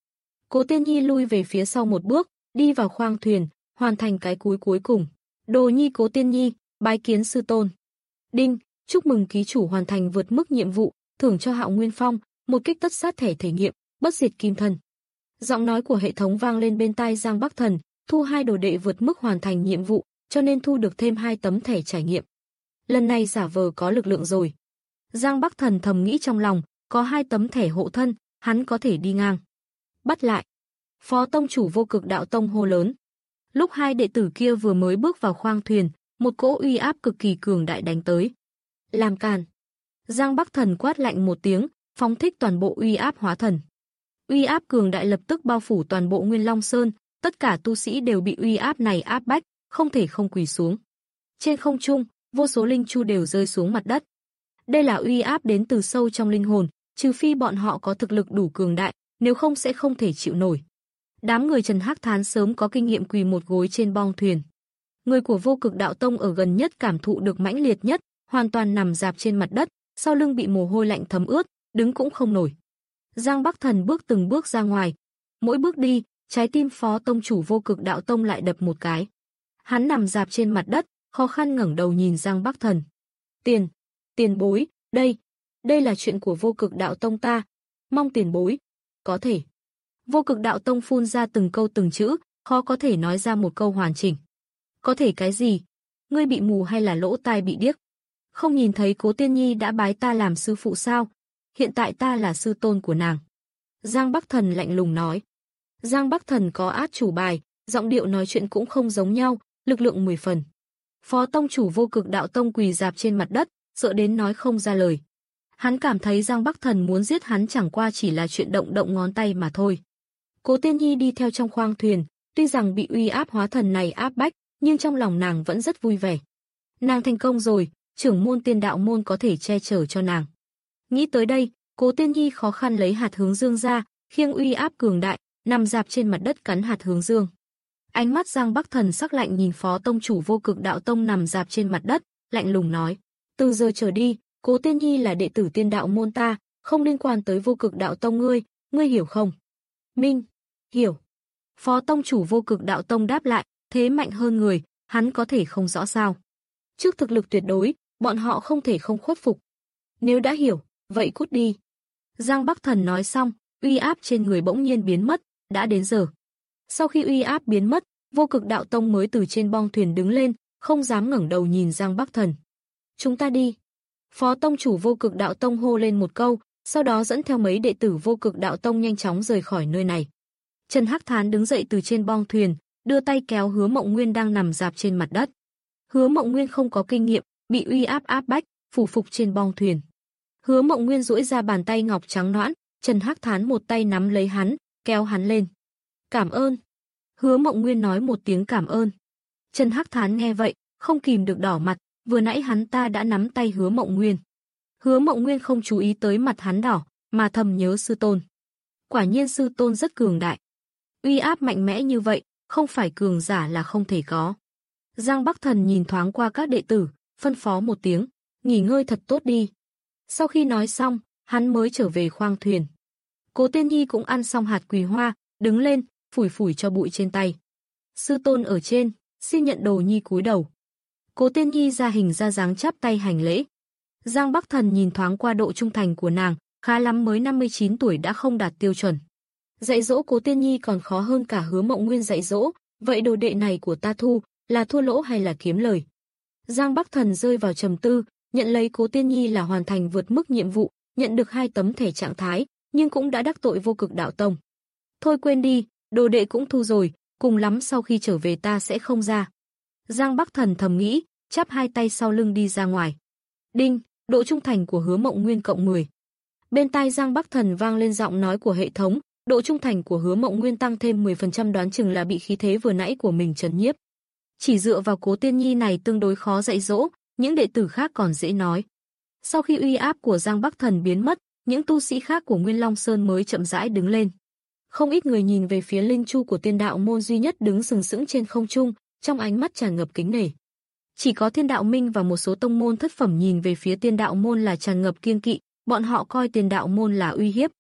Cố Tiên Nhi lui về phía sau một bước, đi vào khoang thuyền, hoàn thành cái cúi cuối cùng. Đồ nhi Cố Tiên Nhi, bái kiến sư tôn. Đinh, chúc mừng ký chủ hoàn thành vượt mức nhiệm vụ, thưởng cho Hạo Nguyên Phong một kích tất sát thẻ thể nghiệm, bất diệt kim thân. Giọng nói của hệ thống vang lên bên tai Giang Bắc Thần, thu hai đồ đệ vượt mức hoàn thành nhiệm vụ, cho nên thu được thêm hai tấm thẻ trải nghiệm. Lần này giả vờ có lực lượng rồi. Giang Bắc Thần thầm nghĩ trong lòng, có hai tấm thẻ hộ thân, hắn có thể đi ngang. Bắt lại. Phó tông chủ Vô Cực Đạo Tông hô lớn. Lúc hai đệ tử kia vừa mới bước vào khoang thuyền, một cỗ uy áp cực kỳ cường đại đánh tới. Làm càn. Giang Bắc Thần quát lạnh một tiếng, phóng thích toàn bộ uy áp hóa thần. Uy áp cường đại lập tức bao phủ toàn bộ Nguyên Long Sơn, tất cả tu sĩ đều bị uy áp này áp bách, không thể không quỳ xuống. Trên không trung, vô số linh chu đều rơi xuống mặt đất. Đây là uy áp đến từ sâu trong linh hồn, trừ phi bọn họ có thực lực đủ cường đại, nếu không sẽ không thể chịu nổi. Đám người Trần Hắc Thán sớm có kinh nghiệm quỳ một gối trên bong thuyền. Người của Vô Cực Đạo Tông ở gần nhất cảm thụ được mãnh liệt nhất, hoàn toàn nằm rạp trên mặt đất, sau lưng bị mồ hôi lạnh thấm ướt, đứng cũng không nổi. Giang Bắc Thần bước từng bước ra ngoài, mỗi bước đi, trái tim Phó tông chủ Vô Cực Đạo Tông lại đập một cái. Hắn nằm rạp trên mặt đất, khó khăn ngẩng đầu nhìn Giang Bắc Thần. Tiền, tiền bối, đây, đây là chuyện của Vô Cực Đạo Tông ta, mong tiền bối, có thể. Vô Cực Đạo Tông phun ra từng câu từng chữ, khó có thể nói ra một câu hoàn chỉnh. Có thể cái gì? Ngươi bị mù hay là lỗ tai bị điếc? Không nhìn thấy Cố Tiên Nhi đã bái ta làm sư phụ sao? Hiện tại ta là sư tôn của nàng. Giang Bắc Thần lạnh lùng nói. Giang Bắc Thần có át chủ bài, giọng điệu nói chuyện cũng không giống nhau, lực lượng mười phần. Phó tông chủ Vô Cực Đạo Tông quỳ rạp trên mặt đất, sợ đến nói không ra lời. Hắn cảm thấy Giang Bắc Thần muốn giết hắn chẳng qua chỉ là chuyện động động ngón tay mà thôi. Cố Tiên Nhi đi theo trong khoang thuyền, tuy rằng bị uy áp hóa thần này áp bách, nhưng trong lòng nàng vẫn rất vui vẻ. Nàng thành công rồi, trưởng môn Tiên Đạo môn có thể che chở cho nàng. Nghĩ tới đây, Cố Tiên Nhi khó khăn lấy hạt hướng dương ra, khiêng uy áp cường đại, nằm rạp trên mặt đất cắn hạt hướng dương. Ánh mắt Giang Bắc Thần sắc lạnh nhìn Phó tông chủ Vô Cực Đạo Tông nằm rạp trên mặt đất, lạnh lùng nói: "Từ giờ trở đi, Cố Tiên Nhi là đệ tử Tiên Đạo môn ta, không liên quan tới Vô Cực Đạo Tông ngươi, ngươi hiểu không?" "Minh, hiểu." Phó tông chủ Vô Cực Đạo Tông đáp lại, thế mạnh hơn người, hắn có thể không rõ sao? Trước thực lực tuyệt đối, bọn họ không thể không khuất phục. Nếu đã hiểu, vậy cút đi. Giang Bắc Thần nói xong, uy áp trên người bỗng nhiên biến mất, đã đến giờ. Sau khi uy áp biến mất, Vô Cực Đạo Tông mới từ trên bong thuyền đứng lên, không dám ngẩng đầu nhìn Giang Bắc Thần. "Chúng ta đi." Phó tông chủ Vô Cực Đạo Tông hô lên một câu, sau đó dẫn theo mấy đệ tử Vô Cực Đạo Tông nhanh chóng rời khỏi nơi này. Trần Hắc Thán đứng dậy từ trên bong thuyền, đưa tay kéo Hứa Mộng Nguyên đang nằm rạp trên mặt đất. Hứa Mộng Nguyên không có kinh nghiệm, bị uy áp áp bách, phủ phục trên bong thuyền. Hứa Mộng Nguyên duỗi ra bàn tay ngọc trắng nõn, Trần Hắc Thán một tay nắm lấy hắn, kéo hắn lên. "Cảm ơn." Hứa Mộng Nguyên nói một tiếng cảm ơn. Trần Hắc Thán nghe vậy, không kìm được đỏ mặt, vừa nãy hắn ta đã nắm tay Hứa Mộng Nguyên. Hứa Mộng Nguyên không chú ý tới mặt hắn đỏ, mà thầm nhớ sư tôn. Quả nhiên sư tôn rất cường đại. Uy áp mạnh mẽ như vậy, không phải cường giả là không thể có. Giang Bắc Thần nhìn thoáng qua các đệ tử, phân phó một tiếng, nghỉ ngơi thật tốt đi. Sau khi nói xong, hắn mới trở về khoang thuyền. Cố Tiên Nhi cũng ăn xong hạt quỳ hoa, đứng lên, phủi phủi cho bụi trên tay. Sư tôn ở trên, xin nhận đồ nhi cúi đầu. Cố Tiên Nhi ra hình ra dáng chắp tay hành lễ. Giang Bắc Thần nhìn thoáng qua độ trung thành của nàng, khá lắm mới năm mươi chín tuổi đã không đạt tiêu chuẩn. Dạy dỗ Cố Tiên Nhi còn khó hơn cả Hứa Mộng Nguyên dạy dỗ, vậy đồ đệ này của ta thu, là thua lỗ hay là kiếm lời? Giang Bắc Thần rơi vào trầm tư, nhận lấy Cố Tiên Nhi là hoàn thành vượt mức nhiệm vụ, nhận được hai tấm thẻ trạng thái, nhưng cũng đã đắc tội Vô Cực Đạo Tông. Thôi quên đi, đồ đệ cũng thu rồi, cùng lắm sau khi trở về ta sẽ không ra. Giang Bắc Thần thầm nghĩ, chắp hai tay sau lưng đi ra ngoài. Đinh, độ trung thành của Hứa Mộng Nguyên cộng mười. Bên tai Giang Bắc Thần vang lên giọng nói của hệ thống, độ trung thành của Hứa Mộng Nguyên tăng thêm mười phần trăm, đoán chừng là bị khí thế vừa nãy của mình trấn nhiếp. Chỉ dựa vào Cố Tiên Nhi này tương đối khó dạy dỗ, những đệ tử khác còn dễ nói. Sau khi uy áp của Giang Bắc Thần biến mất, những tu sĩ khác của Nguyên Long Sơn mới chậm rãi đứng lên. Không ít người nhìn về phía linh chu của Tiên Đạo môn duy nhất đứng sừng sững trên không trung, trong ánh mắt tràn ngập kính nể. Chỉ có Thiên Đạo Minh và một số tông môn thất phẩm nhìn về phía Tiên Đạo môn là tràn ngập kiêng kỵ, bọn họ coi Tiên Đạo môn là uy hiếp.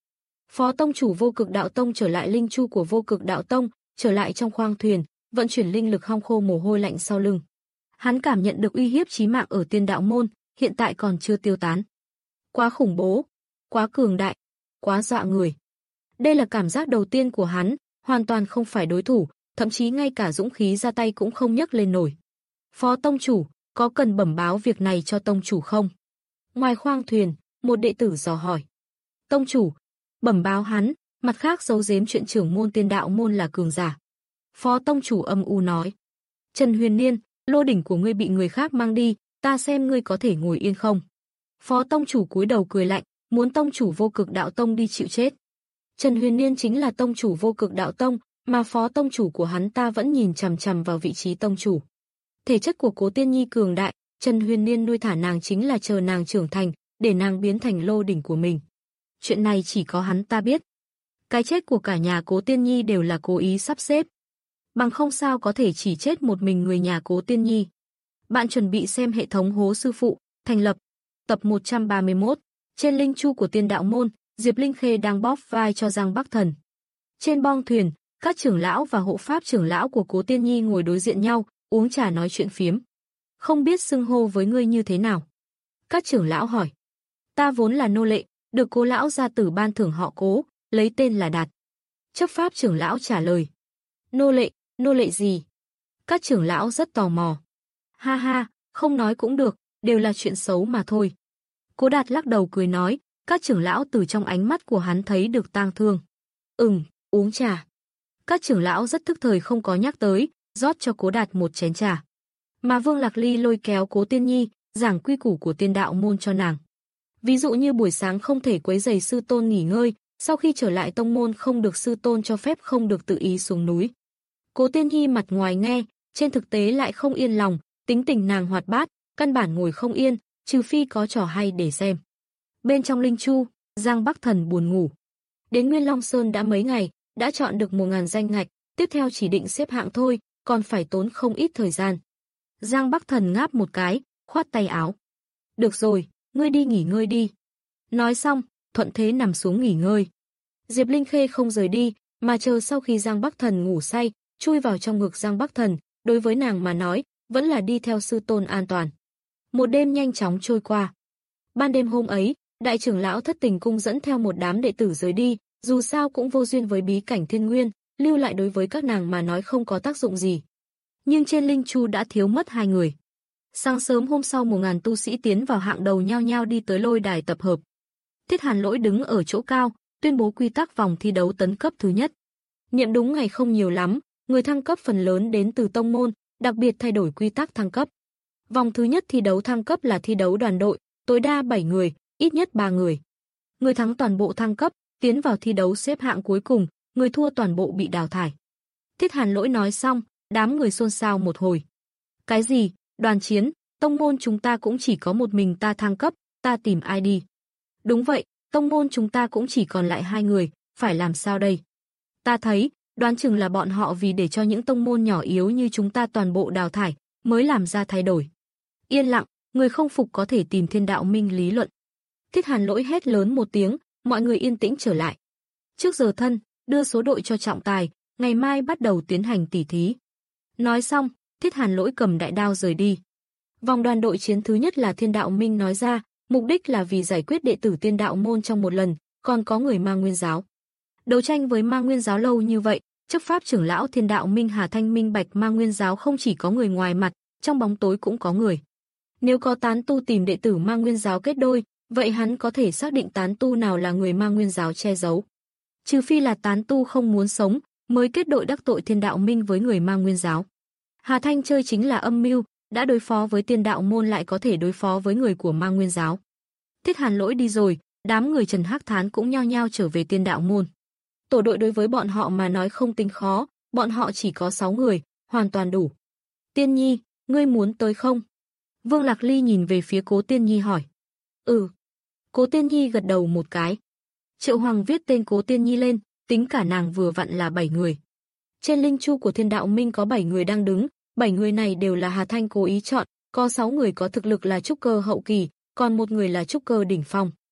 Phó tông chủ Vô Cực Đạo Tông trở lại linh chu của Vô Cực Đạo Tông, trở lại trong khoang thuyền, vận chuyển linh lực hong khô mồ hôi lạnh sau lưng. Hắn cảm nhận được uy hiếp chí mạng ở Tiên Đạo môn, hiện tại còn chưa tiêu tán. Quá khủng bố, quá cường đại, quá dọa người. Đây là cảm giác đầu tiên của hắn, hoàn toàn không phải đối thủ, thậm chí ngay cả dũng khí ra tay cũng không nhấc lên nổi. Phó tông chủ, có cần bẩm báo việc này cho tông chủ không? Ngoài khoang thuyền, một đệ tử dò hỏi. Tông chủ, bẩm báo hắn, mặt khác giấu giếm chuyện trưởng môn Tiên Đạo môn là cường giả. Phó tông chủ âm u nói. Trần Huyền Niên, lô đỉnh của ngươi bị người khác mang đi, ta xem ngươi có thể ngồi yên không? Phó tông chủ cúi đầu cười lạnh, muốn tông chủ Vô Cực Đạo Tông đi chịu chết. Trần Huyền Niên chính là tông chủ Vô Cực Đạo Tông, mà phó tông chủ của hắn ta vẫn nhìn chằm chằm vào vị trí tông chủ. Thể chất của Cố Tiên Nhi cường đại, Trần Huyền Niên nuôi thả nàng chính là chờ nàng trưởng thành, để nàng biến thành lô đỉnh của mình. Chuyện này chỉ có hắn ta biết. Cái chết của cả nhà Cố Tiên Nhi đều là cố ý sắp xếp. Bằng không sao có thể chỉ chết một mình người nhà Cố Tiên Nhi. Bạn chuẩn bị xem hệ thống Hố Sư Phụ, thành lập. Tập một trăm ba mươi mốt. Trên linh chu của Tiên Đạo môn, Diệp Linh Khê đang bóp vai cho Giang Bắc Thần. Trên bong thuyền, các trưởng lão và hộ pháp trưởng lão của Cố Tiên Nhi ngồi đối diện nhau, uống trà nói chuyện phiếm. Không biết xưng hô với ngươi như thế nào? Các trưởng lão hỏi. Ta vốn là nô lệ, được Cố lão gia tử ban thưởng họ Cố, lấy tên là Đạt. Chấp pháp trưởng lão trả lời. Nô lệ, nô lệ gì? Các trưởng lão rất tò mò. Ha ha, không nói cũng được, đều là chuyện xấu mà thôi. Cố Đạt lắc đầu cười nói, các trưởng lão từ trong ánh mắt của hắn thấy được tang thương. Ừm, uống trà. Các trưởng lão rất thức thời không có nhắc tới, rót cho Cố Đạt một chén trà. Mà Vương Lạc Ly lôi kéo Cố Tiên Nhi, giảng quy củ của Tiên Đạo môn cho nàng. Ví dụ như buổi sáng không thể quấy rầy sư tôn nghỉ ngơi, sau khi trở lại tông môn không được sư tôn cho phép không được tự ý xuống núi. Cố Tiên Nhi mặt ngoài nghe, trên thực tế lại không yên lòng, tính tình nàng hoạt bát, căn bản ngồi không yên, trừ phi có trò hay để xem. Bên trong linh chu, Giang Bắc Thần buồn ngủ. Đến Nguyên Long Sơn đã mấy ngày, đã chọn được một ngàn danh ngạch, tiếp theo chỉ định xếp hạng thôi, còn phải tốn không ít thời gian. Giang Bắc Thần ngáp một cái, khoát tay áo. Được rồi, ngươi đi nghỉ ngơi đi. Nói xong, thuận thế nằm xuống nghỉ ngơi. Diệp Linh Khê không rời đi, mà chờ sau khi Giang Bắc Thần ngủ say, chui vào trong ngực Giang Bắc Thần, đối với nàng mà nói, vẫn là đi theo sư tôn an toàn. Một đêm nhanh chóng trôi qua. Ban đêm hôm ấy, đại trưởng lão Thất Tình cung dẫn theo một đám đệ tử rời đi, dù sao cũng vô duyên với bí cảnh thiên nguyên, lưu lại đối với các nàng mà nói không có tác dụng gì. Nhưng trên linh chu đã thiếu mất hai người. Sáng sớm hôm sau một ngàn tu sĩ tiến vào hạng đầu nhao nhao đi tới lôi đài tập hợp. Thiết Hàn Lỗi đứng ở chỗ cao, tuyên bố quy tắc vòng thi đấu tấn cấp thứ nhất. Niệm đúng ngày không nhiều lắm, người thăng cấp phần lớn đến từ tông môn, đặc biệt thay đổi quy tắc thăng cấp. Vòng thứ nhất thi đấu thăng cấp là thi đấu đoàn đội, tối đa bảy người, ít nhất ba người. Người thắng toàn bộ thăng cấp, tiến vào thi đấu xếp hạng cuối cùng, người thua toàn bộ bị đào thải. Thiết Hàn Lỗi nói xong, đám người xôn xao một hồi. Cái gì? Đoàn chiến, tông môn chúng ta cũng chỉ có một mình ta thăng cấp, ta tìm ai đi? Đúng vậy, tông môn chúng ta cũng chỉ còn lại hai người, phải làm sao đây? Ta thấy, đoán chừng là bọn họ vì để cho những tông môn nhỏ yếu như chúng ta toàn bộ đào thải, mới làm ra thay đổi. Yên lặng, người không phục có thể tìm Thiên Đạo Minh lý luận. Thiết Hàn Lỗi hét lớn một tiếng, mọi người yên tĩnh trở lại. Trước giờ thân, đưa số đội cho trọng tài, ngày mai bắt đầu tiến hành tỉ thí. Nói xong, Thiết Hàn Lỗi cầm đại đao rời đi. Vòng đoàn đội chiến thứ nhất là Thiên Đạo Minh nói ra, mục đích là vì giải quyết đệ tử Tiên Đạo môn trong một lần, còn có người Ma Nguyên giáo. Đấu tranh với Ma Nguyên giáo lâu như vậy, chấp pháp trưởng lão Thiên Đạo Minh Hà Thanh minh bạch Ma Nguyên giáo không chỉ có người ngoài mặt, trong bóng tối cũng có người. Nếu có tán tu tìm đệ tử Ma Nguyên giáo kết đôi, vậy hắn có thể xác định tán tu nào là người Ma Nguyên giáo che giấu. Trừ phi là tán tu không muốn sống, mới kết đội đắc tội Thiên Đạo Minh với người Ma Nguyên giáo. Hà Thanh chơi chính là âm mưu, đã đối phó với Tiên Đạo môn lại có thể đối phó với người của Ma Nguyên giáo. Thiết Hàn Lỗi đi rồi, đám người Trần Hắc Thán cũng nhao nhao trở về Tiên Đạo môn. Tổ đội đối với bọn họ mà nói không tính khó, bọn họ chỉ có sáu người, hoàn toàn đủ. Tiên Nhi, ngươi muốn tới không? Vương Lạc Ly nhìn về phía Cố Tiên Nhi hỏi. Ừ. Cố Tiên Nhi gật đầu một cái. Triệu Hoàng viết tên Cố Tiên Nhi lên, tính cả nàng vừa vặn là bảy người. Trên linh chu của Thiên Đạo Minh có bảy người đang đứng, bảy người này đều là Hà Thanh cố ý chọn, có sáu người có thực lực là trúc cơ hậu kỳ, còn một người là trúc cơ đỉnh phong.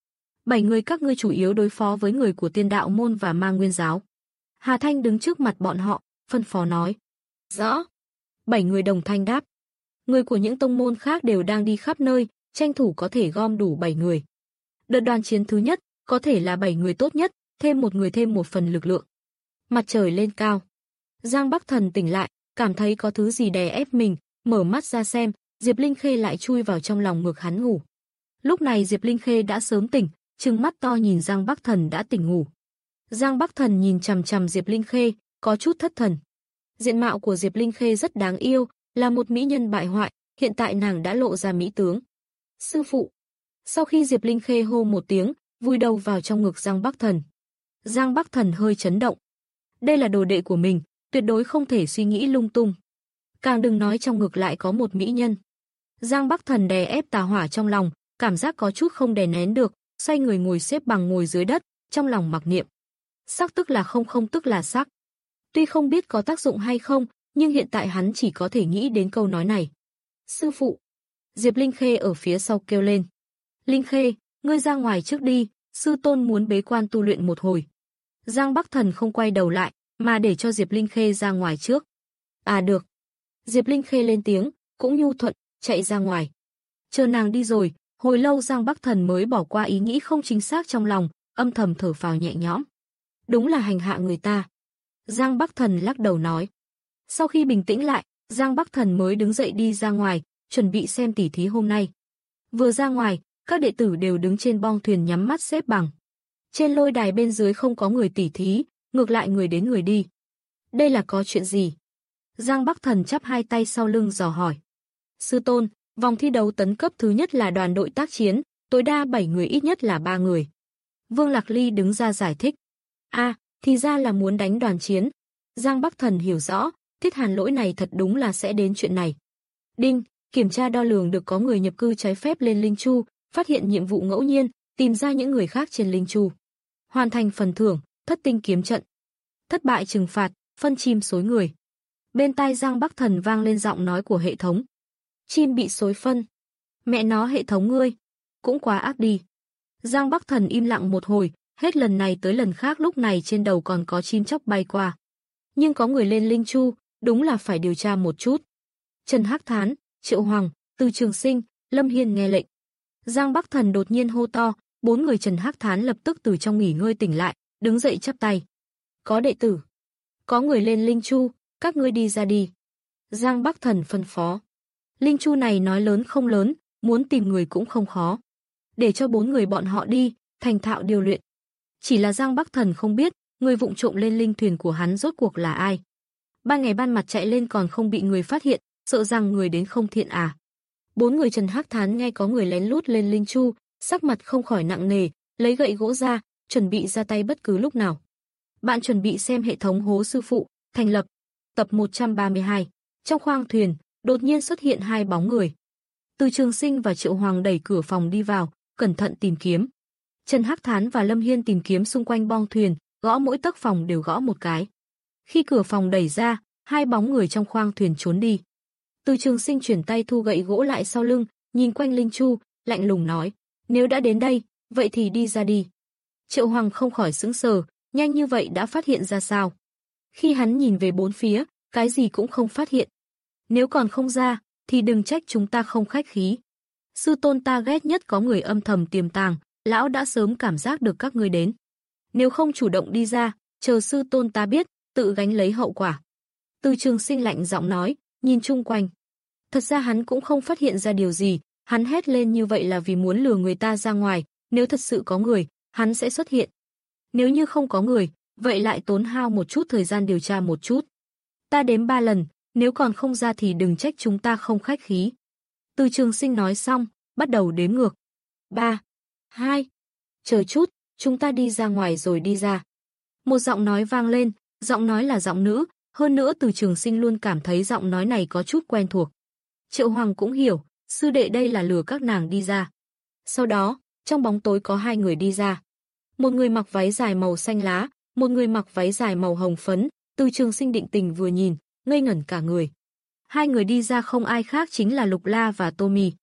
Bảy người các ngươi chủ yếu đối phó với người của Tiên Đạo môn và Ma Nguyên giáo. Hà Thanh đứng trước mặt bọn họ, phân phó nói. Rõ. Bảy người đồng thanh đáp. Người của những tông môn khác đều đang đi khắp nơi, tranh thủ có thể gom đủ bảy người. Đợt đoàn chiến thứ nhất, có thể là bảy người tốt nhất, thêm một người thêm một phần lực lượng. Mặt trời lên cao. Giang Bắc Thần tỉnh lại, cảm thấy có thứ gì đè ép mình, mở mắt ra xem, Diệp Linh Khê lại chui vào trong lòng ngực hắn ngủ. Lúc này Diệp Linh Khê đã sớm tỉnh, trừng mắt to nhìn Giang Bắc Thần đã tỉnh ngủ. Giang Bắc Thần nhìn chằm chằm Diệp Linh Khê, có chút thất thần. Diện mạo của Diệp Linh Khê rất đáng yêu, là một mỹ nhân bại hoại, hiện tại nàng đã lộ ra mỹ tướng. Sư phụ. Sau khi Diệp Linh Khê hô một tiếng, vùi đầu vào trong ngực Giang Bắc Thần. Giang Bắc Thần hơi chấn động. Đây là đồ đệ của mình, tuyệt đối không thể suy nghĩ lung tung. Càng đừng nói trong ngực lại có một mỹ nhân. Giang Bắc Thần đè ép tà hỏa trong lòng, cảm giác có chút không đè nén được, xoay người ngồi xếp bằng ngồi dưới đất, trong lòng mặc niệm. Sắc tức là không, không tức là sắc. Tuy không biết có tác dụng hay không, nhưng hiện tại hắn chỉ có thể nghĩ đến câu nói này. Sư phụ. Diệp Linh Khê ở phía sau kêu lên. Linh Khê, ngươi ra ngoài trước đi, sư tôn muốn bế quan tu luyện một hồi. Giang Bắc Thần không quay đầu lại, mà để cho Diệp Linh Khê ra ngoài trước. À được. Diệp Linh Khê lên tiếng, cũng nhu thuận, chạy ra ngoài. Chờ nàng đi rồi, hồi lâu Giang Bắc Thần mới bỏ qua ý nghĩ không chính xác trong lòng, âm thầm thở phào nhẹ nhõm. Đúng là hành hạ người ta. Giang Bắc Thần lắc đầu nói. Sau khi bình tĩnh lại, Giang Bắc Thần mới đứng dậy đi ra ngoài, chuẩn bị xem tỉ thí hôm nay. Vừa ra ngoài, các đệ tử đều đứng trên bong thuyền nhắm mắt xếp bằng. Trên lôi đài bên dưới không có người tỉ thí, ngược lại người đến người đi. Đây là có chuyện gì? Giang Bắc Thần chắp hai tay sau lưng dò hỏi. Sư tôn, vòng thi đấu tấn cấp thứ nhất là đoàn đội tác chiến, tối đa bảy người ít nhất là ba người. Vương Lạc Ly đứng ra giải thích. A, à, thì ra là muốn đánh đoàn chiến. Giang Bắc Thần hiểu rõ, Thiết Hàn lỗi này thật đúng là sẽ đến chuyện này. Đinh, kiểm tra đo lường được có người nhập cư trái phép lên Linh Chu, phát hiện nhiệm vụ ngẫu nhiên, tìm ra những người khác trên Linh Chu. Hoàn thành phần thưởng, thất tinh kiếm trận. Thất bại trừng phạt, phân chim xối người. Bên tai Giang Bắc Thần vang lên giọng nói của hệ thống. Chim bị xối phân. Mẹ nó hệ thống ngươi, cũng quá ác đi. Giang Bắc Thần im lặng một hồi, hết lần này tới lần khác lúc này trên đầu còn có chim chóc bay qua. Nhưng có người lên Linh Chu, đúng là phải điều tra một chút. Trần Hắc Thán, Triệu Hoàng, Từ Trường Sinh, Lâm Hiên nghe lệnh. Giang Bắc Thần đột nhiên hô to, bốn người Trần Hắc Thán lập tức từ trong nghỉ ngơi tỉnh lại, đứng dậy chắp tay. Có đệ tử. Có người lên Linh Chu, các ngươi đi ra đi. Giang Bắc Thần phân phó. Linh Chu này nói lớn không lớn, muốn tìm người cũng không khó. Để cho bốn người bọn họ đi, thành thạo điều luyện. Chỉ là Giang Bắc Thần không biết, người vụng trộm lên linh thuyền của hắn rốt cuộc là ai. Ban ngày ban mặt chạy lên còn không bị người phát hiện, sợ rằng người đến không thiện à. Bốn người Trần Hắc Thán nghe có người lén lút lên Linh Chu, sắc mặt không khỏi nặng nề, lấy gậy gỗ ra, chuẩn bị ra tay bất cứ lúc nào. Bạn chuẩn bị xem hệ thống hố sư phụ, thành lập. Tập một trăm ba mươi hai. Trong khoang thuyền, đột nhiên xuất hiện hai bóng người. Từ Trường Sinh và Triệu Hoàng đẩy cửa phòng đi vào, cẩn thận tìm kiếm. Trần Hắc Thán và Lâm Hiên tìm kiếm xung quanh bong thuyền, gõ mỗi tấc phòng đều gõ một cái. Khi cửa phòng đẩy ra, hai bóng người trong khoang thuyền trốn đi. Từ Trường Sinh chuyển tay thu gậy gỗ lại sau lưng, nhìn quanh Linh Chu, lạnh lùng nói, nếu đã đến đây, vậy thì đi ra đi. Triệu Hoàng không khỏi sững sờ, nhanh như vậy đã phát hiện ra sao? Khi hắn nhìn về bốn phía, cái gì cũng không phát hiện. Nếu còn không ra, thì đừng trách chúng ta không khách khí. Sư tôn ta ghét nhất có người âm thầm tiềm tàng, lão đã sớm cảm giác được các ngươi đến. Nếu không chủ động đi ra, chờ sư tôn ta biết, tự gánh lấy hậu quả. Từ Trường Sinh lạnh giọng nói, nhìn chung quanh. Thật ra hắn cũng không phát hiện ra điều gì, hắn hét lên như vậy là vì muốn lừa người ta ra ngoài, nếu thật sự có người, hắn sẽ xuất hiện. Nếu như không có người, vậy lại tốn hao một chút thời gian điều tra một chút. Ta đếm ba lần, nếu còn không ra thì đừng trách chúng ta không khách khí. Từ Trường Sinh nói xong, bắt đầu đếm ngược. Ba, hai, chờ chút, chúng ta đi ra ngoài rồi đi ra. Một giọng nói vang lên, giọng nói là giọng nữ, hơn nữa Từ Trường Sinh luôn cảm thấy giọng nói này có chút quen thuộc. Triệu Hoàng cũng hiểu, sư đệ đây là lừa các nàng đi ra. Sau đó, trong bóng tối có hai người đi ra. Một người mặc váy dài màu xanh lá, một người mặc váy dài màu hồng phấn. Từ Trường Sinh định tình vừa nhìn, ngây ngẩn cả người. Hai người đi ra không ai khác chính là Lục La và Tô Mì.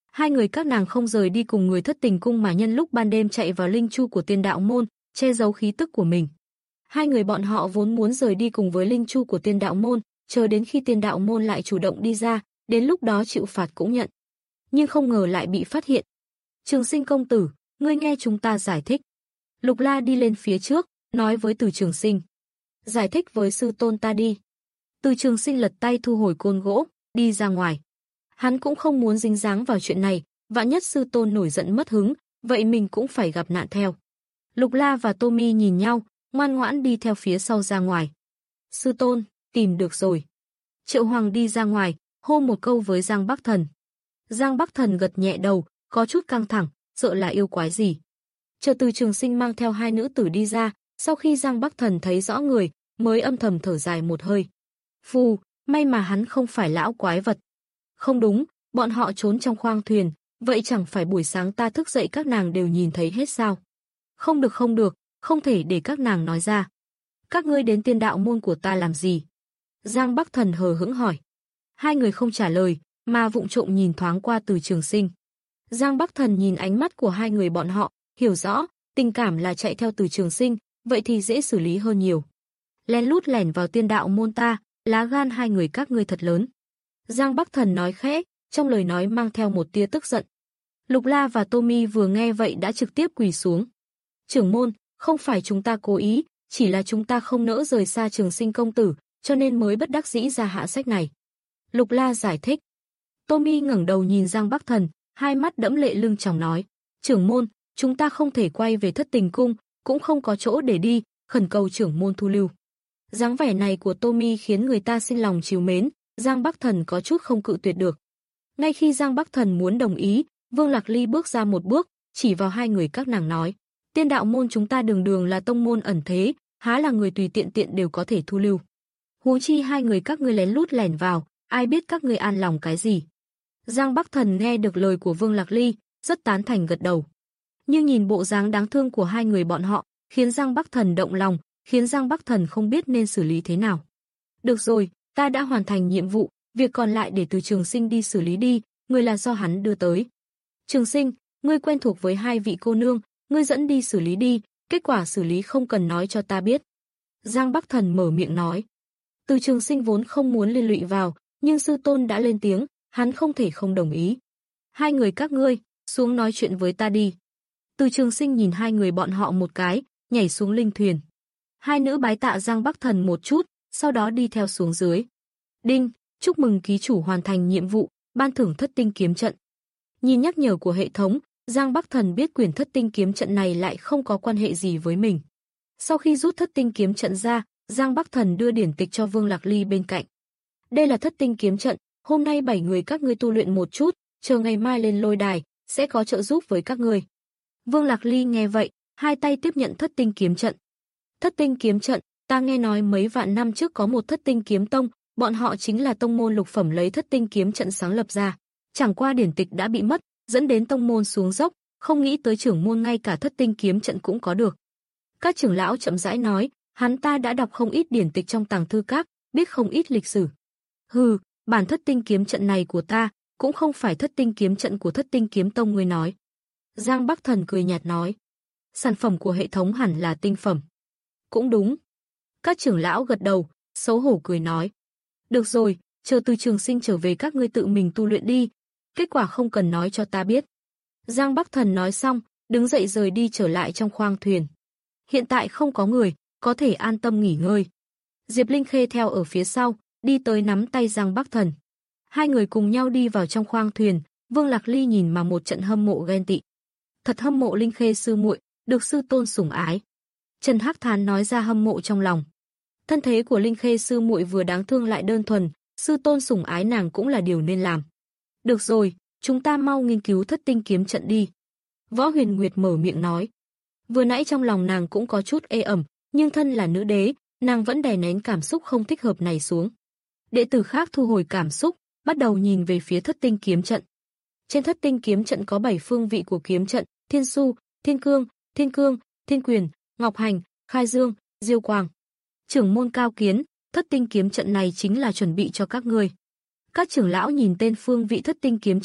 Hai người các nàng không rời đi cùng người thất tình cung mà nhân lúc ban đêm chạy vào linh chu của Tiên Đạo môn, che giấu khí tức của mình. Hai người bọn họ vốn muốn rời đi cùng với linh chu của Tiên Đạo môn, chờ đến khi Tiên Đạo môn lại chủ động đi ra, đến lúc đó chịu phạt cũng nhận. Nhưng không ngờ lại bị phát hiện. Trường Sinh công tử, ngươi nghe chúng ta giải thích. Lục La đi lên phía trước, nói với Từ Trường Sinh. Giải thích với sư tôn ta đi. Từ Trường Sinh lật tay thu hồi côn gỗ, đi ra ngoài. Hắn cũng không muốn dính dáng vào chuyện này, vạn nhất sư tôn nổi giận mất hứng, vậy mình cũng phải gặp nạn theo. Lục La và Tommy nhìn nhau, ngoan ngoãn đi theo phía sau ra ngoài. Sư tôn, tìm được rồi. Triệu Hoàng đi ra ngoài, hô một câu với Giang Bắc Thần. Giang Bắc Thần gật nhẹ đầu, có chút căng thẳng, sợ là yêu quái gì. Chờ Từ Trường Sinh mang theo hai nữ tử đi ra, sau khi Giang Bắc Thần thấy rõ người, mới âm thầm thở dài một hơi. Phù, may mà hắn không phải lão quái vật. Không đúng, bọn họ trốn trong khoang thuyền, vậy chẳng phải buổi sáng ta thức dậy các nàng đều nhìn thấy hết sao? Không được không được, không thể để các nàng nói ra. Các ngươi đến Tiên Đạo môn của ta làm gì? Giang Bắc Thần hờ hững hỏi. Hai người không trả lời, mà vụng trộm nhìn thoáng qua Từ Trường Sinh. Giang Bắc Thần nhìn ánh mắt của hai người bọn họ, hiểu rõ, tình cảm là chạy theo Từ Trường Sinh, vậy thì dễ xử lý hơn nhiều. Lén lút lẻn vào Tiên Đạo môn ta, lá gan hai người các ngươi thật lớn. Giang Bắc Thần nói khẽ, trong lời nói mang theo một tia tức giận. Lục La và Tommy vừa nghe vậy đã trực tiếp quỳ xuống. Trưởng môn, không phải chúng ta cố ý, chỉ là chúng ta không nỡ rời xa Trường Sinh công tử, cho nên mới bất đắc dĩ ra hạ sách này. Lục La giải thích. Tommy ngẩng đầu nhìn Giang Bắc Thần, hai mắt đẫm lệ lưng tròng nói. Trưởng môn, chúng ta không thể quay về Thất Tình cung, cũng không có chỗ để đi, khẩn cầu trưởng môn thu lưu. Dáng vẻ này của Tommy khiến người ta sinh lòng trìu mến, Giang Bắc Thần có chút không cự tuyệt được. Ngay khi Giang Bắc Thần muốn đồng ý, Vương Lạc Ly bước ra một bước, chỉ vào hai người các nàng nói. Tiên Đạo môn chúng ta đường đường là tông môn ẩn thế, há là người tùy tiện tiện đều có thể thu lưu. Huống chi hai người các ngươi lén lút lẻn vào, ai biết các ngươi an lòng cái gì. Giang Bắc Thần nghe được lời của Vương Lạc Ly, rất tán thành gật đầu. Nhưng nhìn bộ dáng đáng thương của hai người bọn họ, khiến Giang Bắc Thần động lòng, khiến Giang Bắc Thần không biết nên xử lý thế nào. Được rồi, ta đã hoàn thành nhiệm vụ, việc còn lại để Từ Trường Sinh đi xử lý đi, người là do hắn đưa tới. Trường Sinh, ngươi quen thuộc với hai vị cô nương, ngươi dẫn đi xử lý đi, kết quả xử lý không cần nói cho ta biết. Giang Bắc Thần mở miệng nói. Từ Trường Sinh vốn không muốn liên lụy vào, nhưng sư tôn đã lên tiếng, hắn không thể không đồng ý. Hai người các ngươi, xuống nói chuyện với ta đi. Từ Trường Sinh nhìn hai người bọn họ một cái, nhảy xuống linh thuyền. Hai nữ bái tạ Giang Bắc Thần một chút, sau đó đi theo xuống dưới. Đinh, chúc mừng ký chủ hoàn thành nhiệm vụ, ban thưởng Thất Tinh kiếm trận. Nhìn nhắc nhở của hệ thống, Giang Bắc Thần biết quyển Thất Tinh kiếm trận này lại không có quan hệ gì với mình. Sau khi rút Thất Tinh kiếm trận ra, Giang Bắc Thần đưa điển tịch cho Vương Lạc Ly bên cạnh. Đây là Thất Tinh kiếm trận, hôm nay bảy người các ngươi tu luyện một chút, chờ ngày mai lên lôi đài, sẽ có trợ giúp với các ngươi. Vương Lạc Ly nghe vậy, hai tay tiếp nhận Thất Tinh kiếm trận. Thất Tinh kiếm trận, ta nghe nói mấy vạn năm trước có một Thất Tinh kiếm tông, bọn họ chính là tông môn lục phẩm lấy Thất Tinh kiếm trận sáng lập ra. Chẳng qua điển tịch đã bị mất, dẫn đến tông môn xuống dốc, không nghĩ tới trưởng môn ngay cả Thất Tinh kiếm trận cũng có được. Các trưởng lão chậm rãi nói, hắn ta đã đọc không ít điển tịch trong tàng thư các, biết không ít lịch sử. Hừ, bản Thất Tinh kiếm trận này của ta, cũng không phải Thất Tinh kiếm trận của Thất Tinh kiếm tông ngươi nói. Giang Bắc Thần cười nhạt nói, sản phẩm của hệ thống hẳn là tinh phẩm. Cũng đúng. Các trưởng lão gật đầu, xấu hổ cười nói. Được rồi, chờ Từ Trường Sinh trở về các ngươi tự mình tu luyện đi, kết quả không cần nói cho ta biết. Giang Bắc Thần nói xong, đứng dậy rời đi trở lại trong khoang thuyền. Hiện tại không có người, có thể an tâm nghỉ ngơi. Diệp Linh Khê theo ở phía sau, đi tới nắm tay Giang Bắc Thần. Hai người cùng nhau đi vào trong khoang thuyền, Vương Lạc Ly nhìn mà một trận hâm mộ ghen tị. Thật hâm mộ Linh Khê sư muội, được sư tôn sủng ái. Trần Hắc Thán nói ra hâm mộ trong lòng. Thân thế của Linh Khê sư muội vừa đáng thương lại đơn thuần, sư tôn sủng ái nàng cũng là điều nên làm. Được rồi, chúng ta mau nghiên cứu Thất Tinh kiếm trận đi. Võ Huyền Nguyệt mở miệng nói. Vừa nãy trong lòng nàng cũng có chút ê ẩm, nhưng thân là nữ đế, nàng vẫn đè nén cảm xúc không thích hợp này xuống. Đệ tử khác thu hồi cảm xúc, bắt đầu nhìn về phía Thất Tinh kiếm trận. Trên Thất Tinh kiếm trận có bảy phương vị của kiếm trận, Thiên Su, Thiên Cương, Thiên Cương, Thiên Quyền, Ngọc Hành, Khai Dương, Diêu Quang. Trưởng môn cao kiến, Thất Tinh kiếm trận này chính là chuẩn bị cho các ngươi. Các trưởng lão nhìn tên phương vị Thất Tinh kiếm trận,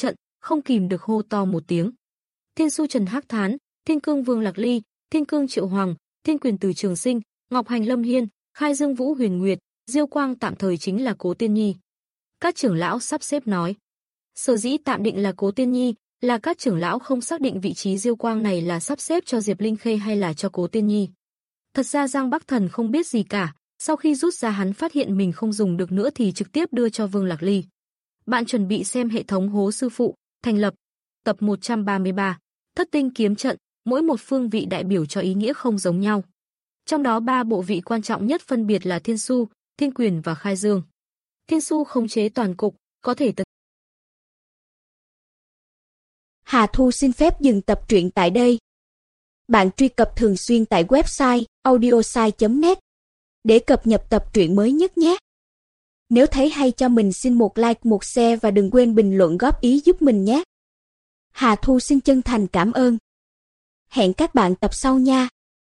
không kìm được hô to một tiếng. Thiên Su Trần Hắc Thán, Thiên Cương Vương Lạc Ly, Thiên Cương Triệu Hoàng, Thiên Quyền Từ Trường Sinh, Ngọc Hành Lâm Hiên, Khai Dương Vũ Huyền Nguyệt, Diêu Quang tạm thời chính là Cố Tiên Nhi. Các trưởng lão sắp xếp nói. Sở dĩ tạm định là Cố Tiên Nhi, là các trưởng lão không xác định vị trí Diêu Quang này là sắp xếp cho Diệp Linh Khê hay là cho Cố Tiên Nhi. Thật ra Giang Bắc Thần không biết gì cả, sau khi rút ra hắn phát hiện mình không dùng được nữa thì trực tiếp đưa cho Vương Lạc Ly. Bạn chuẩn bị xem hệ thống Hố Sư Phụ, thành lập, tập một trăm ba mươi ba, Thất Tinh Kiếm Trận, mỗi một phương vị đại biểu cho ý nghĩa không giống nhau. Trong đó ba bộ vị quan trọng nhất phân biệt là Thiên Su, Thiên Quyền và Khai Dương. Thiên Su khống chế toàn cục, có thể tấn. Hà Thu xin phép dừng tập truyện tại đây. Bạn truy cập thường xuyên tại website audiosai chấm net để cập nhật tập truyện mới nhất nhé. Nếu thấy hay cho mình xin một like, một share và đừng quên bình luận góp ý giúp mình nhé. Hà Thu xin chân thành cảm ơn. Hẹn các bạn tập sau nha.